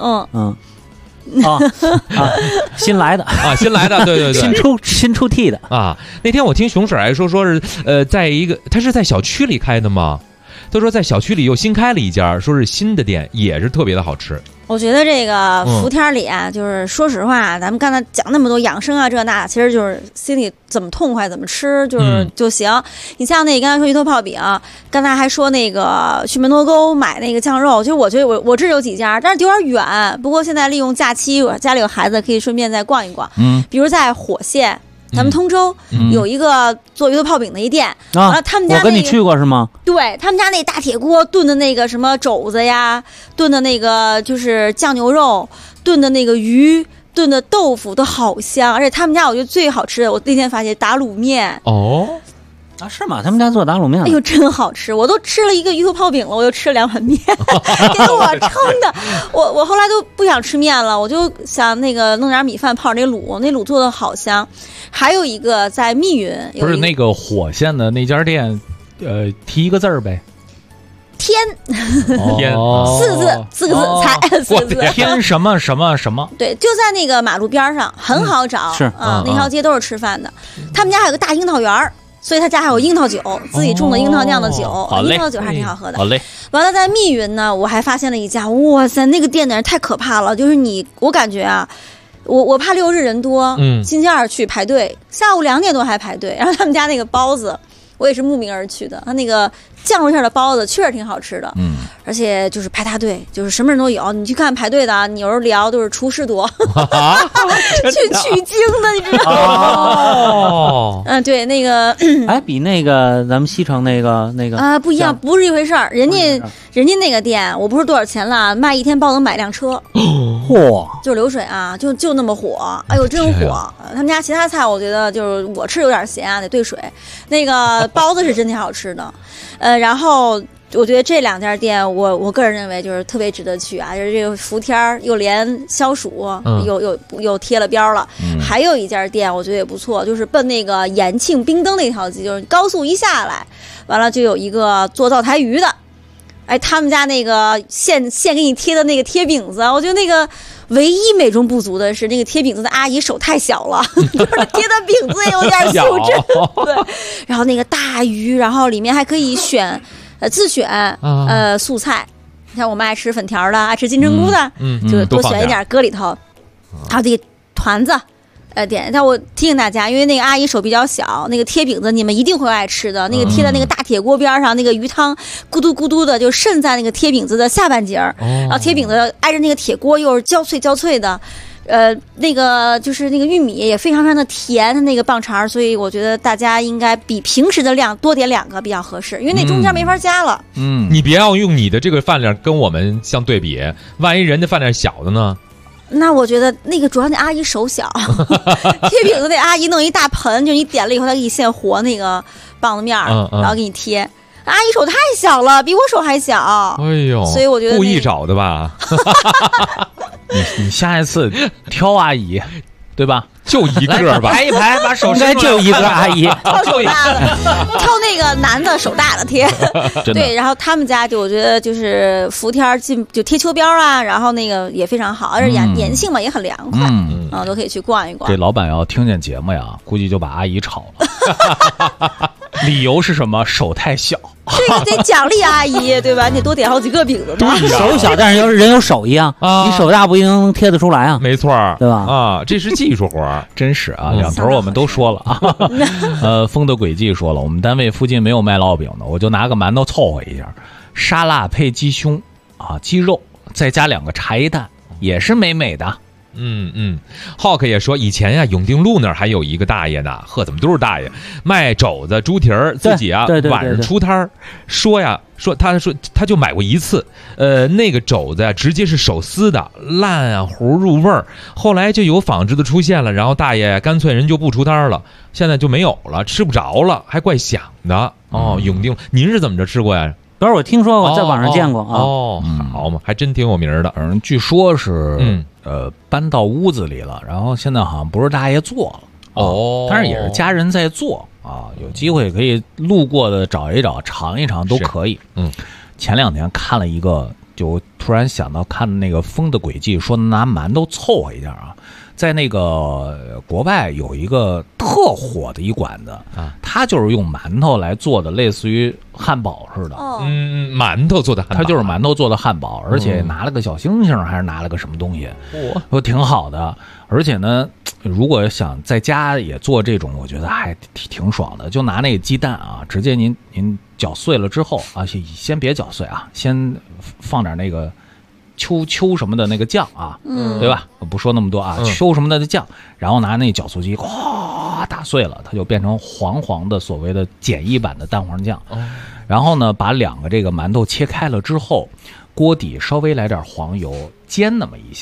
新来的新来的，对， 新出屉的那天我听熊婶还说是在一个，他是在小区里开的吗？他说在小区里又新开了一家，说是新的店，也是特别的好吃。 我觉得这个福天里就是说实话，咱们刚才讲那么多养生啊这那，其实就是心里怎么痛快怎么吃就行。你像那刚才说鱼头泡饼，刚才还说那个去门头沟买那个酱肉，其实我觉得我这有几家，但是有点远。不过现在利用假期，我家里有孩子，可以顺便再逛一逛。比如在火县。咱们通州有一个做鱼头泡饼的一店，然后他们家我跟你去过是吗？ 对，他们家那大铁锅炖的那个什么肘子呀，炖的那个就是酱牛肉，炖的那个鱼， 炖的豆腐都好香，而且他们家我觉得最好吃的，我那天发现打卤面啊，是吗？他们家做打卤面， 哎呦，真好吃！我都吃了一个鱼头泡饼了，我又吃了2碗面，给我撑的。我后来都不想吃面了，我就想那个弄点米饭泡那卤，那卤做的好香。还有一个在密云， 不是那个火线的那家店，提一个字儿呗。 天天 4个字才4个字， 天什么什么什么？ 对，就在那个马路边上，很好找。 是啊，那条街都是吃饭的。他们家还有个大樱桃园，所以他家还有樱桃酒，自己种的樱桃酿的酒，樱桃酒还是挺好喝的。 好嘞。 完了，在密云呢，我还发现了一家，哇塞，那个店的人太可怕了，就是我感觉啊。我怕6日人多，星期2去排队，下午2点多还排队。然后他们家那个包子，我也是慕名而去的，他那个酱肉馅的包子确实挺好吃的，而且就是排大队，就是什么人都有。你去看排队的，你有时候聊都是厨师多，去取经的，你知道吗？对，那个， 哎，比那个咱们西城那个啊不一样，不是一回事儿。人家那个店，我不是多少钱了，卖1天包能买辆车， 嚯， 就是流水啊，就那么火，哎呦真火。他们家其他菜我觉得就是我吃有点咸啊，得兑水。那个包子是真挺好吃的。然后我觉得这2家店，我个人认为就是特别值得去啊，就是这个伏天又连消暑，又贴了标了。还有一家店我觉得也不错，就是奔那个延庆冰灯那条街，就是高速一下来，完了就有一个做灶台鱼的，哎，他们家那个现给你贴的那个贴饼子，我觉得那个唯一美中不足的是那个贴饼子的阿姨手太小了，就是贴的饼子也有点素质。对，然后那个大鱼，然后里面还可以自选素菜，像我们爱吃粉条的，爱吃金针菇的，就多选一点搁里头。还有这个团子。点，但我提醒大家，因为那个阿姨手比较小，那个贴饼子你们一定会爱吃的，那个贴在那个大铁锅边上，那个鱼汤咕嘟咕嘟的就渗在那个贴饼子的下半截儿，然后贴饼子挨着那个铁锅又是焦脆的，那个就是那个玉米也非常非常的甜，那个棒肠，所以我觉得大家应该比平时的量多点2个比较合适，因为那中间没法加了。 你别要用你的这个饭量跟我们相对比，万一人家饭量小的呢？ 那我觉得那个主要那阿姨手小，贴饼子那阿姨弄一大盆，就你点了以后，她给你现和那个棒子面然后给你贴。阿姨手太小了，比我手还小。 哎呦， 所以我觉得故意找的吧？ 你下一次挑阿姨，对吧？ 就一个吧， 排一排，把手应该就一个阿姨， 挑手大的，挑那个男的手大的贴。对，然后他们家就我觉得就是伏天就贴秋膘啊，然后那个也非常好，而且延庆嘛也很凉快，都可以去逛一逛。 这老板要听见节目呀，估计就把阿姨炒了。理由是什么？手太小。 这个得奖励阿姨，对吧？你得多点好几个饼子。 对，手小，但是人有手艺啊，你手大不一定能贴得出来啊。 没错， 对吧？ 啊，这是技术活， 真是啊，两头我们都说了啊。风的轨迹说了，我们单位附近没有卖烙饼的，我就拿个馒头凑合一下，沙拉配鸡胸啊，鸡肉，再加2个茶叶蛋，也是美美的。 Hawk 也说，以前呀，永定路那儿还有一个大爷呢，呵，怎么都是大爷，卖肘子、猪蹄儿，自己啊晚上出摊儿，说他就买过一次，那个肘子呀，直接是手撕的，烂啊糊入味儿，后来就有仿制的出现了，然后大爷干脆人就不出摊儿了，现在就没有了，吃不着了，还怪响的哦。永定，您是怎么着吃过呀？ 不是，我听说过，在网上见过啊。 好嘛，还真挺有名的。 据说是搬到屋子里了，然后现在好像不是大爷做了但是也是家人在做啊。有机会可以路过的找一找，尝一尝都可以。前2天看了一个，就突然想到看那个风的轨迹，说拿馒头凑合一下啊。在那个国外有一个特火的一馆子啊，它就是用馒头来做的，类似于汉堡似的。 馒头做的汉堡， 它就是馒头做的汉堡，而且拿了个小星星，还是拿了个什么东西，都挺好的。而且呢，如果想在家也做这种，我觉得还挺爽的。就拿那个鸡蛋啊，直接您搅碎了之后啊，先别搅碎啊，先放点那个。秋什么的那个酱啊，对吧？不说那么多啊，秋什么的酱，然后拿那搅碎机哗打碎了，它就变成黄黄的所谓的简易版的蛋黄酱。然后呢，把2个这个馒头切开了之后，锅底稍微来点黄油，煎那么一下，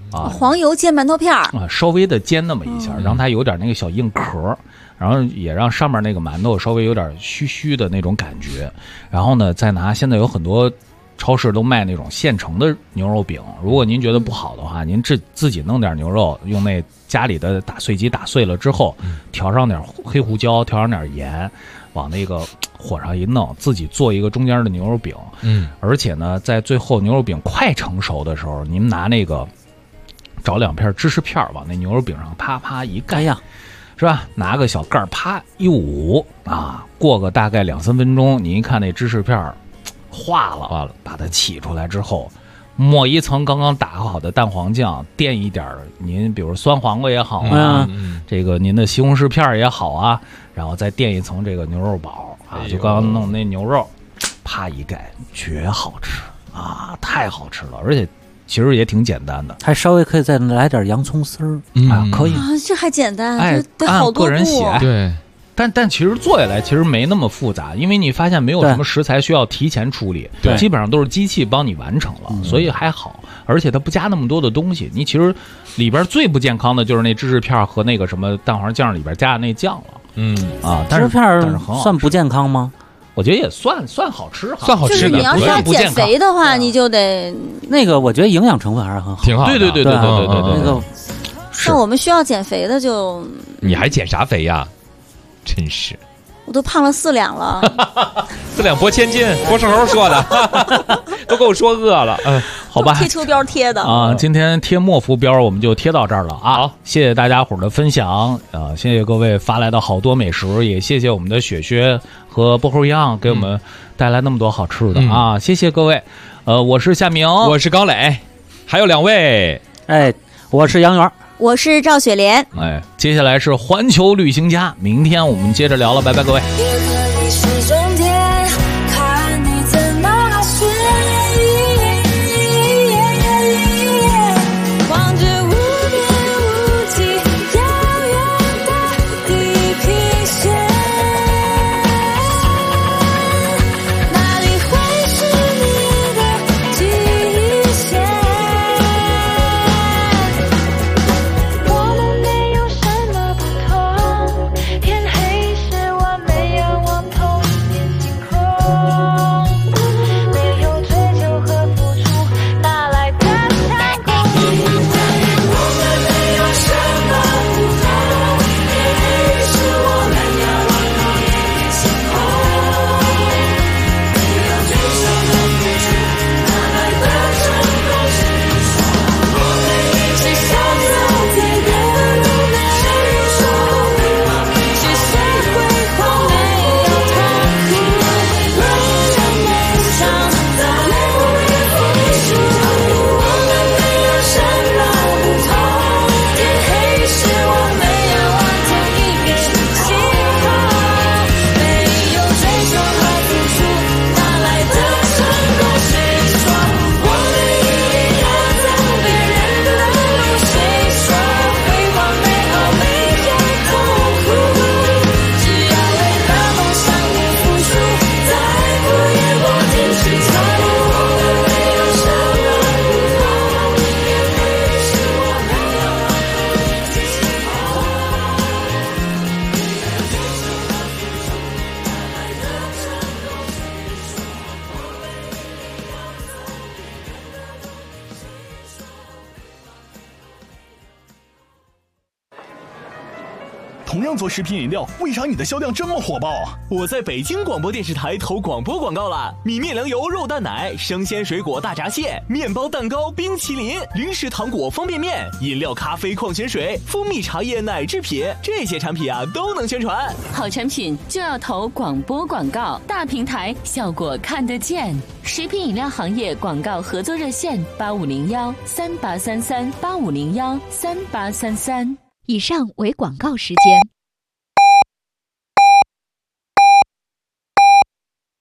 黄油煎馒头片儿啊，稍微的煎那么一下，让它有点那个小硬壳，然后也让上面那个馒头稍微有点虚虚的那种感觉。然后呢，再拿现在有很多超市都卖那种现成的牛肉饼，如果您觉得不好的话，您自己弄点牛肉，用那家里的打碎机打碎了之后，调上点黑胡椒，调上点盐，往那个火上一弄，自己做一个中间的牛肉饼。而且呢，在最后牛肉饼快成熟的时候，您拿那个找2片芝士片往那牛肉饼上啪啪一盖呀，是吧？拿个小盖啪一捂啊，过个大概2-3分钟，你一看那芝士片化了，把它起出来之后，抹一层刚刚打好的蛋黄酱，垫一点您比如酸黄瓜也好啊，这个您的西红柿片也好啊，然后再垫一层这个牛肉堡啊，就刚刚弄那牛肉，啪一盖，绝好吃啊，太好吃了，而且其实也挺简单的， 还稍微可以再来点洋葱丝儿啊，可以啊，这还简单， 哎， 得好多个人喜爱， 对。 但其实做下来其实没那么复杂，因为你发现没有什么食材需要提前处理，基本上都是机器帮你完成了，所以还好。而且它不加那么多的东西，你其实里边最不健康的就是那芝士片和那个什么蛋黄酱里边加的那酱了。 芝士片算不健康吗？ 我觉得也算好吃， 算好吃的。 就是你要是要减肥的话，你就得那个，我觉得营养成分还是很好， 挺好的。 对，那个像我们需要减肥的就， 你还减啥肥呀？真是， 我都胖了4两了 ，4两拨千斤，郭世豪说的，都给我说饿了。 好吧， 贴秋膘贴的啊，今天贴莫福标我们就贴到这儿了啊。好，谢谢大家伙的分享啊，谢谢各位发来的好多美食，也谢谢我们的雪雪和薄荷样给我们带来那么多好吃的啊，谢谢各位。我是夏明， 我是高磊，还有2位， 我是杨元。 我是赵雪莲， 接下来是环球旅行家，明天我们接着聊了，拜拜各位。 同样做食品饮料，为啥你的销量这么火爆啊？ 我在北京广播电视台投广播广告了，米面粮油肉蛋奶、生鲜水果大闸蟹、面包蛋糕冰淇淋、零食糖果方便面、饮料咖啡矿泉水、蜂蜜茶叶奶制品，这些产品啊都能宣传。 好产品就要投广播广告，大平台效果看得见。食品饮料行业广告合作热线8501383385013833。 以上为广告时间。